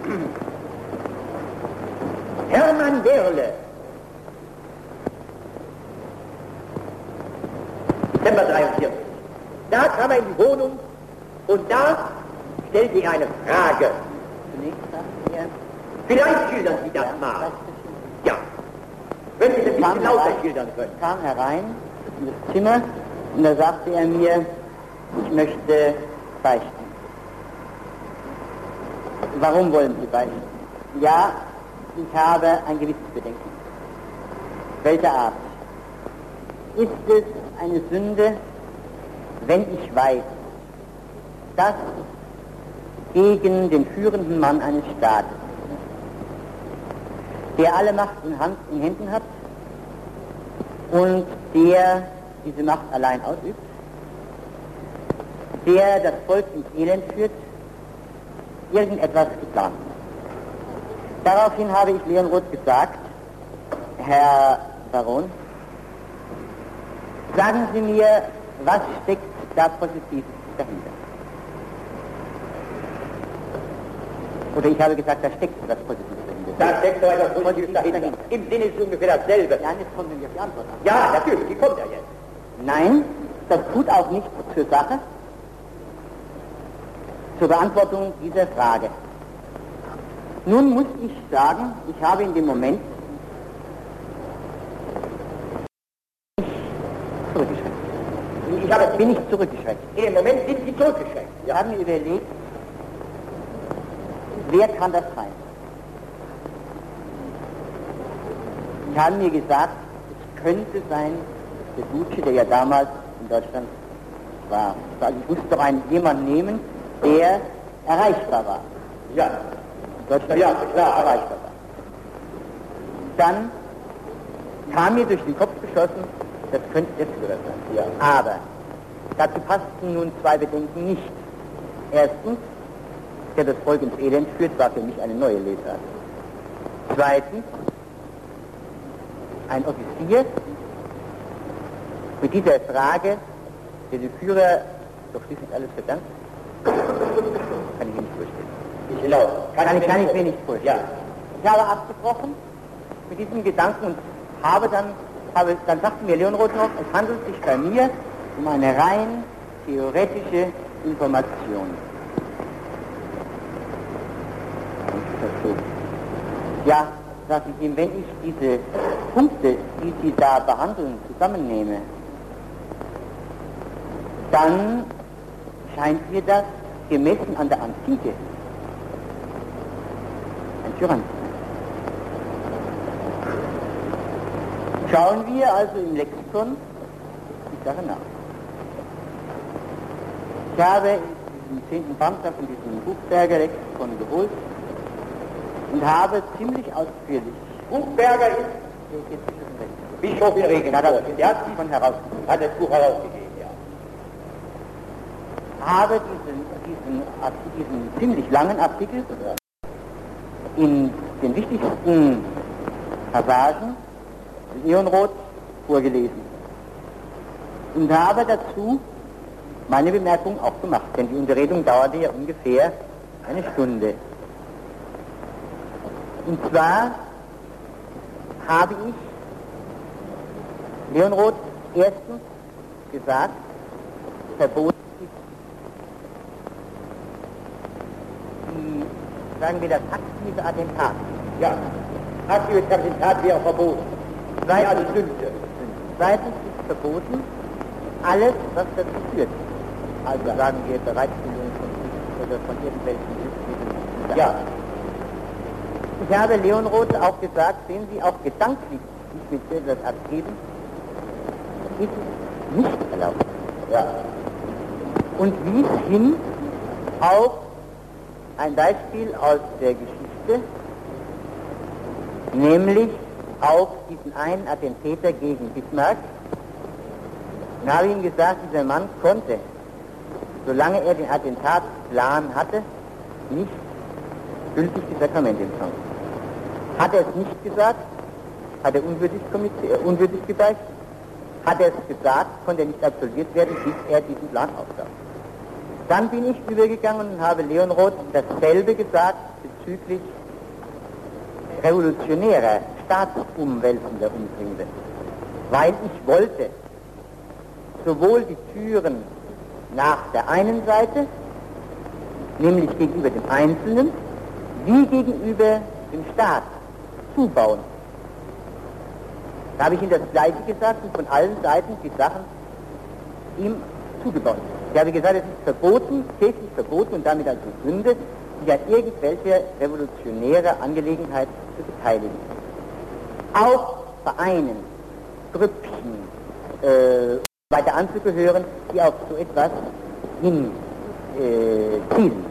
Hermann Werle, Dezember dreiundvierzig. Da kam er in die Wohnung und da stellte er eine Frage. Zunächst sagt er, vielleicht schildern Sie das mal. Ja. Wenn Sie das ein bisschen lauter schildern können. Ich kam herein in das Zimmer und da sagte er mir, ich möchte beichten. Warum wollen Sie beichten? Ja, ich habe ein Gewissensbedenken. Welcher Art? Ist es eine Sünde, wenn ich weiß, dass gegen den führenden Mann eines Staates, der alle Macht in, Hand, in Händen hat und der diese Macht allein ausübt, der das Volk ins Elend führt, irgendetwas geplant. Daraufhin habe ich Leonroth gesagt, Herr Baron, sagen Sie mir, was steckt da Positives dahinter? Oder ich habe gesagt, da steckt etwas Positives dahinter. Da steckt so etwas Positives dahinter. dahinter. Im Sinne ist es ungefähr dasselbe. Ja, jetzt kommt nämlich auf die Antwort an. Ja, natürlich, die kommt ja jetzt. Nein, das tut auch nichts zur Sache, zur Beantwortung dieser Frage. Nun muss ich sagen, ich habe in dem Moment zurückgeschreckt. Ich habe, bin nicht zurückgeschreckt. Im Moment sind Sie zurückgeschreckt. Wir haben mir überlegt, wer kann das sein? Ich habe mir gesagt, es könnte sein, der Duce, der ja damals in Deutschland war. Also ich musste doch einen, jemanden nehmen, der erreichbar war. Ja. In Deutschland ja, klar, erreichbar war. Dann kam mir durch den Kopf geschossen, das könnte der Führer sein. Ja. Aber dazu passten nun zwei Bedenken nicht. Erstens, der das Volk ins Elend führt, war für mich eine neue Lesart. Zweitens, ein Offizier mit dieser Frage, der dem Führer doch schließlich alles verdankt, kann ich mir nicht vorstellen. Genau. Kann, kann, ich, kann ich mir nicht vorstellen. Ja. Ich habe abgebrochen mit diesem Gedanken und habe dann, habe, dann sagte mir Leonroth noch, es handelt sich bei mir um eine rein theoretische Information. Ja, sage ich ihm, wenn ich diese Punkte, die Sie da behandeln, zusammennehme, dann scheint mir das gemessen an der Antike ein Tyrann. Schauen wir also im Lexikon die Sache nach. Ich habe diesen zehnten Band von diesem Buchberger Lexikon geholt und habe ziemlich ausführlich. Buchberger ist Bischof in Regensburg. Der hat von herausgegeben. Hat das Buch herausgegeben, ja. Habe diesen, diesen, diesen ziemlich langen Artikel in den wichtigsten Passagen Leonroth vorgelesen und habe dazu meine Bemerkung auch gemacht, denn die Unterredung dauerte ja ungefähr eine Stunde. Und zwar habe ich Leonroth erstens gesagt, verboten ist die, sagen wir, das aktive Attentat. Ja, aktives Attentat wäre verboten. Zweitens, Ja, die Sünde. Zweitens ist verboten alles, was dazu führt. Also sagen wir Bereitstellung von oder von irgendwelchen Hilfsmitteln. Ja. Ich habe Leonroth auch gesagt, sehen Sie, auch gedanklich sich mit so etwas abgeben, ist nicht erlaubt. Ja. Und wies hin auf ein Beispiel aus der Geschichte, nämlich auf diesen einen Attentäter gegen Bismarck. Und habe ihm gesagt, dieser Mann konnte, solange er den Attentatsplan hatte, nicht gültig die Sakramente empfangen. Hat er es nicht gesagt, hat er unwürdig, äh, unwürdig gebeichtet. Hat er es gesagt, konnte er nicht absolviert werden, bis er diesen Plan aufgab. Dann bin ich übergegangen und habe Leonroth dasselbe gesagt bezüglich revolutionärer, staatsumwälzender Umtriebe. Weil ich wollte sowohl die Türen nach der einen Seite, nämlich gegenüber dem Einzelnen, wie gegenüber dem Staat zubauen. Da habe ich ihm das Gleiche gesagt und von allen Seiten die Sachen ihm zugebaut. Ich habe gesagt, es ist verboten, täglich verboten und damit also Sünde, sich an irgendwelcher revolutionärer Angelegenheit zu beteiligen. Auch Vereinen, Grüppchen, äh, weiter anzugehören, die auf so etwas hin äh, zielen.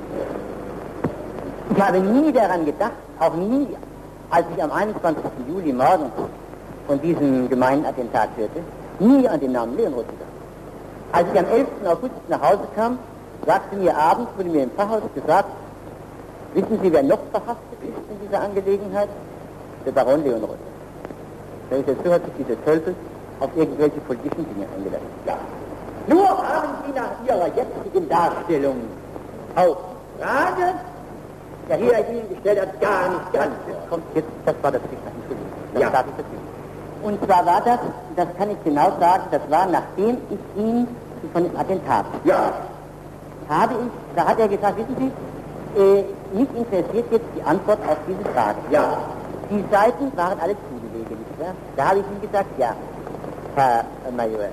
Ich habe nie daran gedacht, auch nie, als ich am einundzwanzigsten Juli morgens von diesem gemeinen Attentat hörte, nie an den Namen Leonroth gedacht. Als ich am elften August nach Hause kam, sagte mir abends, wurde mir im Pfarrhaus gesagt, wissen Sie, wer noch verhaftet ist in dieser Angelegenheit? Der Baron Leonroth. Dazu hat sich dieser Tölpel auf irgendwelche politischen Dinge eingelassen. Ja. Nur haben Sie nach Ihrer jetzigen Darstellung auf Frage, der hier Ihnen gestellt hat, gar nicht geantwortet. Kommt jetzt, das war das Stichwort, Entschuldigung. Das Ja. darf ich dazu. Und zwar war das, das kann ich genau sagen, das war nachdem ich ihn von dem Attentat Ja. habe ich, da hat er gesagt, wissen Sie, äh, mich interessiert jetzt die Antwort auf diese Frage. Ja. Die Seiten waren alle zugelegt, nicht wahr? Da habe ich ihm gesagt, ja, Herr Major,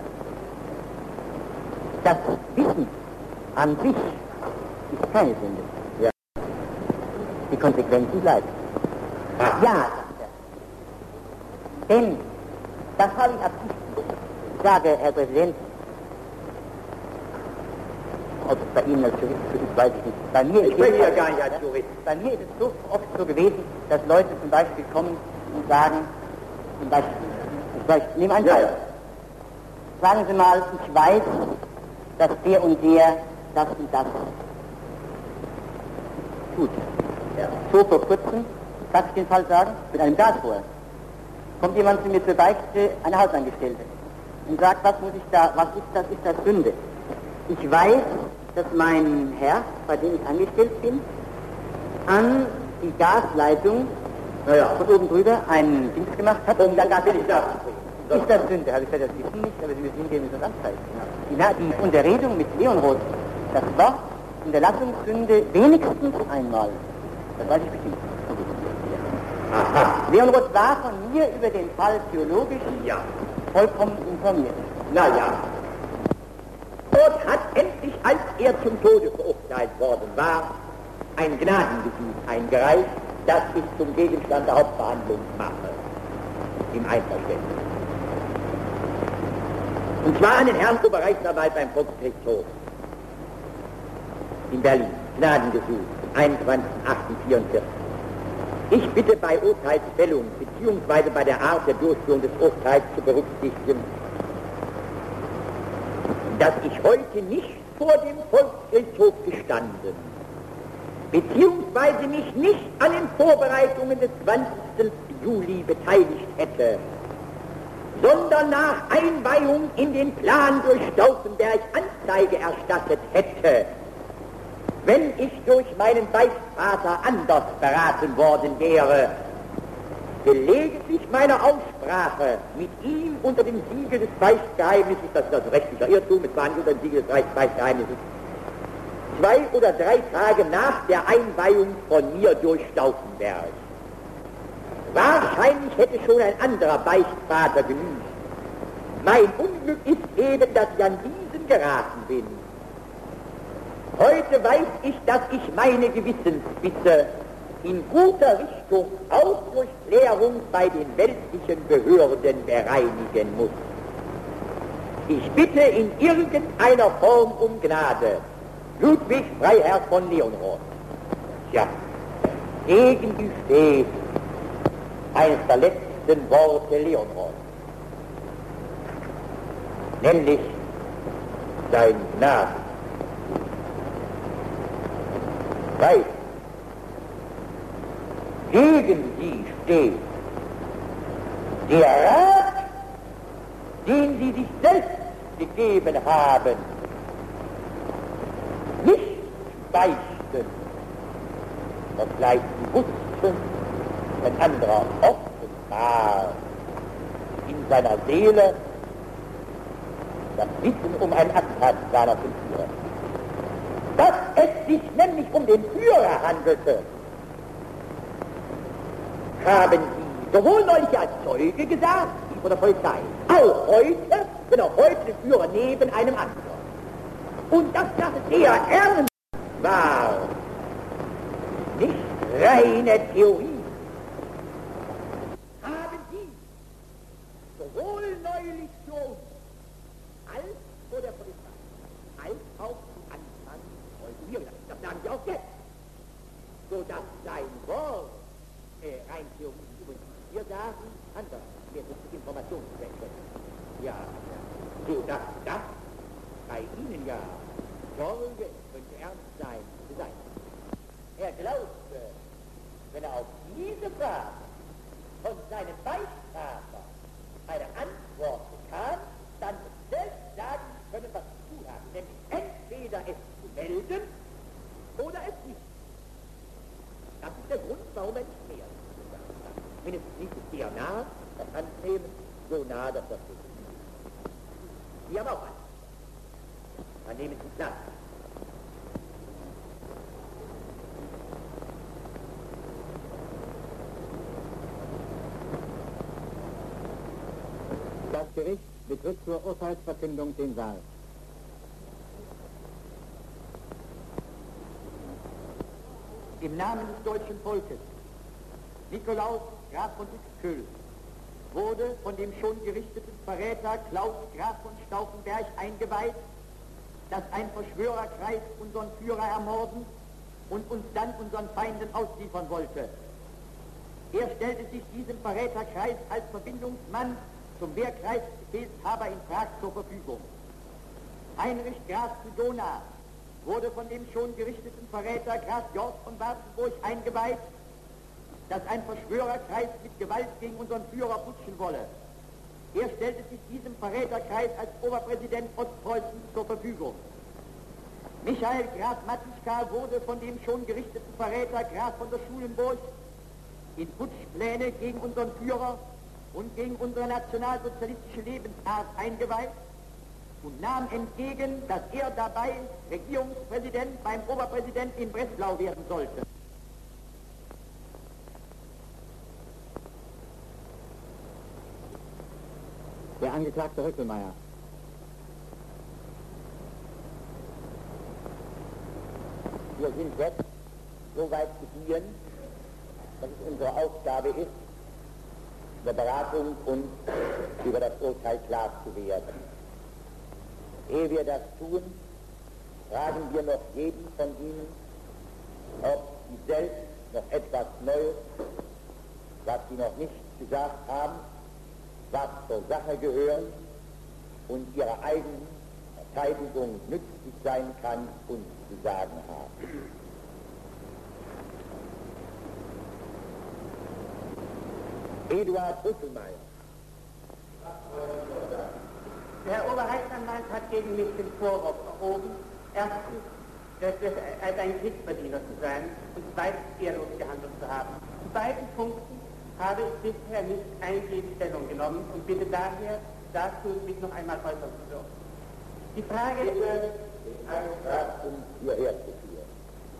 das Wissen an sich ist keine Sünde. Ja. Die Konsequenzen bleiben. Ah. Ja, sagt er. Denn, das habe ich absichtlich. Ich sage, Herr Präsident, ob es bei Ihnen als Jurist so ist, weiß ich nicht. Bei mir Ich ist bin es- hier gar nicht als Jurist. Bei mir ist es so oft so gewesen, dass Leute zum Beispiel kommen und sagen, zum Beispiel, ich nehme einen Ja, Fall. ja. Sagen Sie mal, ich weiß, dass der und der das und das tut. Ja. So vor kurzem, darf ich den Fall sagen, mit einem Gasbohrer. Kommt jemand zu mir zur Beichte, eine Hausangestellte, und sagt, was muss ich da, was ist das, ist das Sünde? Ich weiß, dass mein Herr, bei dem ich angestellt bin, an die Gasleitung Naja. von oben drüber einen Dings gemacht hat. Und dann will ich das. Ist das Sünde? Habe ich gesagt, das wissen nicht, aber Sie müssen hingehen und das anzeigen. Die, Na- die Unterredung mit Leonroth, das Wort Unterlassungssünde wenigstens einmal. Das weiß ich bestimmt. Aha. Leonroth war von mir über den Fall theologisch Ja. vollkommen informiert. Na ja. Und hat endlich, als er zum Tode verurteilt worden war, ein Gnadengesuch eingereicht, das ich zum Gegenstand der Hauptverhandlung mache. Im Einverständnis. Und zwar an den Herrn Oberreichsanwalt beim Volksgerichtshof in Berlin. Gnadengesuch, einundzwanzigsten achten vierundvierzig. Ich bitte bei Urteilsfällung beziehungsweise bei der Art der Durchführung des Urteils zu berücksichtigen, dass ich heute nicht vor dem Volksgerichtshof gestanden, beziehungsweise mich nicht an den Vorbereitungen des zwanzigsten Juli beteiligt hätte, sondern nach Einweihung in den Plan durch Stauffenberg Anzeige erstattet hätte, wenn ich durch meinen Beichtvater anders beraten worden wäre, gelegentlich meiner Aussprache mit ihm unter dem Siegel des Beichtgeheimnisses, das ist also rechtlicher Irrtum, es war nicht unter dem Siegel des Beichtgeheimnisses, zwei oder drei Tage nach der Einweihung von mir durch Stauffenberg. Wahrscheinlich hätte schon ein anderer Beichtvater genügt. Mein Unglück ist eben, dass ich an diesen geraten bin. Heute weiß ich, dass ich meine Gewissensbisse in guter Richtung auch durch Klärung bei den weltlichen Behörden bereinigen muss. Ich bitte in irgendeiner Form um Gnade. Ludwig Freiherr von Leonroth. Ja, gegen die steht eines der letzten Worte Leonroth, nämlich sein Gnade. Weil gegen sie steht der Rat, den sie sich selbst gegeben haben, nicht beichten, obgleich sie wussten, ein anderer offenbar in seiner Seele das Wissen um ein Akt hat seiner Führer. Dass es sich nämlich um den Führer handelte, haben sie sowohl neulich als Zeuge gesagt, wie von der Polizei, auch heute, wenn auch heute der Führer neben einem anderen. Und dass das sehr ernst war, nicht reine Theorie, haben sie sowohl neulich schon als vor der Polizei, als auch zu Anfang heute mir gesagt. Das sagen sie auch jetzt, sodass sein Wort äh, rein Theorie übrigens, wir sagen anders, wir sind Informationszwecke. Ja, sodass das bei Ihnen ja Sorge könnte ernst sein, zu sein. Er glaubte, wenn er auf diese Frage von seinem Beichtvater eine Antwort bekam, dann selbst sagen können, was sie tun haben, nämlich entweder es zu melden oder es nicht. Das ist der Grund, warum er nicht mehr gesagt hat. Mindestens nicht sehr nah, das Annehmen, so nah, dass das ist. Sie haben auch an. Dann nehmen Sie Platz. Das Gericht betritt zur Urteilsverkündung den Saal. Im Namen des deutschen Volkes, Nikolaus Graf von Uexküll, wurde von dem schon gerichteten Verräter Klaus Graf von Stauffenberg eingeweiht, dass ein Verschwörerkreis unseren Führer ermorden und uns dann unseren Feinden ausliefern wollte. Er stellte sich diesem Verräterkreis als Verbindungsmann zum Wehrkreisbefehlshaber in Prag zur Verfügung. Heinrich Graf zu Dohna wurde von dem schon gerichteten Verräter Graf Georg von Wartenburg eingeweiht, dass ein Verschwörerkreis mit Gewalt gegen unseren Führer putschen wolle. Er stellte sich diesem Verräterkreis als Oberpräsident Ostpreußens zur Verfügung. Michael Graf Matischka wurde von dem schon gerichteten Verräter Graf von der Schulenburg in Putschpläne gegen unseren Führer und gegen unsere nationalsozialistische Lebensart eingeweiht und nahm entgegen, dass er dabei Regierungspräsident beim Oberpräsidenten in Breslau werden sollte. Der Angeklagte Rückelmeier. Wir sind jetzt so weit gediehen, dass es unsere Aufgabe ist, über Beratung und über das Urteil klar zu werden. Ehe wir das tun, fragen wir noch jeden von Ihnen, ob Sie selbst noch etwas Neues, was Sie noch nicht gesagt haben, was zur Sache gehören und ihrer eigenen Verteidigung nützlich sein kann, uns zu sagen haben. Eduard Rückelmeier. Der Herr Oberrechtsanwalt hat gegen mich den Vorwurf erhoben, erstens, dass es als ein Kriegsverdiener zu sein und zweitens ehrlos gehandelt zu haben. Zu beiden Punkten habe ich bisher nicht eingehend Stellung genommen und bitte daher, dazu mich noch einmal äußern zu dürfen. Die Frage ist, den Antrag um hierher zu führen.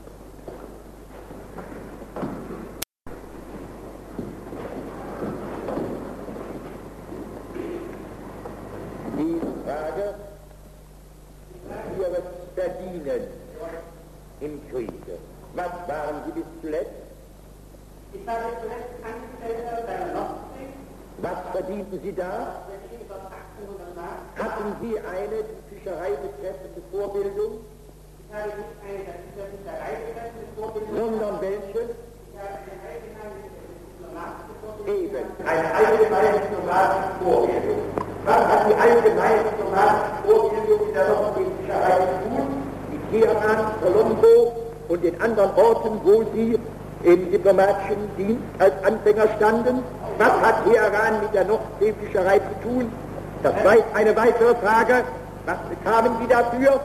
Die Frage Ihres Verdienens im Kriege. Was waren Sie bis zuletzt? ich habe zuletzt Angestellter bei der Nordsee, Was verdienten Sie da? verdiene dort achtzehnhundert Mark. Hatten Sie eine die Fischerei betreffende Vorbildung, Ich habe nicht eine Fischerei betreffende Vorbildung, sondern welche? ich habe eine allgemeine diplomatische Vorbildung. Eben, eine allgemeine diplomatische Vorbildung. Was hat die allgemeine diplomatische Vorbildung in der Nordseefischerei zu tun? Mit Teheran, Colombo und den anderen Orten, wo Sie im diplomatischen Dienst als Anfänger standen? Was hat Teheran mit der Nordseefischerei zu tun? Das war eine weitere Frage. Was bekamen Sie dafür?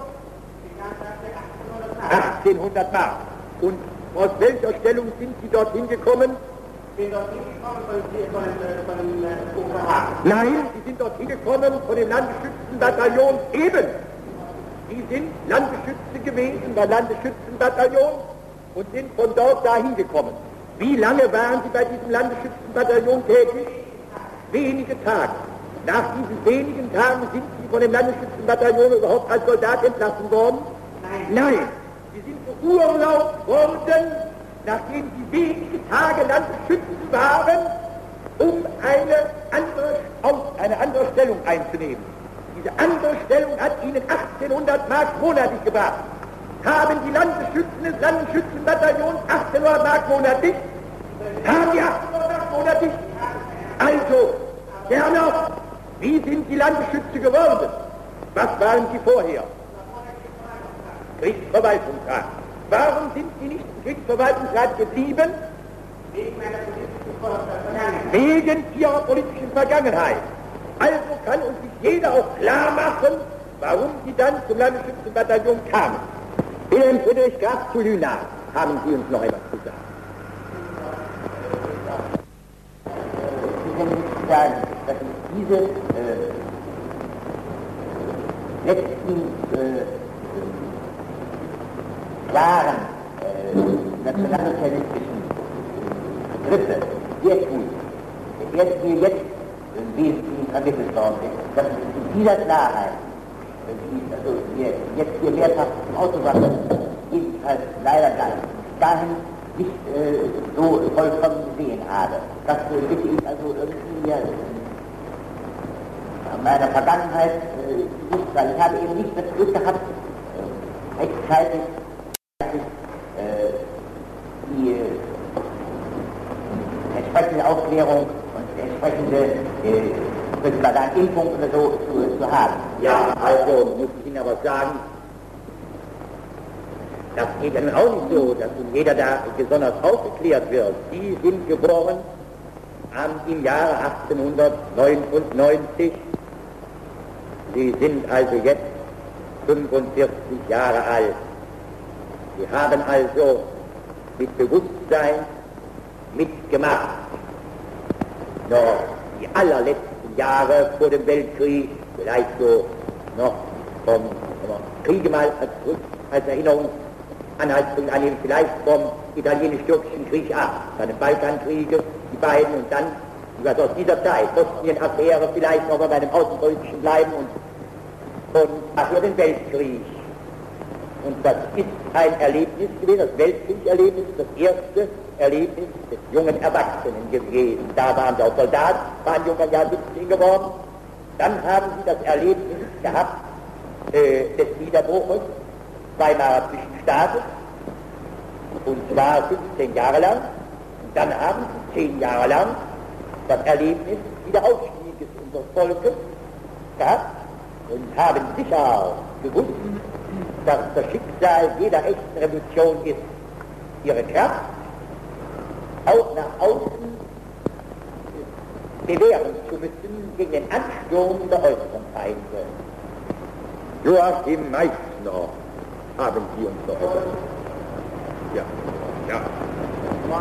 achtzehnhundert Mark. Und aus welcher Stellung sind Sie dorthin gekommen? Ich bin dorthin gekommen von, von, von, von dem äh, O K H. Nein, Sie sind dorthin gekommen von dem Landesschützenbataillon eben. Sie sind Landesschütze gewesen beim Landesschützenbataillon und sind von dort dahin gekommen. Wie lange waren Sie bei diesem Landesschützenbataillon tätig? Wenige Tage. Nach diesen wenigen Tagen sind Sie von dem Landesschützenbataillon überhaupt als Soldat entlassen worden? Nein. Nein. Sie sind beurlaubt worden, nachdem Sie wenige Tage Landesschützen waren, um eine andere, aus, eine andere Stellung einzunehmen. Diese andere Stellung hat Ihnen achtzehnhundert Mark monatlich gebracht. Haben die Landesschützen des Landesschützenbataillons achtzehnhundert Mark monatlich? Haben die achtzehnhundert Mark monatlich? Also, Gerner, wie sind die Landesschütze geworden? Was waren Sie vorher? Kriegsverwaltungsrat. Warum sind Sie nicht im Kriegsverwaltungsrat geblieben? Wegen meiner politischen Vergangenheit. Wegen Ihrer politischen Vergangenheit. Also kann uns nicht jeder auch klar machen, warum Sie dann zum Landesschützenbataillon kamen. Wilhelm Friedrich Graf zu Lüna, haben Sie uns noch etwas zu sagen? Sie können nicht sagen, dass ich diese äh, letzten äh, Jahren äh, nationalsozialistischen Begriffe sehr gut, erst mir jetzt im Wesentlichen vermittelt worden ist, dass es in dieser Klarheit, die also wir jetzt hier mehrfach zum Ausdruck jedenfalls leider dahin nicht äh, so vollkommen gesehen habe. Das äh, bitte ich also irgendwie mir äh, meiner Vergangenheit äh, nicht, weil ich habe eben nicht das Glück gehabt, äh, rechtzeitig äh, die äh, entsprechende Aufklärung und entsprechende äh, würde man sagen, Impfung oder so zu, zu haben. Ja, also muss ich Ihnen aber sagen, das geht ja nun auch nicht so, dass Ihnen jeder da besonders aufgeklärt wird. Sie sind geboren am, im Jahre achtzehnhundertneunundneunzig. Sie sind also jetzt fünfundvierzig Jahre alt. Sie haben also mit Bewusstsein mitgemacht. Noch die allerletzten Jahre vor dem Weltkrieg, vielleicht so noch vom, vom Kriege mal als, als Erinnerung, Anhaltspunkt annehmen, vielleicht vom italienisch-türkischen Krieg ab, dann den Balkankriege, die beiden und dann, was aus dieser Zeit, Bosnien-Affäre, vielleicht noch mal bei dem Außenpolitischen bleiben und, und nachher den Weltkrieg. Und das ist ein Erlebnis gewesen, das Weltkriegerlebnis, das erste Erlebnis des jungen Erwachsenen gewesen. Da waren sie auch Soldat, waren junger Jahr siebzehn geworden. Dann haben sie das Erlebnis gehabt äh, des Niederbruches Weimarer Zwischenstaates, und zwar fünfzehn Jahre lang. Und dann haben sie zehn Jahre lang das Erlebnis des Wiederaufstieges unseres Volkes gehabt und haben sicher auch gewusst, dass das Schicksal jeder echten Revolution ist, ihre Kraft auch nach außen bewähren zu müssen gegen den Ansturm der äußeren Feinde. Joachim Meißner, haben Sie uns noch etwas? Ja, ja.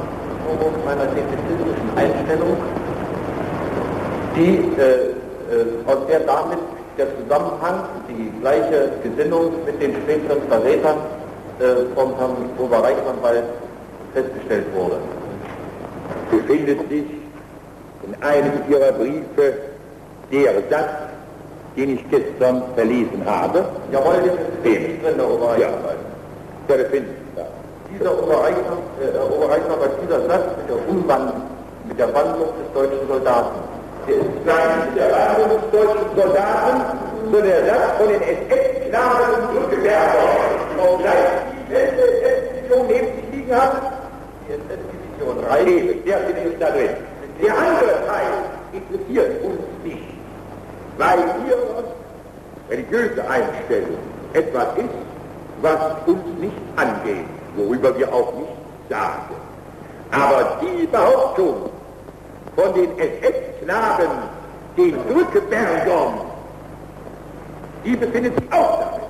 Vorwurf meiner defizitischen Einstellung, die, äh, äh, aus der damit der Zusammenhang, die gleiche Gesinnung mit den späteren Verrätern äh, vom Herrn Oberreichenanwalt festgestellt wurde. Befindet sich in einem Ihrer Briefe der Satz, den ich gestern verlesen habe? Jawohl, das ist drin, der Oberreichenanwalt. Ja, der befindet sich da. Dieser Oberreichenanwalt, äh, Oberreichenanwalt, dieser Satz mit der Umwandlung, mit der Wandlung des deutschen Soldaten, der ist gleich mit der Wandlung des deutschen Soldaten, so der Satz von den S S-Knaben und Drückeberger, auch gleich die S S-Division neben sich liegen hat. die S S-Division Drei, der ist da drin. Der andere Teil interessiert uns nicht, weil ihre religiöse Einstellung etwas ist, was uns nicht angeht, worüber wir auch nicht sagen. Aber die Behauptung von den S S-Knaben, den Drückebergern, die befindet sich auch darin.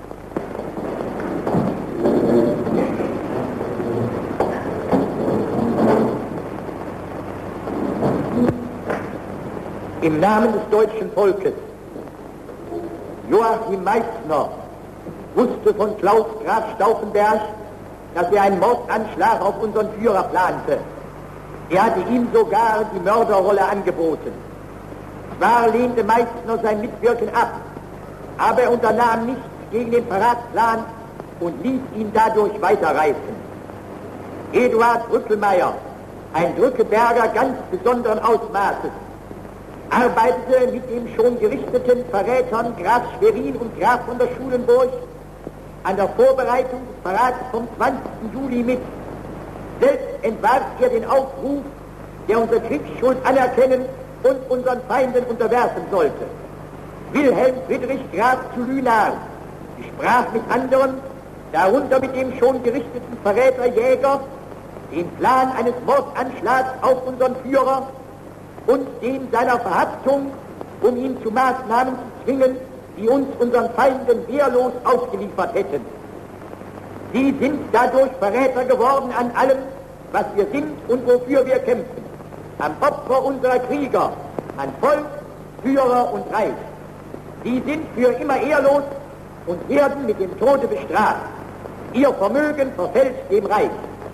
Im Namen des deutschen Volkes, Joachim Meißner wusste von Klaus Graf Stauffenberg, dass er einen Mordanschlag auf unseren Führer plante. Er hatte ihm sogar die Mörderrolle angeboten. Zwar lehnte Meißner sein Mitwirken ab, aber er unternahm nichts gegen den Verratsplan und ließ ihn dadurch weiterreißen. Eduard Brückelmeier, ein Drückeberger ganz besonderen Ausmaßes, arbeitete mit den schon gerichteten Verrätern Graf Schwerin und Graf von der Schulenburg an der Vorbereitung des Verrats vom zwanzigsten Juli mit. Selbst entwarf er den Aufruf, der unsere Kriegsschuld anerkennen und unseren Feinden unterwerfen sollte. Wilhelm Friedrich Graf zu Lünar besprach mit anderen, darunter mit dem schon gerichteten Verräter Jäger, den Plan eines Mordanschlags auf unseren Führer und den seiner Verhaftung, um ihn zu Maßnahmen zu zwingen, die uns unseren Feinden wehrlos ausgeliefert hätten. Sie sind dadurch Verräter geworden an allem, was wir sind und wofür wir kämpfen. Am Opfer unserer Krieger, an Volk, Führer und Reich. Sie sind für immer ehrlos und werden mit dem Tode bestraft. Ihr Vermögen verfällt dem Reich.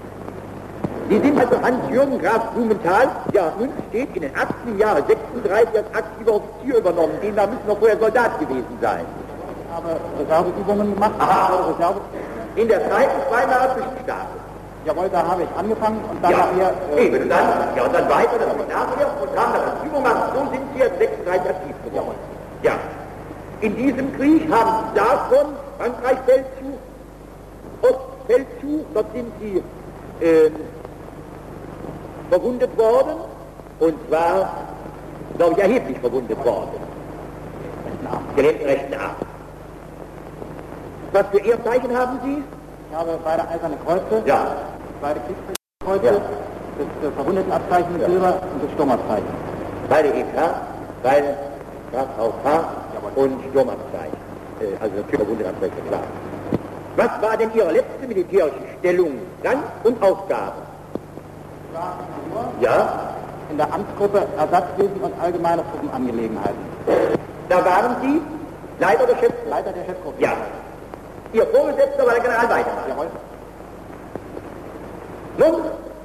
Sie sind also Hans-Jürgen Graf Blumenthal, ja, nun steht in den Akten im Jahre sechsunddreißig als aktiver Offizier übernommen, demnach müssen noch vorher Soldat gewesen sein. Ich habe Reserveübungen gemacht. Aha. Reserve. In der Zeit des Weimarer Zwischenstaates. Jawohl, da habe ich angefangen und dann Ja, nachher... Äh, eben, und dann, ja, und dann weiter, das habe ich nachher, und haben das als Übung gemacht, so sind Sie jetzt sechsunddreißig aktiv geworden. Ja. In diesem Krieg haben Sie davon Frankreich-Feldzug, Ostfeldzug, dort sind Sie, äh, verwundet worden, und zwar, glaube ich, erheblich verwundet worden. Gelähmten rechten Arm. Was für Ehrzeichen haben Sie? Ich habe beide eiserne Kreuze, Ja. beide Kriegskreuze, Ja. das äh, Verwundetenabzeichen mit Ja. Silber und das Sturmabzeichen. Beide E K, beide K V K und Sturmabzeichen. Äh, also natürlich Verwundetenabzeichen, klar. Was war denn Ihre letzte militärische Stellung, Rang und Aufgabe? Ja, In der Amtsgruppe Ersatzwesen und allgemeine Truppenangelegenheiten. da waren Sie Leiter der Chefgruppe. Leiter der Chefgruppe. Ja. Ihr Vorgesetzter war der General Weidemann. Jawohl. Nun,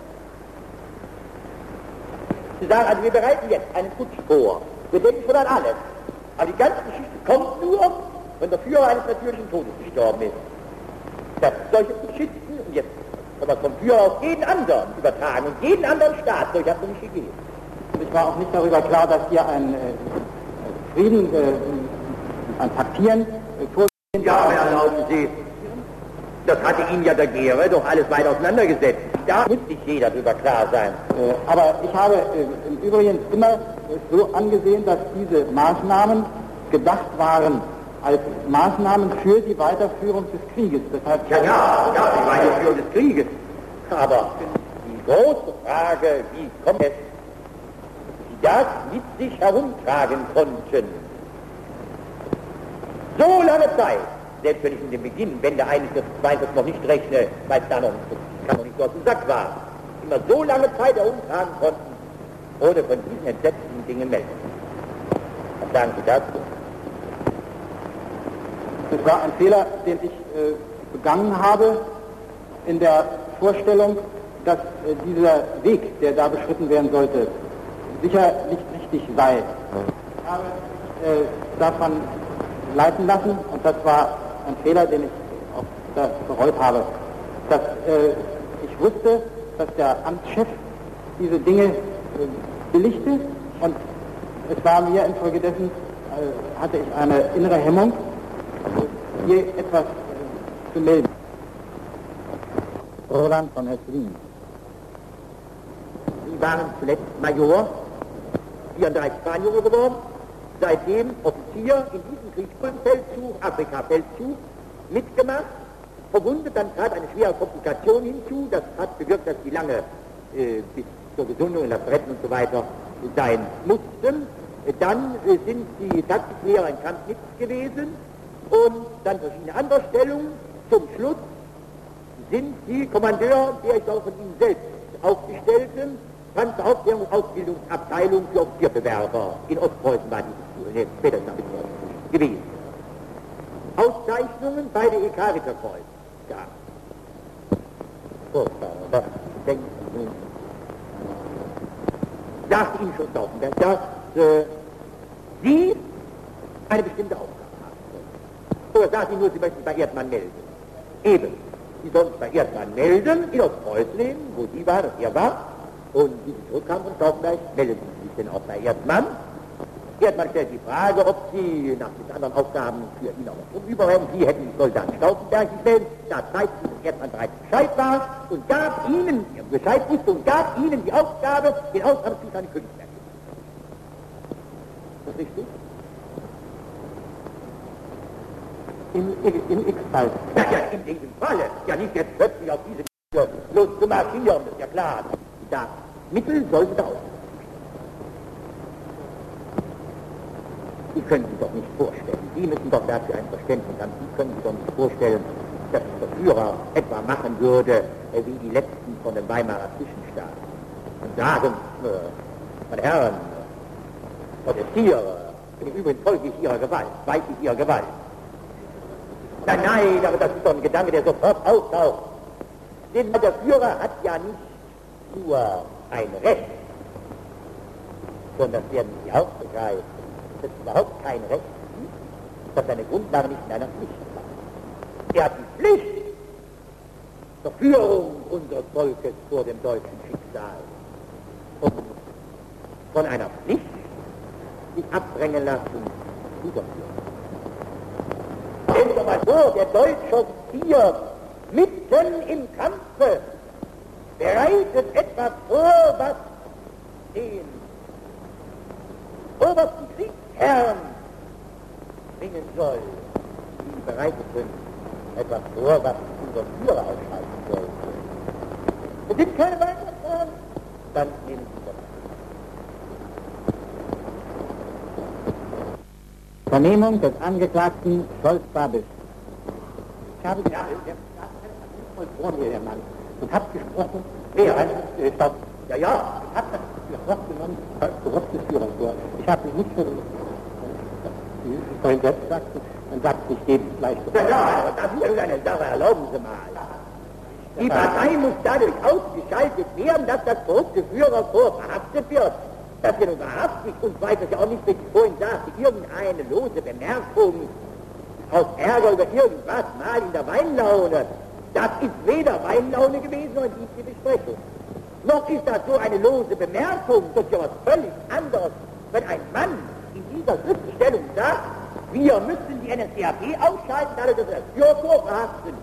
Sie sagen also, wir bereiten jetzt einen Putsch vor. Wir denken schon an alles. Aber die ganze Geschichte kommt nur, wenn der Führer eines natürlichen Todes gestorben ist. Dass solche Putschisten, und jetzt kann man vom Führer auf jeden anderen übertragen, und jeden anderen Staat, solche hat es nicht gegeben. Und ich war auch nicht darüber klar, dass hier ein äh, Frieden, äh, ein Paktieren äh, vorgesehen Ja, aber erlauben Sie, das hatte Ihnen ja der Gere doch alles weit auseinandergesetzt. Da muss nicht jeder darüber klar sein. Äh, aber ich habe äh, im Übrigen immer äh, so angesehen, dass diese Maßnahmen gedacht waren als Maßnahmen für die Weiterführung des Krieges. Deshalb Ja, ja, ja, die Weiterführung des Krieges. Aber die große Frage, wie kommt es, dass Sie das mit sich herumtragen konnten? So lange Zeit, selbst wenn ich in den Beginn, Wende eines des Zweifels noch nicht rechne, weil es da noch, kann noch nicht so aus dem Sack war. immer so lange Zeit herumtragen konnten, ohne von diesen entsetzlichen Dingen melden. Was sagen Sie dazu? Das war ein Fehler, den ich äh, begangen habe in der Vorstellung, dass äh, dieser Weg, der da beschritten werden sollte, sicher nicht richtig sei. Ich habe äh, davon leiten lassen und das war ein Fehler, den ich auch da bereut habe, dass äh, ich wusste, dass der Amtschef diese Dinge äh, billigte und es war mir infolgedessen, äh, hatte ich eine innere Hemmung, hier etwas äh, zu melden. Roland von Hesslin. Sie waren zuletzt Major, vierunddreißig waren Junge geworden, seitdem Offizier in diesem Kriegsfeldzug, Afrika-Feldzug, mitgemacht, verwundet, dann trat eine schwere Komplikation hinzu, das hat bewirkt, dass sie lange äh, bis zur Gesundung in der Bretten und so weiter sein mussten. Dann äh, sind sie Taktiklehrer in Camp Nix gewesen und dann verschiedene andere Stellungen. Zum Schluss sind sie Kommandeur der ich auch von Ihnen selbst aufgestellten Panzeraufklärungsausbildungsabteilung für Offizierbewerber in Ostpreußen war die nee, später gewesen. Auszeichnungen bei der E K-Ritterkreuz gab. Furchtbar, das denkt man. Sagt Ihnen schon Stauffenberg, dass äh, Sie eine bestimmte Aufgabe haben. Oder sagt Ihnen nur, Sie möchten sich bei Erdmann melden. Eben. Sie sollen sich bei Erdmann melden, in Ostpreußen leben, wo Sie waren und er war. Und wie Sie zurückkamen von Stauffenberg, melden Sie sich denn auch bei Erdmann. Erdmann stellt die Frage, ob Sie nach den anderen Aufgaben für ihn auch noch überhängen. Sie hätten die Soldaten Stauffenberg gestellt, da zeigt sich, dass Erdmann bereits Bescheid war und gab Ihnen, Bescheid wusste und gab Ihnen die Aufgabe, den Ausnahmezustand in Königsberg zu machen. Ist das richtig? Im, im X-Fall. Ja, ja, in diesem Falle. Ja, nicht jetzt plötzlich auf diese Tür los zu marschieren, das ist ja klar. Da Mittel sollten da auch. Sie können sich doch nicht vorstellen. Sie müssen doch dafür ein Verständnis haben. Sie können sich doch nicht vorstellen, dass der Führer etwa machen würde, äh, wie die letzten von dem Weimarer Zwischenstaat. Und sagen, äh, meine Herren, Offiziere, im Übrigen folge ich Ihrer Gewalt, weiche ich Ihrer Gewalt. Nein, nein, aber das ist doch ein Gedanke, der sofort auftaucht. Denn der Führer hat ja nicht nur ein Recht, sondern werden Sie auch begreifen, dass es überhaupt kein Recht gibt, dass seine Grundlage nicht in einer Pflicht war. Er hat die Pflicht zur Führung unseres Volkes vor dem deutschen Schicksal. Und von einer Pflicht sich abbringen lassen, überführen. Stellen Sie mal vor, der deutsche Offizier mitten im Kampfe bereitet etwas vor, was den obersten Kriegsherrn bringen soll. Die bereitet sind etwas vor, was unser Führer ausschalten soll. Es sind keine weiteren Fragen, dann nehmen Sie das. Vernehmung des Angeklagten Scholz-Babisch. Ich habe gesagt, der voll vor mir, der Mann, und habe gesprochen, wer heißt äh, Stopp. Ja, ja. Ich habe das für Wort genommen, für Wort des Führers vor. Ich habe mich nicht für, wie Sie vorhin selbst sagten, man sagt nicht jedem gleich so. Ja, ja, aber das ist eine Sache, erlauben Sie mal. Die Partei muss dadurch ausgeschaltet werden, dass das korrupte Führer vorverhaftet wird. Das wir nun wahrhaftig und weiter ja auch nicht, wie ich vorhin sagte, irgendeine lose Bemerkung aus Ärger über irgendwas mal in der Weinlaune. Das ist weder Weinlaune gewesen noch die Besprechung. Noch ist das so eine lose Bemerkung, das ist ja was völlig anderes, wenn ein Mann in dieser Schriftstellung sagt, wir müssen die N S D A P ausschalten, dadurch, dass wir das Führer vorverhaften.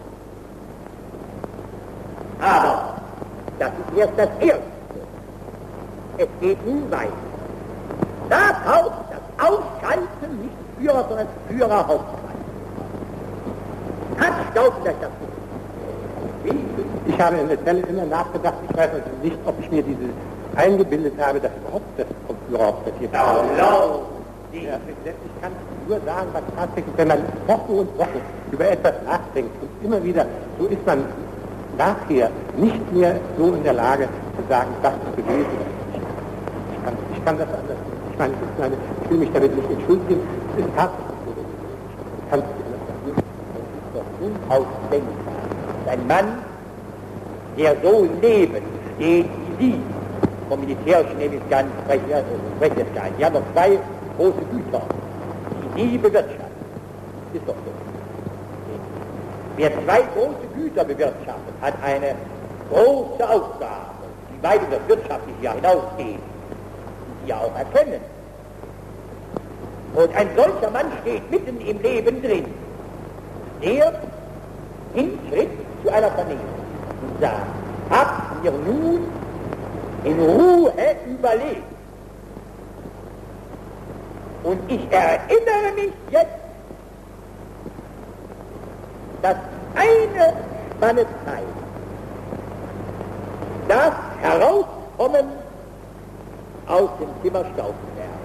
Aber das ist erst das Erste. Es geht nun weiter. Da taucht das Ausschalten nicht Führer, sondern Führerhauptmann. Hat Stauffenberg das nicht? Ich habe in der Zelle immer nachgedacht, ich weiß also nicht, ob ich mir dieses eingebildet habe, dass überhaupt das vom Führer aufdatiert wird. Genau. Ja, ich kann nur sagen, was tatsächlich, wenn man Wochen und Wochen über etwas nachdenkt und immer wieder, so ist man nachher nicht mehr so in der Lage, sagen, das ist gewesen. Ich kann, ich kann das anders. Ich meine, das ist eine, ich will mich damit nicht entschuldigen. Es ist tatsächlich so. Ich kann es nicht anders sagen. Das ist doch unausdenkbar. Ein Mann, der so lebend steht wie Sie, vom Militärischen nehme ich gar nicht sprechen. Sie haben noch zwei große Güter, die Sie bewirtschaften. Ist doch so. Wer zwei große Güter bewirtschaftet, hat eine große Aufgabe, die weit über das Wirtschaftliche Jahr hinausgeht, die Sie ja auch erkennen. Und ein solcher Mann steht mitten im Leben drin. Der hintritt zu einer Familie und sagt, habt ihr nun in Ruhe überlegt? Und ich erinnere mich jetzt, dass eine Spanne Zeit, das Herauskommen aus dem Zimmer Stauffenberg,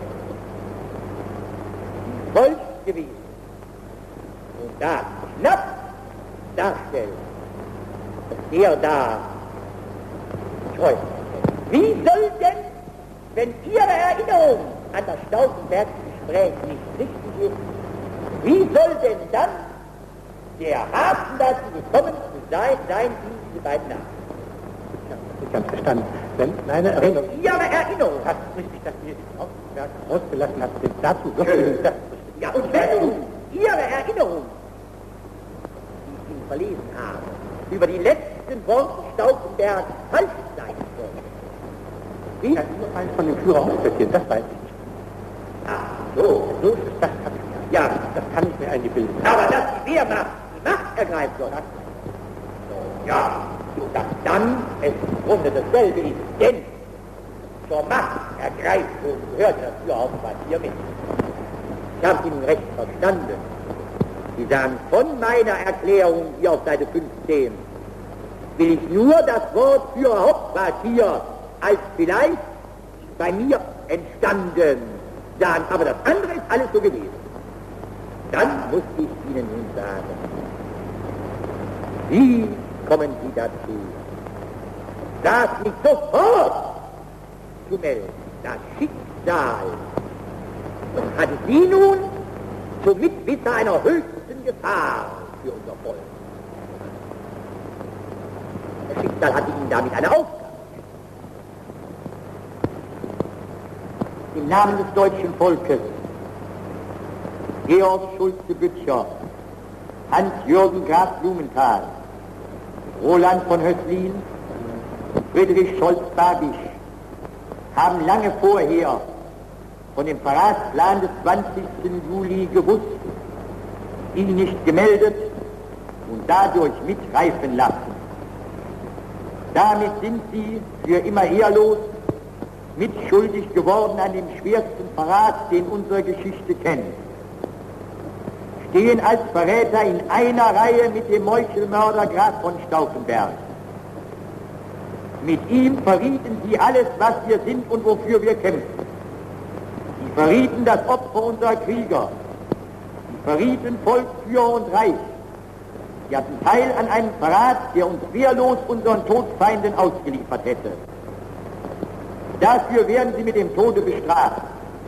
voll gewesen und da knapp darstellt, dass der da träumt. Wie soll denn, wenn Ihre Erinnerung an das Stauffenberg-Gespräch nicht richtig ist, wie soll denn dann der Hafen dazu gekommen zu sein, sein wie diese beiden Namen? Ich habe das nicht ganz verstanden. Wenn meine Erinnerung... Wenn Ihre Erinnerung hat richtig, dass Sie den Stauffenberg ausgelassen hat, sind dazu wirklich... Ja, und wenn nun Ihre Erinnerung, die ich Ihnen verlesen habe, über die letzten Worte Stauffenberg falsch sein soll. Wie? Ich kann nur eins von dem Führer aussortieren, das weiß ich nicht. Ach so, So ist das, habe ich mir. ja. Das kann ich mir eingebildet. Aber dass die Wehrmacht die Macht ergreifen soll, so, ja, dass dann es im Grunde dasselbe ist, denn zur Machtergreifung gehört das überhaupt was hier mit. Ich habe Sie nun recht verstanden. Sie sagen, von meiner Erklärung hier auf Seite fünfzehn will ich nur das Wort für Hauptquartier als vielleicht bei mir entstanden sagen, aber das andere ist alles so gewesen. Dann muss ich Ihnen nun sagen, wie kommen Sie dazu, das nicht sofort zu melden, das Schicksal, und hat Sie nun zum Mitwisser einer höchsten Gefahr für unser Volk. Das Schicksal hatte Ihnen damit eine Aufgabe. Im Namen des deutschen Volkes, Georg Schulze-Bütscher, Hans-Jürgen Graf Blumenthal, Roland von Hösslin, Friedrich Scholz-Babisch haben lange vorher von dem Verratsplan des zwanzigsten Juli gewusst, ihn nicht gemeldet und dadurch mitreifen lassen. Damit sind sie für immer ehrlos mitschuldig geworden an dem schwersten Verrat, den unsere Geschichte kennt. Stehen als Verräter in einer Reihe mit dem Meuchelmörder Graf von Stauffenberg. Mit ihm verrieten sie alles, was wir sind und wofür wir kämpfen. Sie verrieten das Opfer unserer Krieger. Sie verrieten Volk, Führer und Reich. Sie hatten Teil an einem Verrat, der uns wehrlos unseren Todfeinden ausgeliefert hätte. Dafür werden sie mit dem Tode bestraft.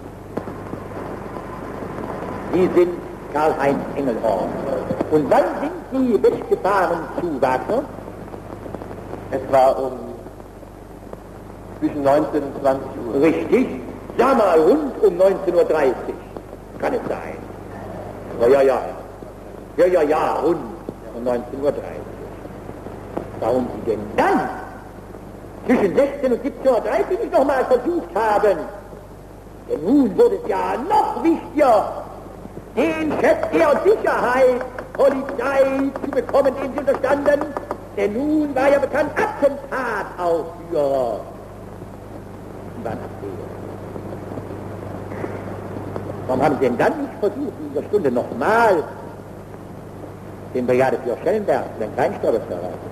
Sie sind Karl-Heinz Engelhorn. Und wann sind Sie weggefahren zu Wagner? Es war um zwischen neunzehn und zwanzig Uhr. Richtig. Sag mal, rund um neunzehn Uhr dreißig. Kann es sein? Ja, ja, ja. Ja, ja, ja, rund um neunzehn Uhr dreißig. Warum Sie denn dann zwischen sechzehn und siebzehn Uhr dreißig nicht nochmal versucht haben? Denn nun wurde es ja noch wichtiger, den Chef der Sicherheit, Polizei zu bekommen, den Sie unterstanden. Denn nun war ja bekannt, Attentataufführer. Sie waren abwesend. Warum haben Sie denn dann nicht versucht, in dieser Stunde nochmal den Brigadeführer Schellenberg, den Kleinsteuer zu erreichen?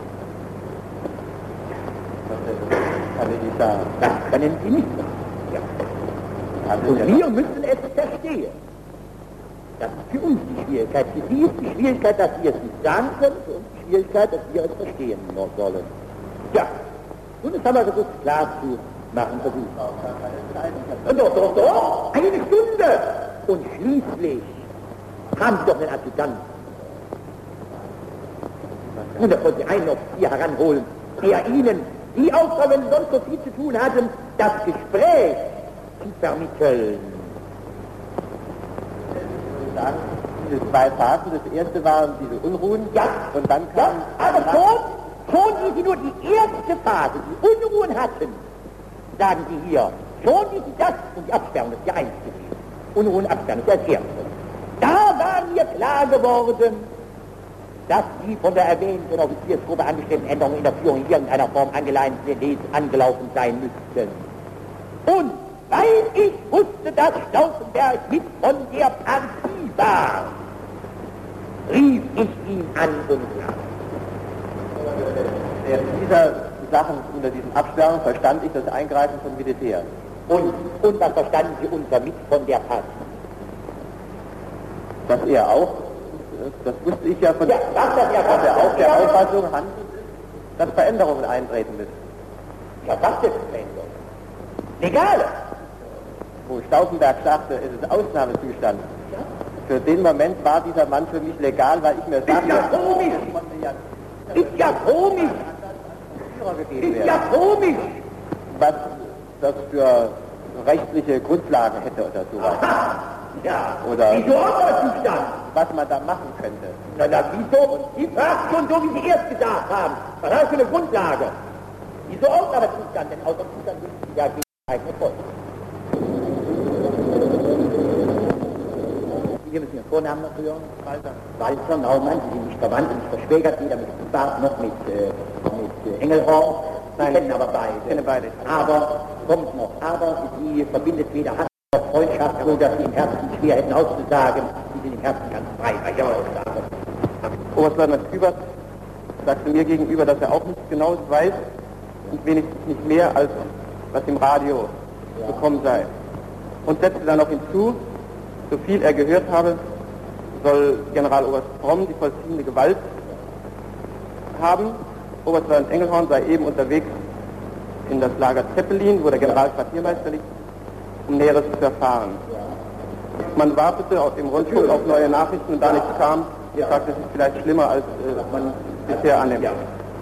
Kann ich nicht sagen. Das können Sie nicht machen. Ja. Und wir müssen es verstehen. Das ist für uns die Schwierigkeit. Für Sie ist die Schwierigkeit, dass Sie es nicht sagen können, für uns die Schwierigkeit, dass wir es verstehen sollen. Ja, Und das haben wir versucht klar zu machen, versucht. Und doch, doch, doch, eine Stunde. Und schließlich haben Sie doch den Adjutant. Und da konnte einen Offizier heranholen, der Ihnen, die auch, wenn Sie sonst so viel zu tun hatten, das Gespräch zu vermitteln. Sagen, diese zwei Phasen, das erste waren diese Unruhen, ja, und dann kam... Ja, aber schon, schon wie Sie nur die erste Phase, die Unruhen hatten, sagen Sie hier, schon wie Sie das, und die Absperrung, das ist die einzige, Unruhen, Absperrung, das ist das erste. Da war mir klar geworden, dass die von der erwähnten Offiziersgruppe angestrebten Änderungen in der Führung in irgendeiner Form angelaufen sein müssten. Und weil ich wusste, dass Stauffenberg mit von der Partie war, rief ich ihn an und sagte. Während dieser Sachen, unter diesen Absperrungen, verstand ich das Eingreifen von Militär. Und, und was verstanden Sie unter mit von der Partie? Dass er auch, das wusste ich ja von, ja, was das ja, dass er auch der Auffassung handelt, dass Veränderungen eintreten müssen. Ja, was denn Veränderungen? Legal. Wo Stauffenberg sagte, es ist Ausnahmezustand. Ja. Für den Moment war dieser Mann für mich legal, weil ich mir sagte... Ist ja komisch! Ist ja komisch! Ist ja komisch! Was das für rechtliche Grundlagen hätte oder sowas. Ja, oder wieso Ausnahmezustand? Was man da machen könnte. Na, na, wieso? Die fragt schon so, wie Sie erst gesagt haben. Was hat das für eine Grundlage? Wieso Ausnahmezustand? Denn Ausnahmezustand wünschen Sie ja gegen eigene Volk. Wir müssen Ihren Vornamen noch hören. Walter. Walter Naumann, Sie sind nicht verwandt und nicht verschwägert, weder mit Bart noch mit, äh, mit äh, Engelhorn. Sie Nein, kennen aber beide. Ich kenne beide. Aber, kommt noch, aber Sie verbindet weder Hass noch Freundschaft, so dass Sie im Herzen schwer hätten auszusagen, Sie sind im Herzen ganz frei, bei Ihrer Aussage. Oberstleutnant Kübert sagte mir gegenüber, dass er auch nichts Genaues weiß und wenigstens nicht mehr, als was im Radio ja. bekommen sei. Und setzte dann noch hinzu, so viel er gehört habe, soll Generaloberst Fromm die vollziehende Gewalt haben. Oberstleutnant Engelhorn sei eben unterwegs in das Lager Zeppelin, wo der Generalquartiermeister liegt, um Näheres zu erfahren. Man wartete auf dem Rundfunk auf neue Nachrichten und da nichts kam, ihr sagt, es ist vielleicht schlimmer, als äh, man bisher annimmt. Ja.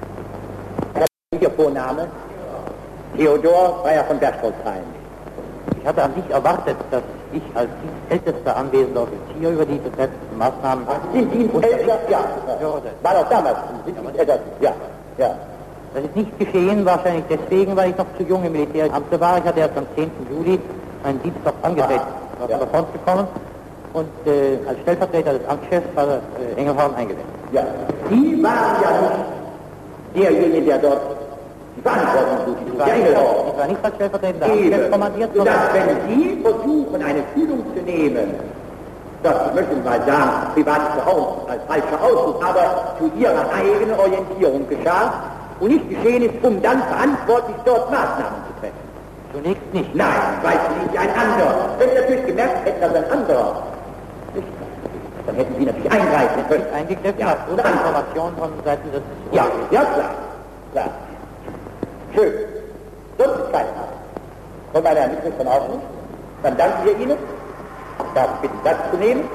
Ihr Vorname? Theodor Freier von Berchtoldsheim. Ich hatte an dich erwartet, dass ich als ältester anwesender Offizier über die besetzten Maßnahmen... Sind Dienstälter? Ja. War auch damals. Sind Dienstälter? Ja. Ja. Das ist nicht geschehen, wahrscheinlich deswegen, weil ich noch zu jung im Militäramt war. Ich hatte erst am zehnten Juli meinen Dienst noch angetreten, war von der Front gekommen und äh, als Stellvertreter des Amtschefs war äh, Engelhorn eingesetzt. Ja. Sie waren ja nicht derjenige, der dort die Verantwortung trug. Ich war, nicht, ich war nicht als stellvertretender Amtschef kommandiert, sondern wenn Sie versuchen, eine Führung zu nehmen, das möchte ich mal sagen, privat zu Hause als falscher Ausdruck, aber zu Ihrer eigenen Orientierung geschah und nicht geschehen ist, um dann verantwortlich dort Maßnahmen zu treffen. Zunächst nicht. Nein, weil Sie nicht ein anderer. Wenn Sie natürlich gemerkt hätten, dass ein anderer nicht, dann hätten Sie natürlich eingreifen können. Eingegriffen, ja, oder Informationen von Seiten des... Ja, ja, klar, klar. Schön. Sonst ist keine Frage. Von meiner Mitglieder auch nicht. Dann danken wir Ihnen. Darf ich bitten, Platz zu nehmen?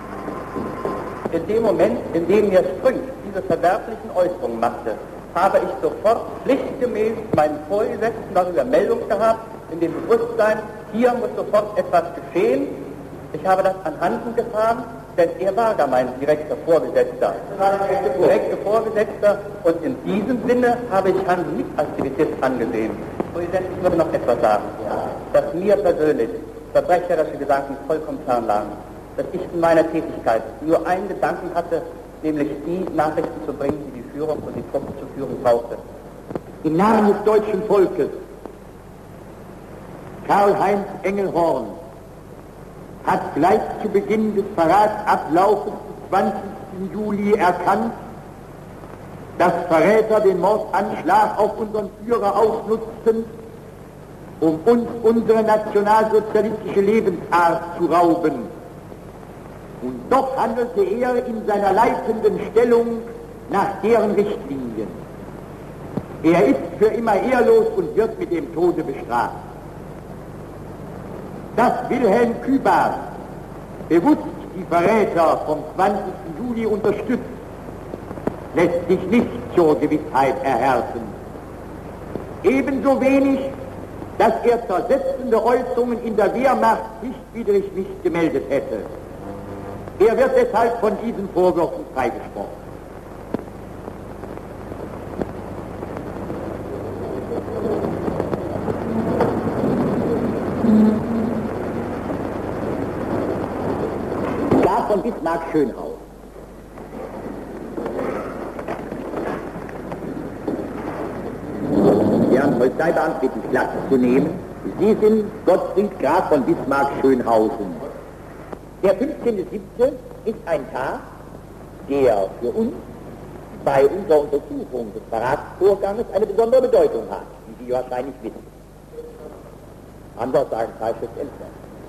In dem Moment, in dem mir Strünz diese verwerflichen Äußerungen machte, habe ich sofort pflichtgemäß meinen Vorgesetzten darüber Meldung gehabt, in dem Bewusstsein, hier muss sofort etwas geschehen. Ich habe das anhanden gefahren, denn er war gar mein direkter Vorgesetzter. Direkter Vorgesetzter, und in diesem Sinne habe ich Hansen nicht als Zivilist angesehen. Präsident, ich würde noch etwas sagen, dass mir persönlich verbrecherische Gedanken vollkommen fern lagen, dass ich in meiner Tätigkeit nur einen Gedanken hatte, nämlich die Nachrichten zu bringen, die die Führung und die Truppen zur Führung brauchte. Im Namen des deutschen Volkes, Karl-Heinz Engelhorn hat gleich zu Beginn des Verratsablaufes des zwanzigsten Juli erkannt, dass Verräter den Mordanschlag auf unseren Führer ausnutzten, um uns unsere nationalsozialistische Lebensart zu rauben. Und doch handelte er in seiner leitenden Stellung nach deren Richtlinien. Er ist für immer ehrlos und wird mit dem Tode bestraft. Dass Wilhelm Kübers bewusst die Verräter vom zwanzigsten Juli unterstützt, lässt sich nicht zur Gewissheit erhärten. Ebenso wenig, dass er zersetzende Äußerungen in der Wehrmacht pflichtwidrig nicht gemeldet hätte. Er wird deshalb von diesen Vorwürfen freigesprochen. Graf von Bismarck Schönhaus. Herrn Polizeibeamten bitte ich Platz zu nehmen. Sie sind Gottfried Graf von Bismarck Schönhausen. Der fünfzehnte siebte ist ein Tag, der für uns bei unserer Untersuchung des Verratsvorganges eine besondere Bedeutung hat, wie Sie wahrscheinlich wissen. Anders sagen Zeitschriftelfer.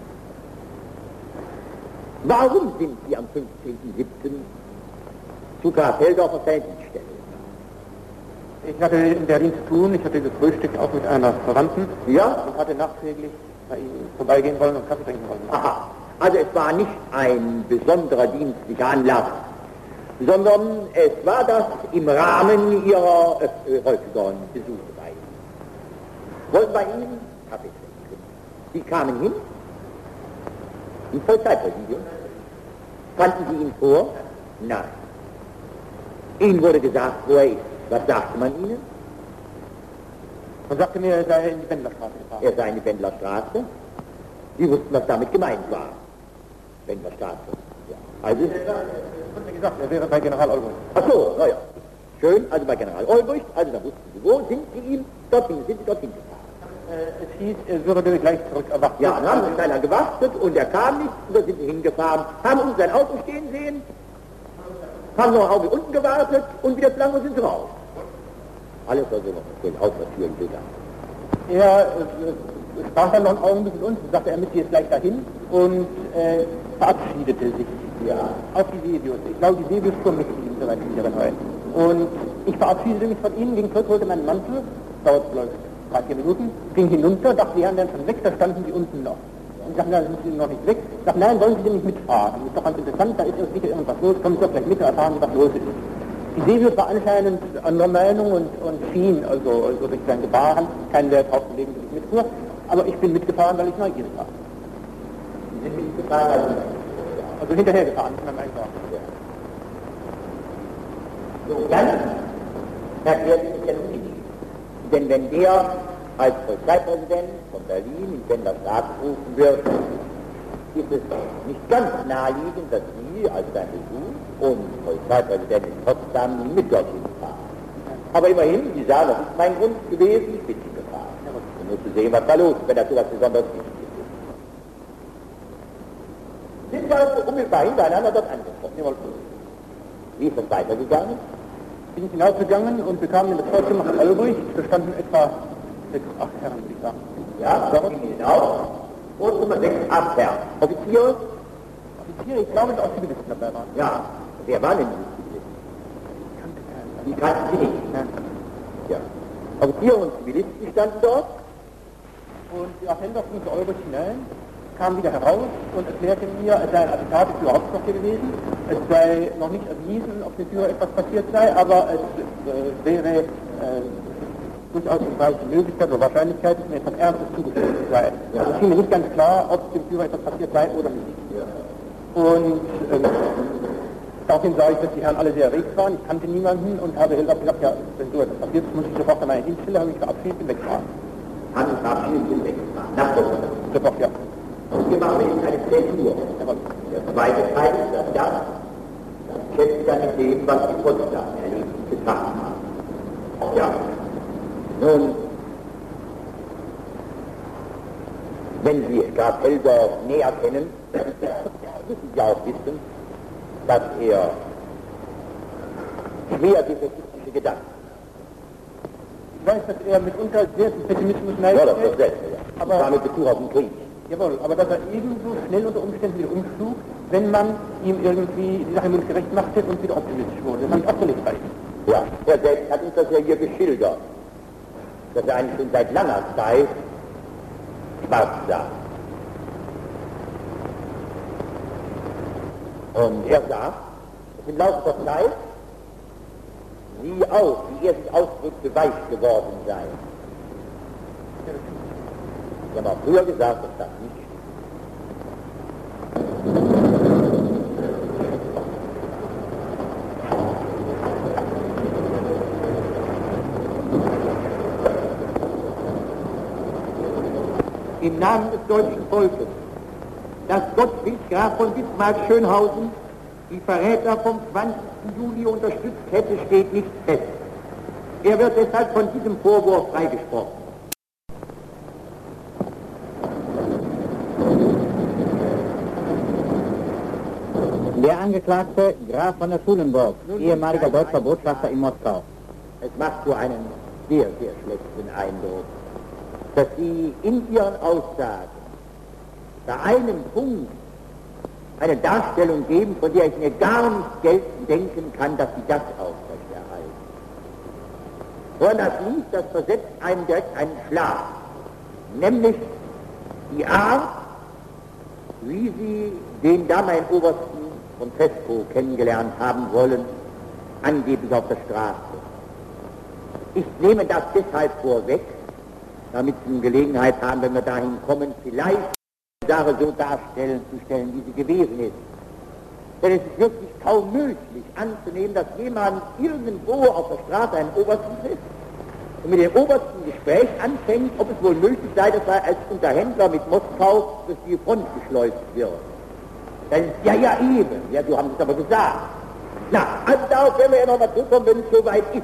Warum sind Sie am fünfzehnten siebten zu Graf Helldorf auf der Dienststelle? Ich hatte in Berlin zu tun, ich hatte gefrühstückt auch mit einer Verwandten. Ja? Und hatte nachträglich bei Ihnen vorbeigehen wollen und Kaffee trinken wollen. Aha. Also es war nicht ein besonderer dienstlicher Anlass, sondern es war das im Rahmen Ihrer äh, häufigeren Besuche bei Ihnen. Wollten bei Ihnen Kaffee trinken. Sie kamen hin, im Polizeipräsidium. Kannten Sie ihn vor? Nein. Ihnen wurde gesagt, wo er ist. Was sagte man Ihnen? Man sagte mir, er sei in die Wendlerstraße gefahren. Er sei in die Wendlerstraße. Sie wussten, was damit gemeint war. Wendlerstraße. Ja. Also, es wurde mir gesagt, er wäre bei General Olbricht. Ach so, naja. Schön, also bei General Olbricht, also da wussten Sie, wo sind Sie ihm? Dorthin, sind Sie dorthin gefahren? Äh, es hieß, er würde gleich zurück erwartet. Ja, dann haben Sie kleiner gewartet und er kam nicht, und da sind Sie hingefahren, haben uns sein Auto stehen sehen, haben noch ein Auge unten gewartet und wieder lang und sind Sie raus. Alles also noch schön ausführen gegangen. Er äh, sprach dann noch einen Augenblick mit uns und sagte, er müsste jetzt gleich dahin und äh, verabschiedete sich ja. auf die Sebius. Ich glaube, die Sebius fuhr mit ihm, soweit ich mich erinnere. Und ich verabschiedete mich von ihnen, ging zurück, holte meinen Mantel, dauert vielleicht drei, vier Minuten, ging hinunter, dachte, die Herren wären schon weg, da standen sie unten noch. Und sagten, da sind sie noch nicht weg. Ich dachte, nein, wollen Sie denn nicht mitfahren? Das ist doch ganz interessant, da ist ja sicher irgendwas los, kommen Sie doch gleich mit und erfahren, was los ist. Die Sebius war anscheinend anderer Meinung und, und schien, also, also durch sein Gebaren, keinen Wert drauf zu legen, dass ich mitfuhr. Aber ich bin mitgefahren, weil ich neugierig war. Sie sind mitgefahren, also, also hinterher gefahren, von meinem Einkauf. Ja. So, dann erklärt sich ja nun nicht. Denn wenn der als Polizeipräsident von Berlin in Wendlerstraße gerufen wird, ist es nicht ganz naheliegend, dass Sie als sein Besuch und Polizeipräsident in Potsdam mit dorthin fahren. Aber immerhin, Sie sagen, das ist mein Grund gewesen, ich bin hingefahren. Um nur zu sehen, was da los ist, wenn das so was besonders wichtig ist. Sind wir also unmittelbar hintereinander dort angekommen. Wie ist das weitergegangen? Bin ich hinausgegangen und bekam in das Vorzimmer von Olbricht, da standen etwa sechs, acht Herren, würde ich sagen. Ja, da ging hinaus. Vorzimmer sechs, acht Herren. Offiziere? Offiziere, ich glaube, dass auch Zivilisten dabei waren. Ja, wer war denn die Zivilisten? Die kannten Sie nicht. Ja. Offiziere und Zivilisten standen dort. Und die Agenda ging zu Olbricht hinein, kam wieder heraus und erklärte mir, es sei ein Attentat des Führerhauptquartiers gewesen, es sei noch nicht erwiesen, ob dem Führer etwas passiert sei, aber es äh, wäre äh, durchaus eine weiche Möglichkeit oder Wahrscheinlichkeit, dass mir etwas Ernstes zugefügt sei. Ja. Also es schien mir nicht ganz klar, ob dem Führer etwas passiert sei oder nicht. Ja. Und ähm, daraufhin sah ich, dass die Herren alle sehr erregt waren, ich kannte niemanden und habe gesagt, ja, wenn so etwas passiert ist, muss ich sofort an meine Dienststelle, habe mich verabschiedet und wegfahren. Haben Sie verabschiedet und weggefahren? Nach Potsdam? Sofort, ja. Und wir machen jetzt eine Zäsur. Der zweite Teil ist das, das schätzt dann mit dem, was die Potsdam erlebt und getan haben. Ja. Nun, wenn Sie Graf Helldorf näher kennen, müssen Sie auch wissen, dass er schwer defetistische Gedanken hat. Ich weiß, dass er mitunter sehr viel Pessimismus neigt. Ja, das ist das Selbste, ja. Aber war mit Bezug auf den Krieg. Jawohl, aber dass er ebenso schnell unter Umständen wieder umschlug, wenn man ihm irgendwie die Sache mundgerecht machte und wieder optimistisch wurde. Das habe ich auch so nicht bei ihm. Ja, er selbst hat uns das ja hier geschildert. dass er eigentlich schon seit langer Zeit schwarz sah. Und er sagt, dass im Laufe der Zeit sie auch, wie er sich ausdrückte, weich geworden sei. Ich habe auch früher gesagt, dass das nicht im Namen des deutschen Volkes, dass Gottfried Graf von Bismarck-Schönhausen die Verräter vom zwanzigsten Juli unterstützt hätte, steht nicht fest. Er wird deshalb von diesem Vorwurf freigesprochen. Der Angeklagte Graf von der Schulenburg, ehemaliger deutscher Botschafter in Moskau. Es macht so einen sehr, sehr schlechten Eindruck, dass Sie in Ihren Aussagen bei einem Punkt eine Darstellung geben, von der ich mir gar nicht geltend denken kann, dass Sie das aufrechterhalten. Und das Lied, das versetzt einem direkt einen Schlag, nämlich die Art, wie Sie den damaligen Obersten von Fesco kennengelernt haben wollen, angeblich auf der Straße. Ich nehme das deshalb vorweg, damit Sie eine Gelegenheit haben, wenn wir dahin kommen, vielleicht die Sache so darstellen zu stellen, wie sie gewesen ist. Denn es ist wirklich kaum möglich anzunehmen, dass jemand irgendwo auf der Straße einen Obersten trifft und mit dem Obersten ein Gespräch anfängt, ob es wohl möglich sei, dass er als Unterhändler mit Moskau durch die Front geschleust wird. Dann ist ja, ja eben, ja, so haben Sie es aber gesagt. Na, also darauf werden wir ja nochmal zurückkommen, wenn es soweit ist.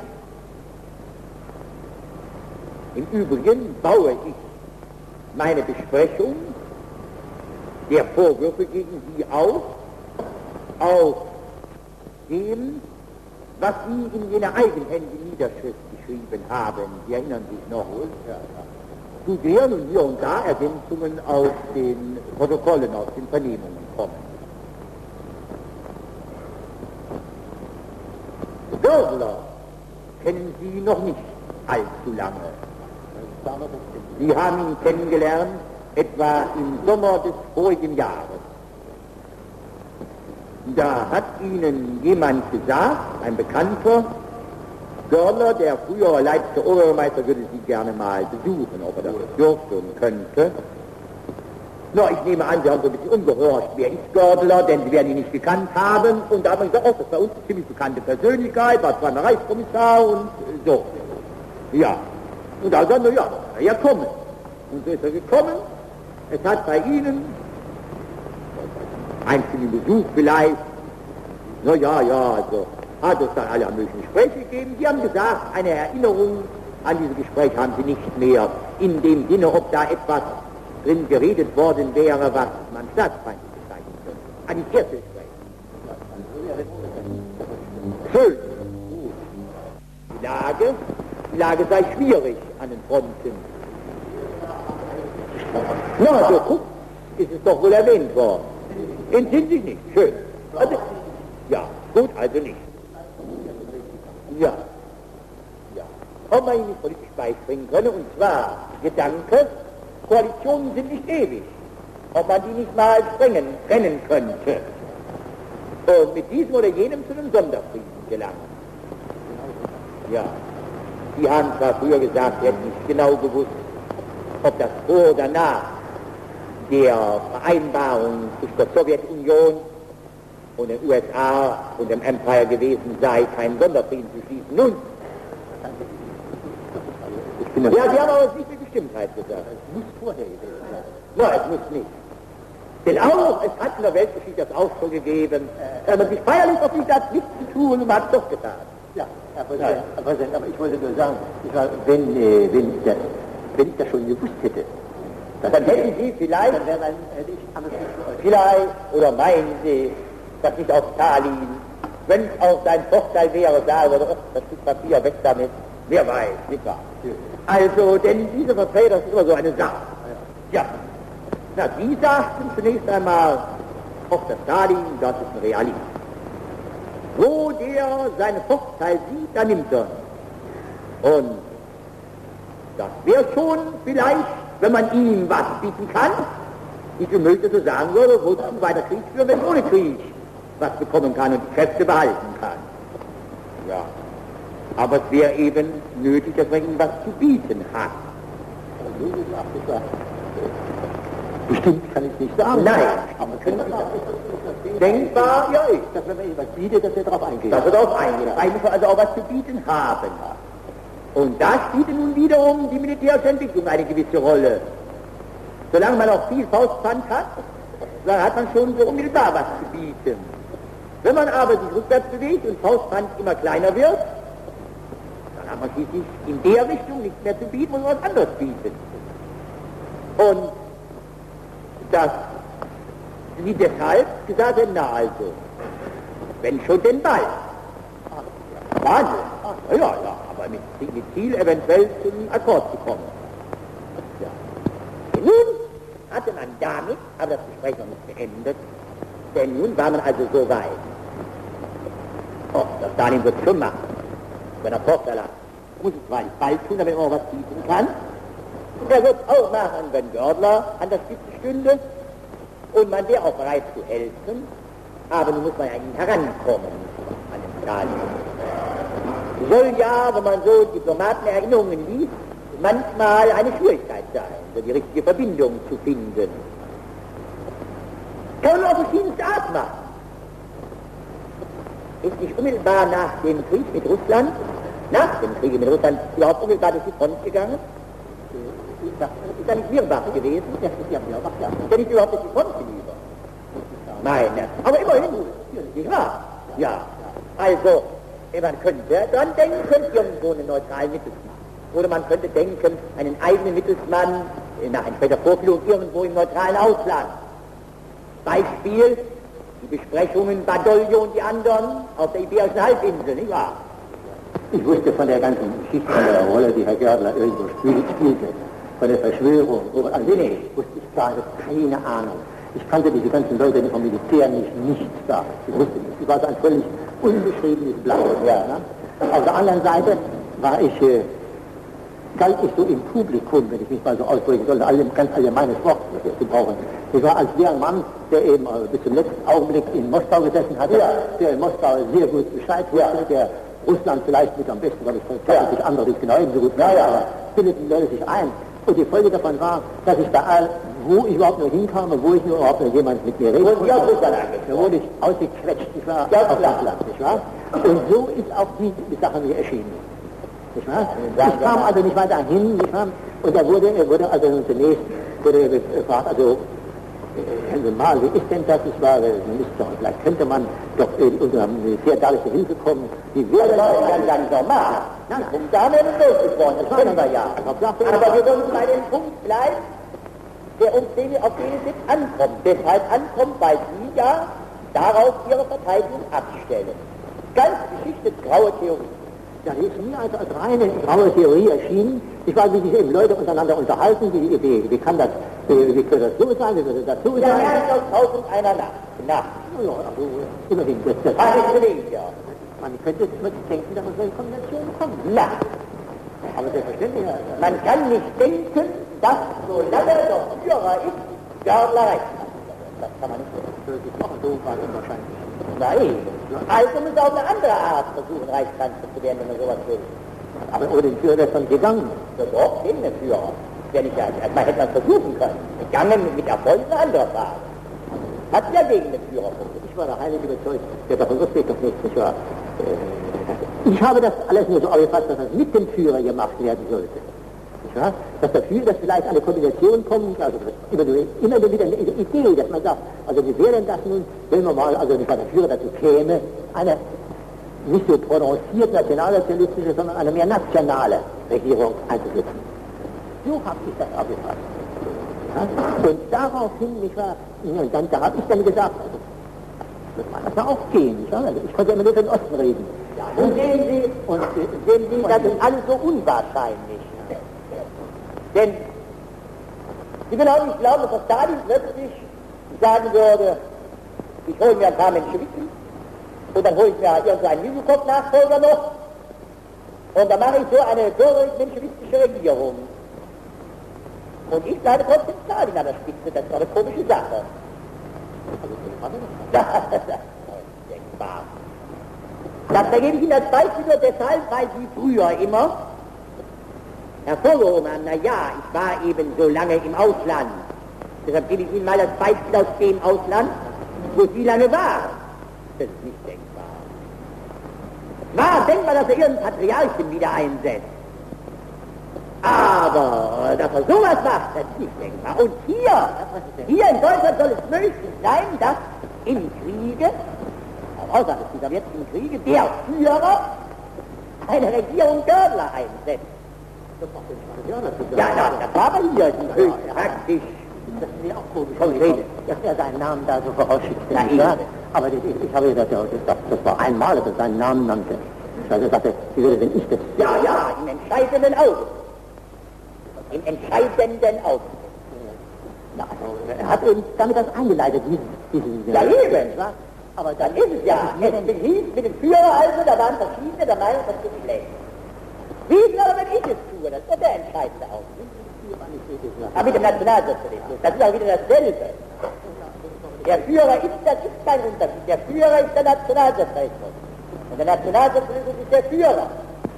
Im Übrigen baue ich meine Besprechung der Vorwürfe gegen Sie auf, auf dem, was Sie in jener eigenhändigen Niederschrift geschrieben haben. Sie erinnern sich noch, zu der nun hier und da Ergänzungen aus den Protokollen, aus den Vernehmungen kommen. Görler kennen Sie noch nicht allzu lange. Sie haben ihn kennengelernt etwa im Sommer des vorigen Jahres. Da hat Ihnen jemand gesagt, ein Bekannter, Görler, der frühere Leipziger Oberbürgermeister, würde Sie gerne mal besuchen, ob er das dürfte und könnte. Na, ich nehme an, Sie haben so ein bisschen umgehorcht, wer ist Görler, denn Sie werden ihn nicht gekannt haben. Und da haben wir gesagt, oh, das ist bei uns eine ziemlich bekannte Persönlichkeit, war zweimal Reichskommissar und so. Ja. Und da sagen wir, ja, da kann er ja kommen. Und so ist er gekommen. Es hat bei Ihnen einzelnen Besuch vielleicht, na ja, ja, also hat es dann alle möglichen Gespräche gegeben. Sie haben gesagt, eine Erinnerung an diese Gespräche haben Sie nicht mehr, in dem Sinne, ob da etwas drin geredet worden wäre, was man staatsfeindlich bezeichnen könnte. An das erste Gespräch. Schön. Gut. Die Lage, die Lage sei schwierig an den Fronten. Na, so guck, ist es doch wohl erwähnt worden. Entsinnen sich nicht, schön. Also, ja, gut, also nicht. Ja, ja. Ob man Ihnen politisch beibringen könne, und zwar Gedanke, Koalitionen sind nicht ewig. Ob man die nicht mal sprengen, trennen könnte. Und mit diesem oder jenem zu einem Sonderfrieden gelangen. Ja, Sie haben zwar früher gesagt, Sie hätten nicht genau gewusst, ob das vor oder nach der Vereinbarung zwischen der Sowjetunion und den U S A und dem Empire gewesen sei, keinen Sonderfrieden zu schließen. Nun, ja, Sie haben aber nicht mit Bestimmtheit gesagt. Es muss vorher gewesen sein. Nein, es muss nicht. Denn auch, es hat in der Weltgeschichte das auch schon gegeben, wenn man sich feierlich auf die hat, nichts zu tun und man hat es doch getan. Ja, Herr Präsident, Herr Präsident, aber ich wollte nur sagen, ich war, wenn, äh, wenn, ich das, wenn ich das schon gewusst hätte, dann, dann hätten Sie vielleicht, dann wäre dann, hätte ich anders nicht vielleicht, oder meinen Sie, dass nicht auf Stalin, wenn es auch sein Vorteil wäre, sagen würde, oh, das Stück Papier weg damit, wer weiß, nicht wahr? Also, denn diese Vertreter ist immer so eine Sache. Ja. Na, die sagten zunächst einmal, auch der Stalin, das ist ein Realist. Wo der seinen Vorteil sieht, dann nimmt er. Und Das wäre schon vielleicht, wenn man ihm was bieten kann, die Gemüter so sagen würde, wozu weiter Krieg führen, wenn ohne Krieg was bekommen kann und die Kräfte behalten kann. Ja, aber es wäre eben nötig, dass man ihm was zu bieten hat. Bestimmt kann ich nicht sagen. Nein, aber können Sie denkbar, ja, ist, dass wenn man ihm was bietet, dass er darauf eingeht. dass er darauf eingeht. Eigentlich muss er also auch was zu bieten haben. Und da spielt nun wiederum die militärische Entwicklung eine gewisse Rolle. Solange man auch viel Faustpfand hat, dann hat man schon so unmittelbar was zu bieten. Wenn man aber sich rückwärts bewegt und Faustpfand immer kleiner wird, dann hat man schließlich in der Richtung nichts mehr zu bieten, muss man was anderes bieten. Und das liegt deshalb gesagt, na also, wenn schon den Ball. Wahnsinn. Ja, ja, aber mit, mit Ziel eventuell zum Akkord zu kommen. Ja. Nun hatte man damit, aber das Gespräch noch nicht beendet, denn nun war man also so weit. Oh, das Stalin wird schon machen. Wenn er Vorteil hat, muss es zwar nicht bald tun, damit man auch was bieten kann. Und er wird auch machen, wenn Gördler an der Spitze stünde. Und man wäre auch bereit zu helfen, aber nun muss man an ihn herankommen, an den Stalin. Soll ja, wenn man so Diplomatenerinnerungen liest, manchmal eine Schwierigkeit sein, so die richtige Verbindung zu finden. Kann man auf verschiedenste Art machen. Ist nicht unmittelbar nach dem Krieg mit Russland, nach dem Krieg mit Russland überhaupt unmittelbar durch die Front gegangen? Ist da nicht Mirbach gewesen? Das ist ja Mirbach, ja. Ist ja nicht überhaupt durch die Front hinüber? Meine, aber immerhin, nicht wahr? Ja, also, man könnte dran denken, irgendwo einen neutralen Mittelsmann. Oder man könnte denken, einen eigenen Mittelsmann nach entsprechender Vorführung irgendwo im neutralen Ausland. Beispiel, die Besprechungen Badoglio und die anderen auf der Iberischen Halbinsel, nicht wahr? Ich wusste von der ganzen Geschichte, von der Rolle, die Herr Gördler irgendwo spielte, von der Verschwörung, also nee, wusste ich gar nicht, keine Ahnung. Ich kannte diese ganzen Leute vom Militär nicht, nichts da. Ich wusste nicht, ich war so ein völlig unbeschriebenes Blatt. Ja, ne? Auf der anderen Seite war ich, äh, galt ich so im Publikum, wenn ich mich mal so ausdrücken soll, alle, ganz allgemeines Wort zu brauchen. Ich war als der Mann, der eben äh, bis zum letzten Augenblick in Moskau gesessen hatte, ja. Der in Moskau sehr gut Bescheid wusste, der Russland vielleicht mit am besten, weil ich von ja. andere nicht genau ebenso gut, ja, ja, aber bildeten Leute sich ein. Und die Folge davon war, dass ich bei all, wo ich überhaupt nur hinkam, wo ich nur überhaupt nur jemand mit mir reden konnte, da wurde ich ausgequetscht, ich war ja, auf das Land, nicht wahr? Und so ist auch die, die Sache mir erschienen, nicht wahr? Ich kam also nicht weiter hin, nicht wahr? Und da wurde, er wurde also zunächst, wurde gefragt, also, Herrn Sie mal, wie ist denn das? Ich war Minister und vielleicht könnte man doch äh, unserer militärdalische Hilfe kommen. Wie wäre das dann ganz normal? Nein, nein. Da haben wir nicht losgeworden, das können wir ja. Aber wir wollen bei dem Punkt bleiben, der uns den, auf den es jetzt ankommt. Deshalb ankommt, weil Sie ja darauf Ihre Verteidigung abstellen. Ganz Geschichte, graue Theorie. Ja, die ist mir also als reine graue Theorie erschienen. Ich weiß, wie sich eben Leute untereinander unterhalten, wie, wie, wie kann das, wie, wie kann das so sein, wie soll das so sein? Ja, ja, tausend einer Nacht. Nacht. Ja, also, immerhin, das, das habe ich gelesen, ja. Man könnte wirklich denken, dass man so in Konvention kommt. Na, aber selbstverständlich, ja. Man kann nicht denken, dass solange der Führer ist, Gördler recht hat. Das kann man nicht wirklich machen, so war es wahrscheinlich. Nein, also muss auf eine andere Art versuchen, Reichskanzler zu werden, wenn man sowas will. Aber ohne den Führer wäre es schon gegangen. Ja doch, gegen den Führer. Ja nicht, also man hätte das versuchen können. Gegangen mit Erfolg ist eine andere Frage. Hat ja gegen den Führer versucht. Ich war der heilig überzeugt, der davon wusste ich doch nichts, nicht wahr? Ich habe das alles nur so aufgefasst, dass das mit dem Führer gemacht werden sollte. Ja, dass dafür, dass vielleicht eine Kombination kommt, also immer, immer wieder eine Idee, dass man sagt, also wie wäre denn das nun, wenn man mal, also nicht bei der Führer dazu käme, eine nicht so prononciert nationalsozialistische, sondern eine mehr nationale Regierung einzusetzen. So habe ich das aufgefasst. Ja, und daraufhin, nicht wahr, und dann, da habe ich dann gesagt, also, das kann das auch gehen, nicht wahr? Also ich konnte ja immer nur für den Osten reden. Ja, und sehen Sie, und sehen Sie, das ist alles so unwahrscheinlich. Denn Sie können auch nicht glauben, dass Stalin plötzlich sagen würde, ich hole mir ein paar Menschewiten und dann hole ich mir irgendeinen Jügelkopf-Nachfolger noch Und da mache ich so eine menschewistische Regierung. Und ich bleibe trotzdem Stalin an der Spitze, das ist doch eine komische Sache. Das ist denkbar. Das vergebe ich Ihnen als Beispiel nur deshalb, weil Sie früher immer hervorgehoben haben, na ja, ich war eben so lange im Ausland. Deshalb gebe ich Ihnen mal das Beispiel aus dem Ausland, wo Sie lange waren. Das ist nicht denkbar. War denkbar, dass er Ihren Patriarchen wieder einsetzt. Aber dass er sowas macht, das ist nicht denkbar. Und hier, hier in Deutschland soll es möglich sein, dass im Kriege, außerhalb des sowjetischen Kriege, der Führer eine Regierung Görler einsetzt. Ja, ja, das war aber hier höchst praktisch. Das ist mir auch komisch, dass er seinen Namen da so vorausschickt. Ja, ich, aber das, ich habe das, das, das war einmal, dass er seinen Namen nannte. Also sagte, wie würde denn ich das? Ja, ja, im entscheidenden Augenblick. Im entscheidenden Augenblick. Ja, also, er hat uns damit das eingeleitet, diesen, diesen... Ja, eben, was? Aber dann ist es ja, es behieß mit dem Führer also, da waren verschiedene der Meinung, das ist schlecht. Wie viel aber, wenn ich es tue, das ist der entscheidende Augenblick. Aber mit dem Nationalsozialismus, das ist auch wieder dasselbe. Der Führer ist, das ist kein Unterschied. Der Führer ist der Nationalsozialismus. Und der Nationalsozialismus ist der Führer.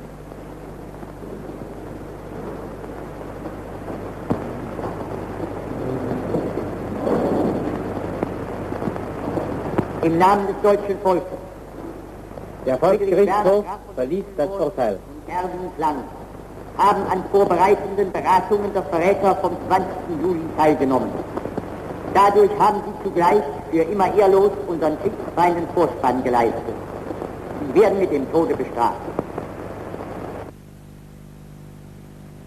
Im Namen des deutschen Volkes. Der Volksgerichtshof verließ das Urteil. Land haben an vorbereitenden Beratungen der Verräter vom zwanzigsten Juli teilgenommen. Dadurch haben sie zugleich für immer ehrlos unseren Kriegsfeinden Vorspann geleistet. Sie werden mit dem Tode bestraft.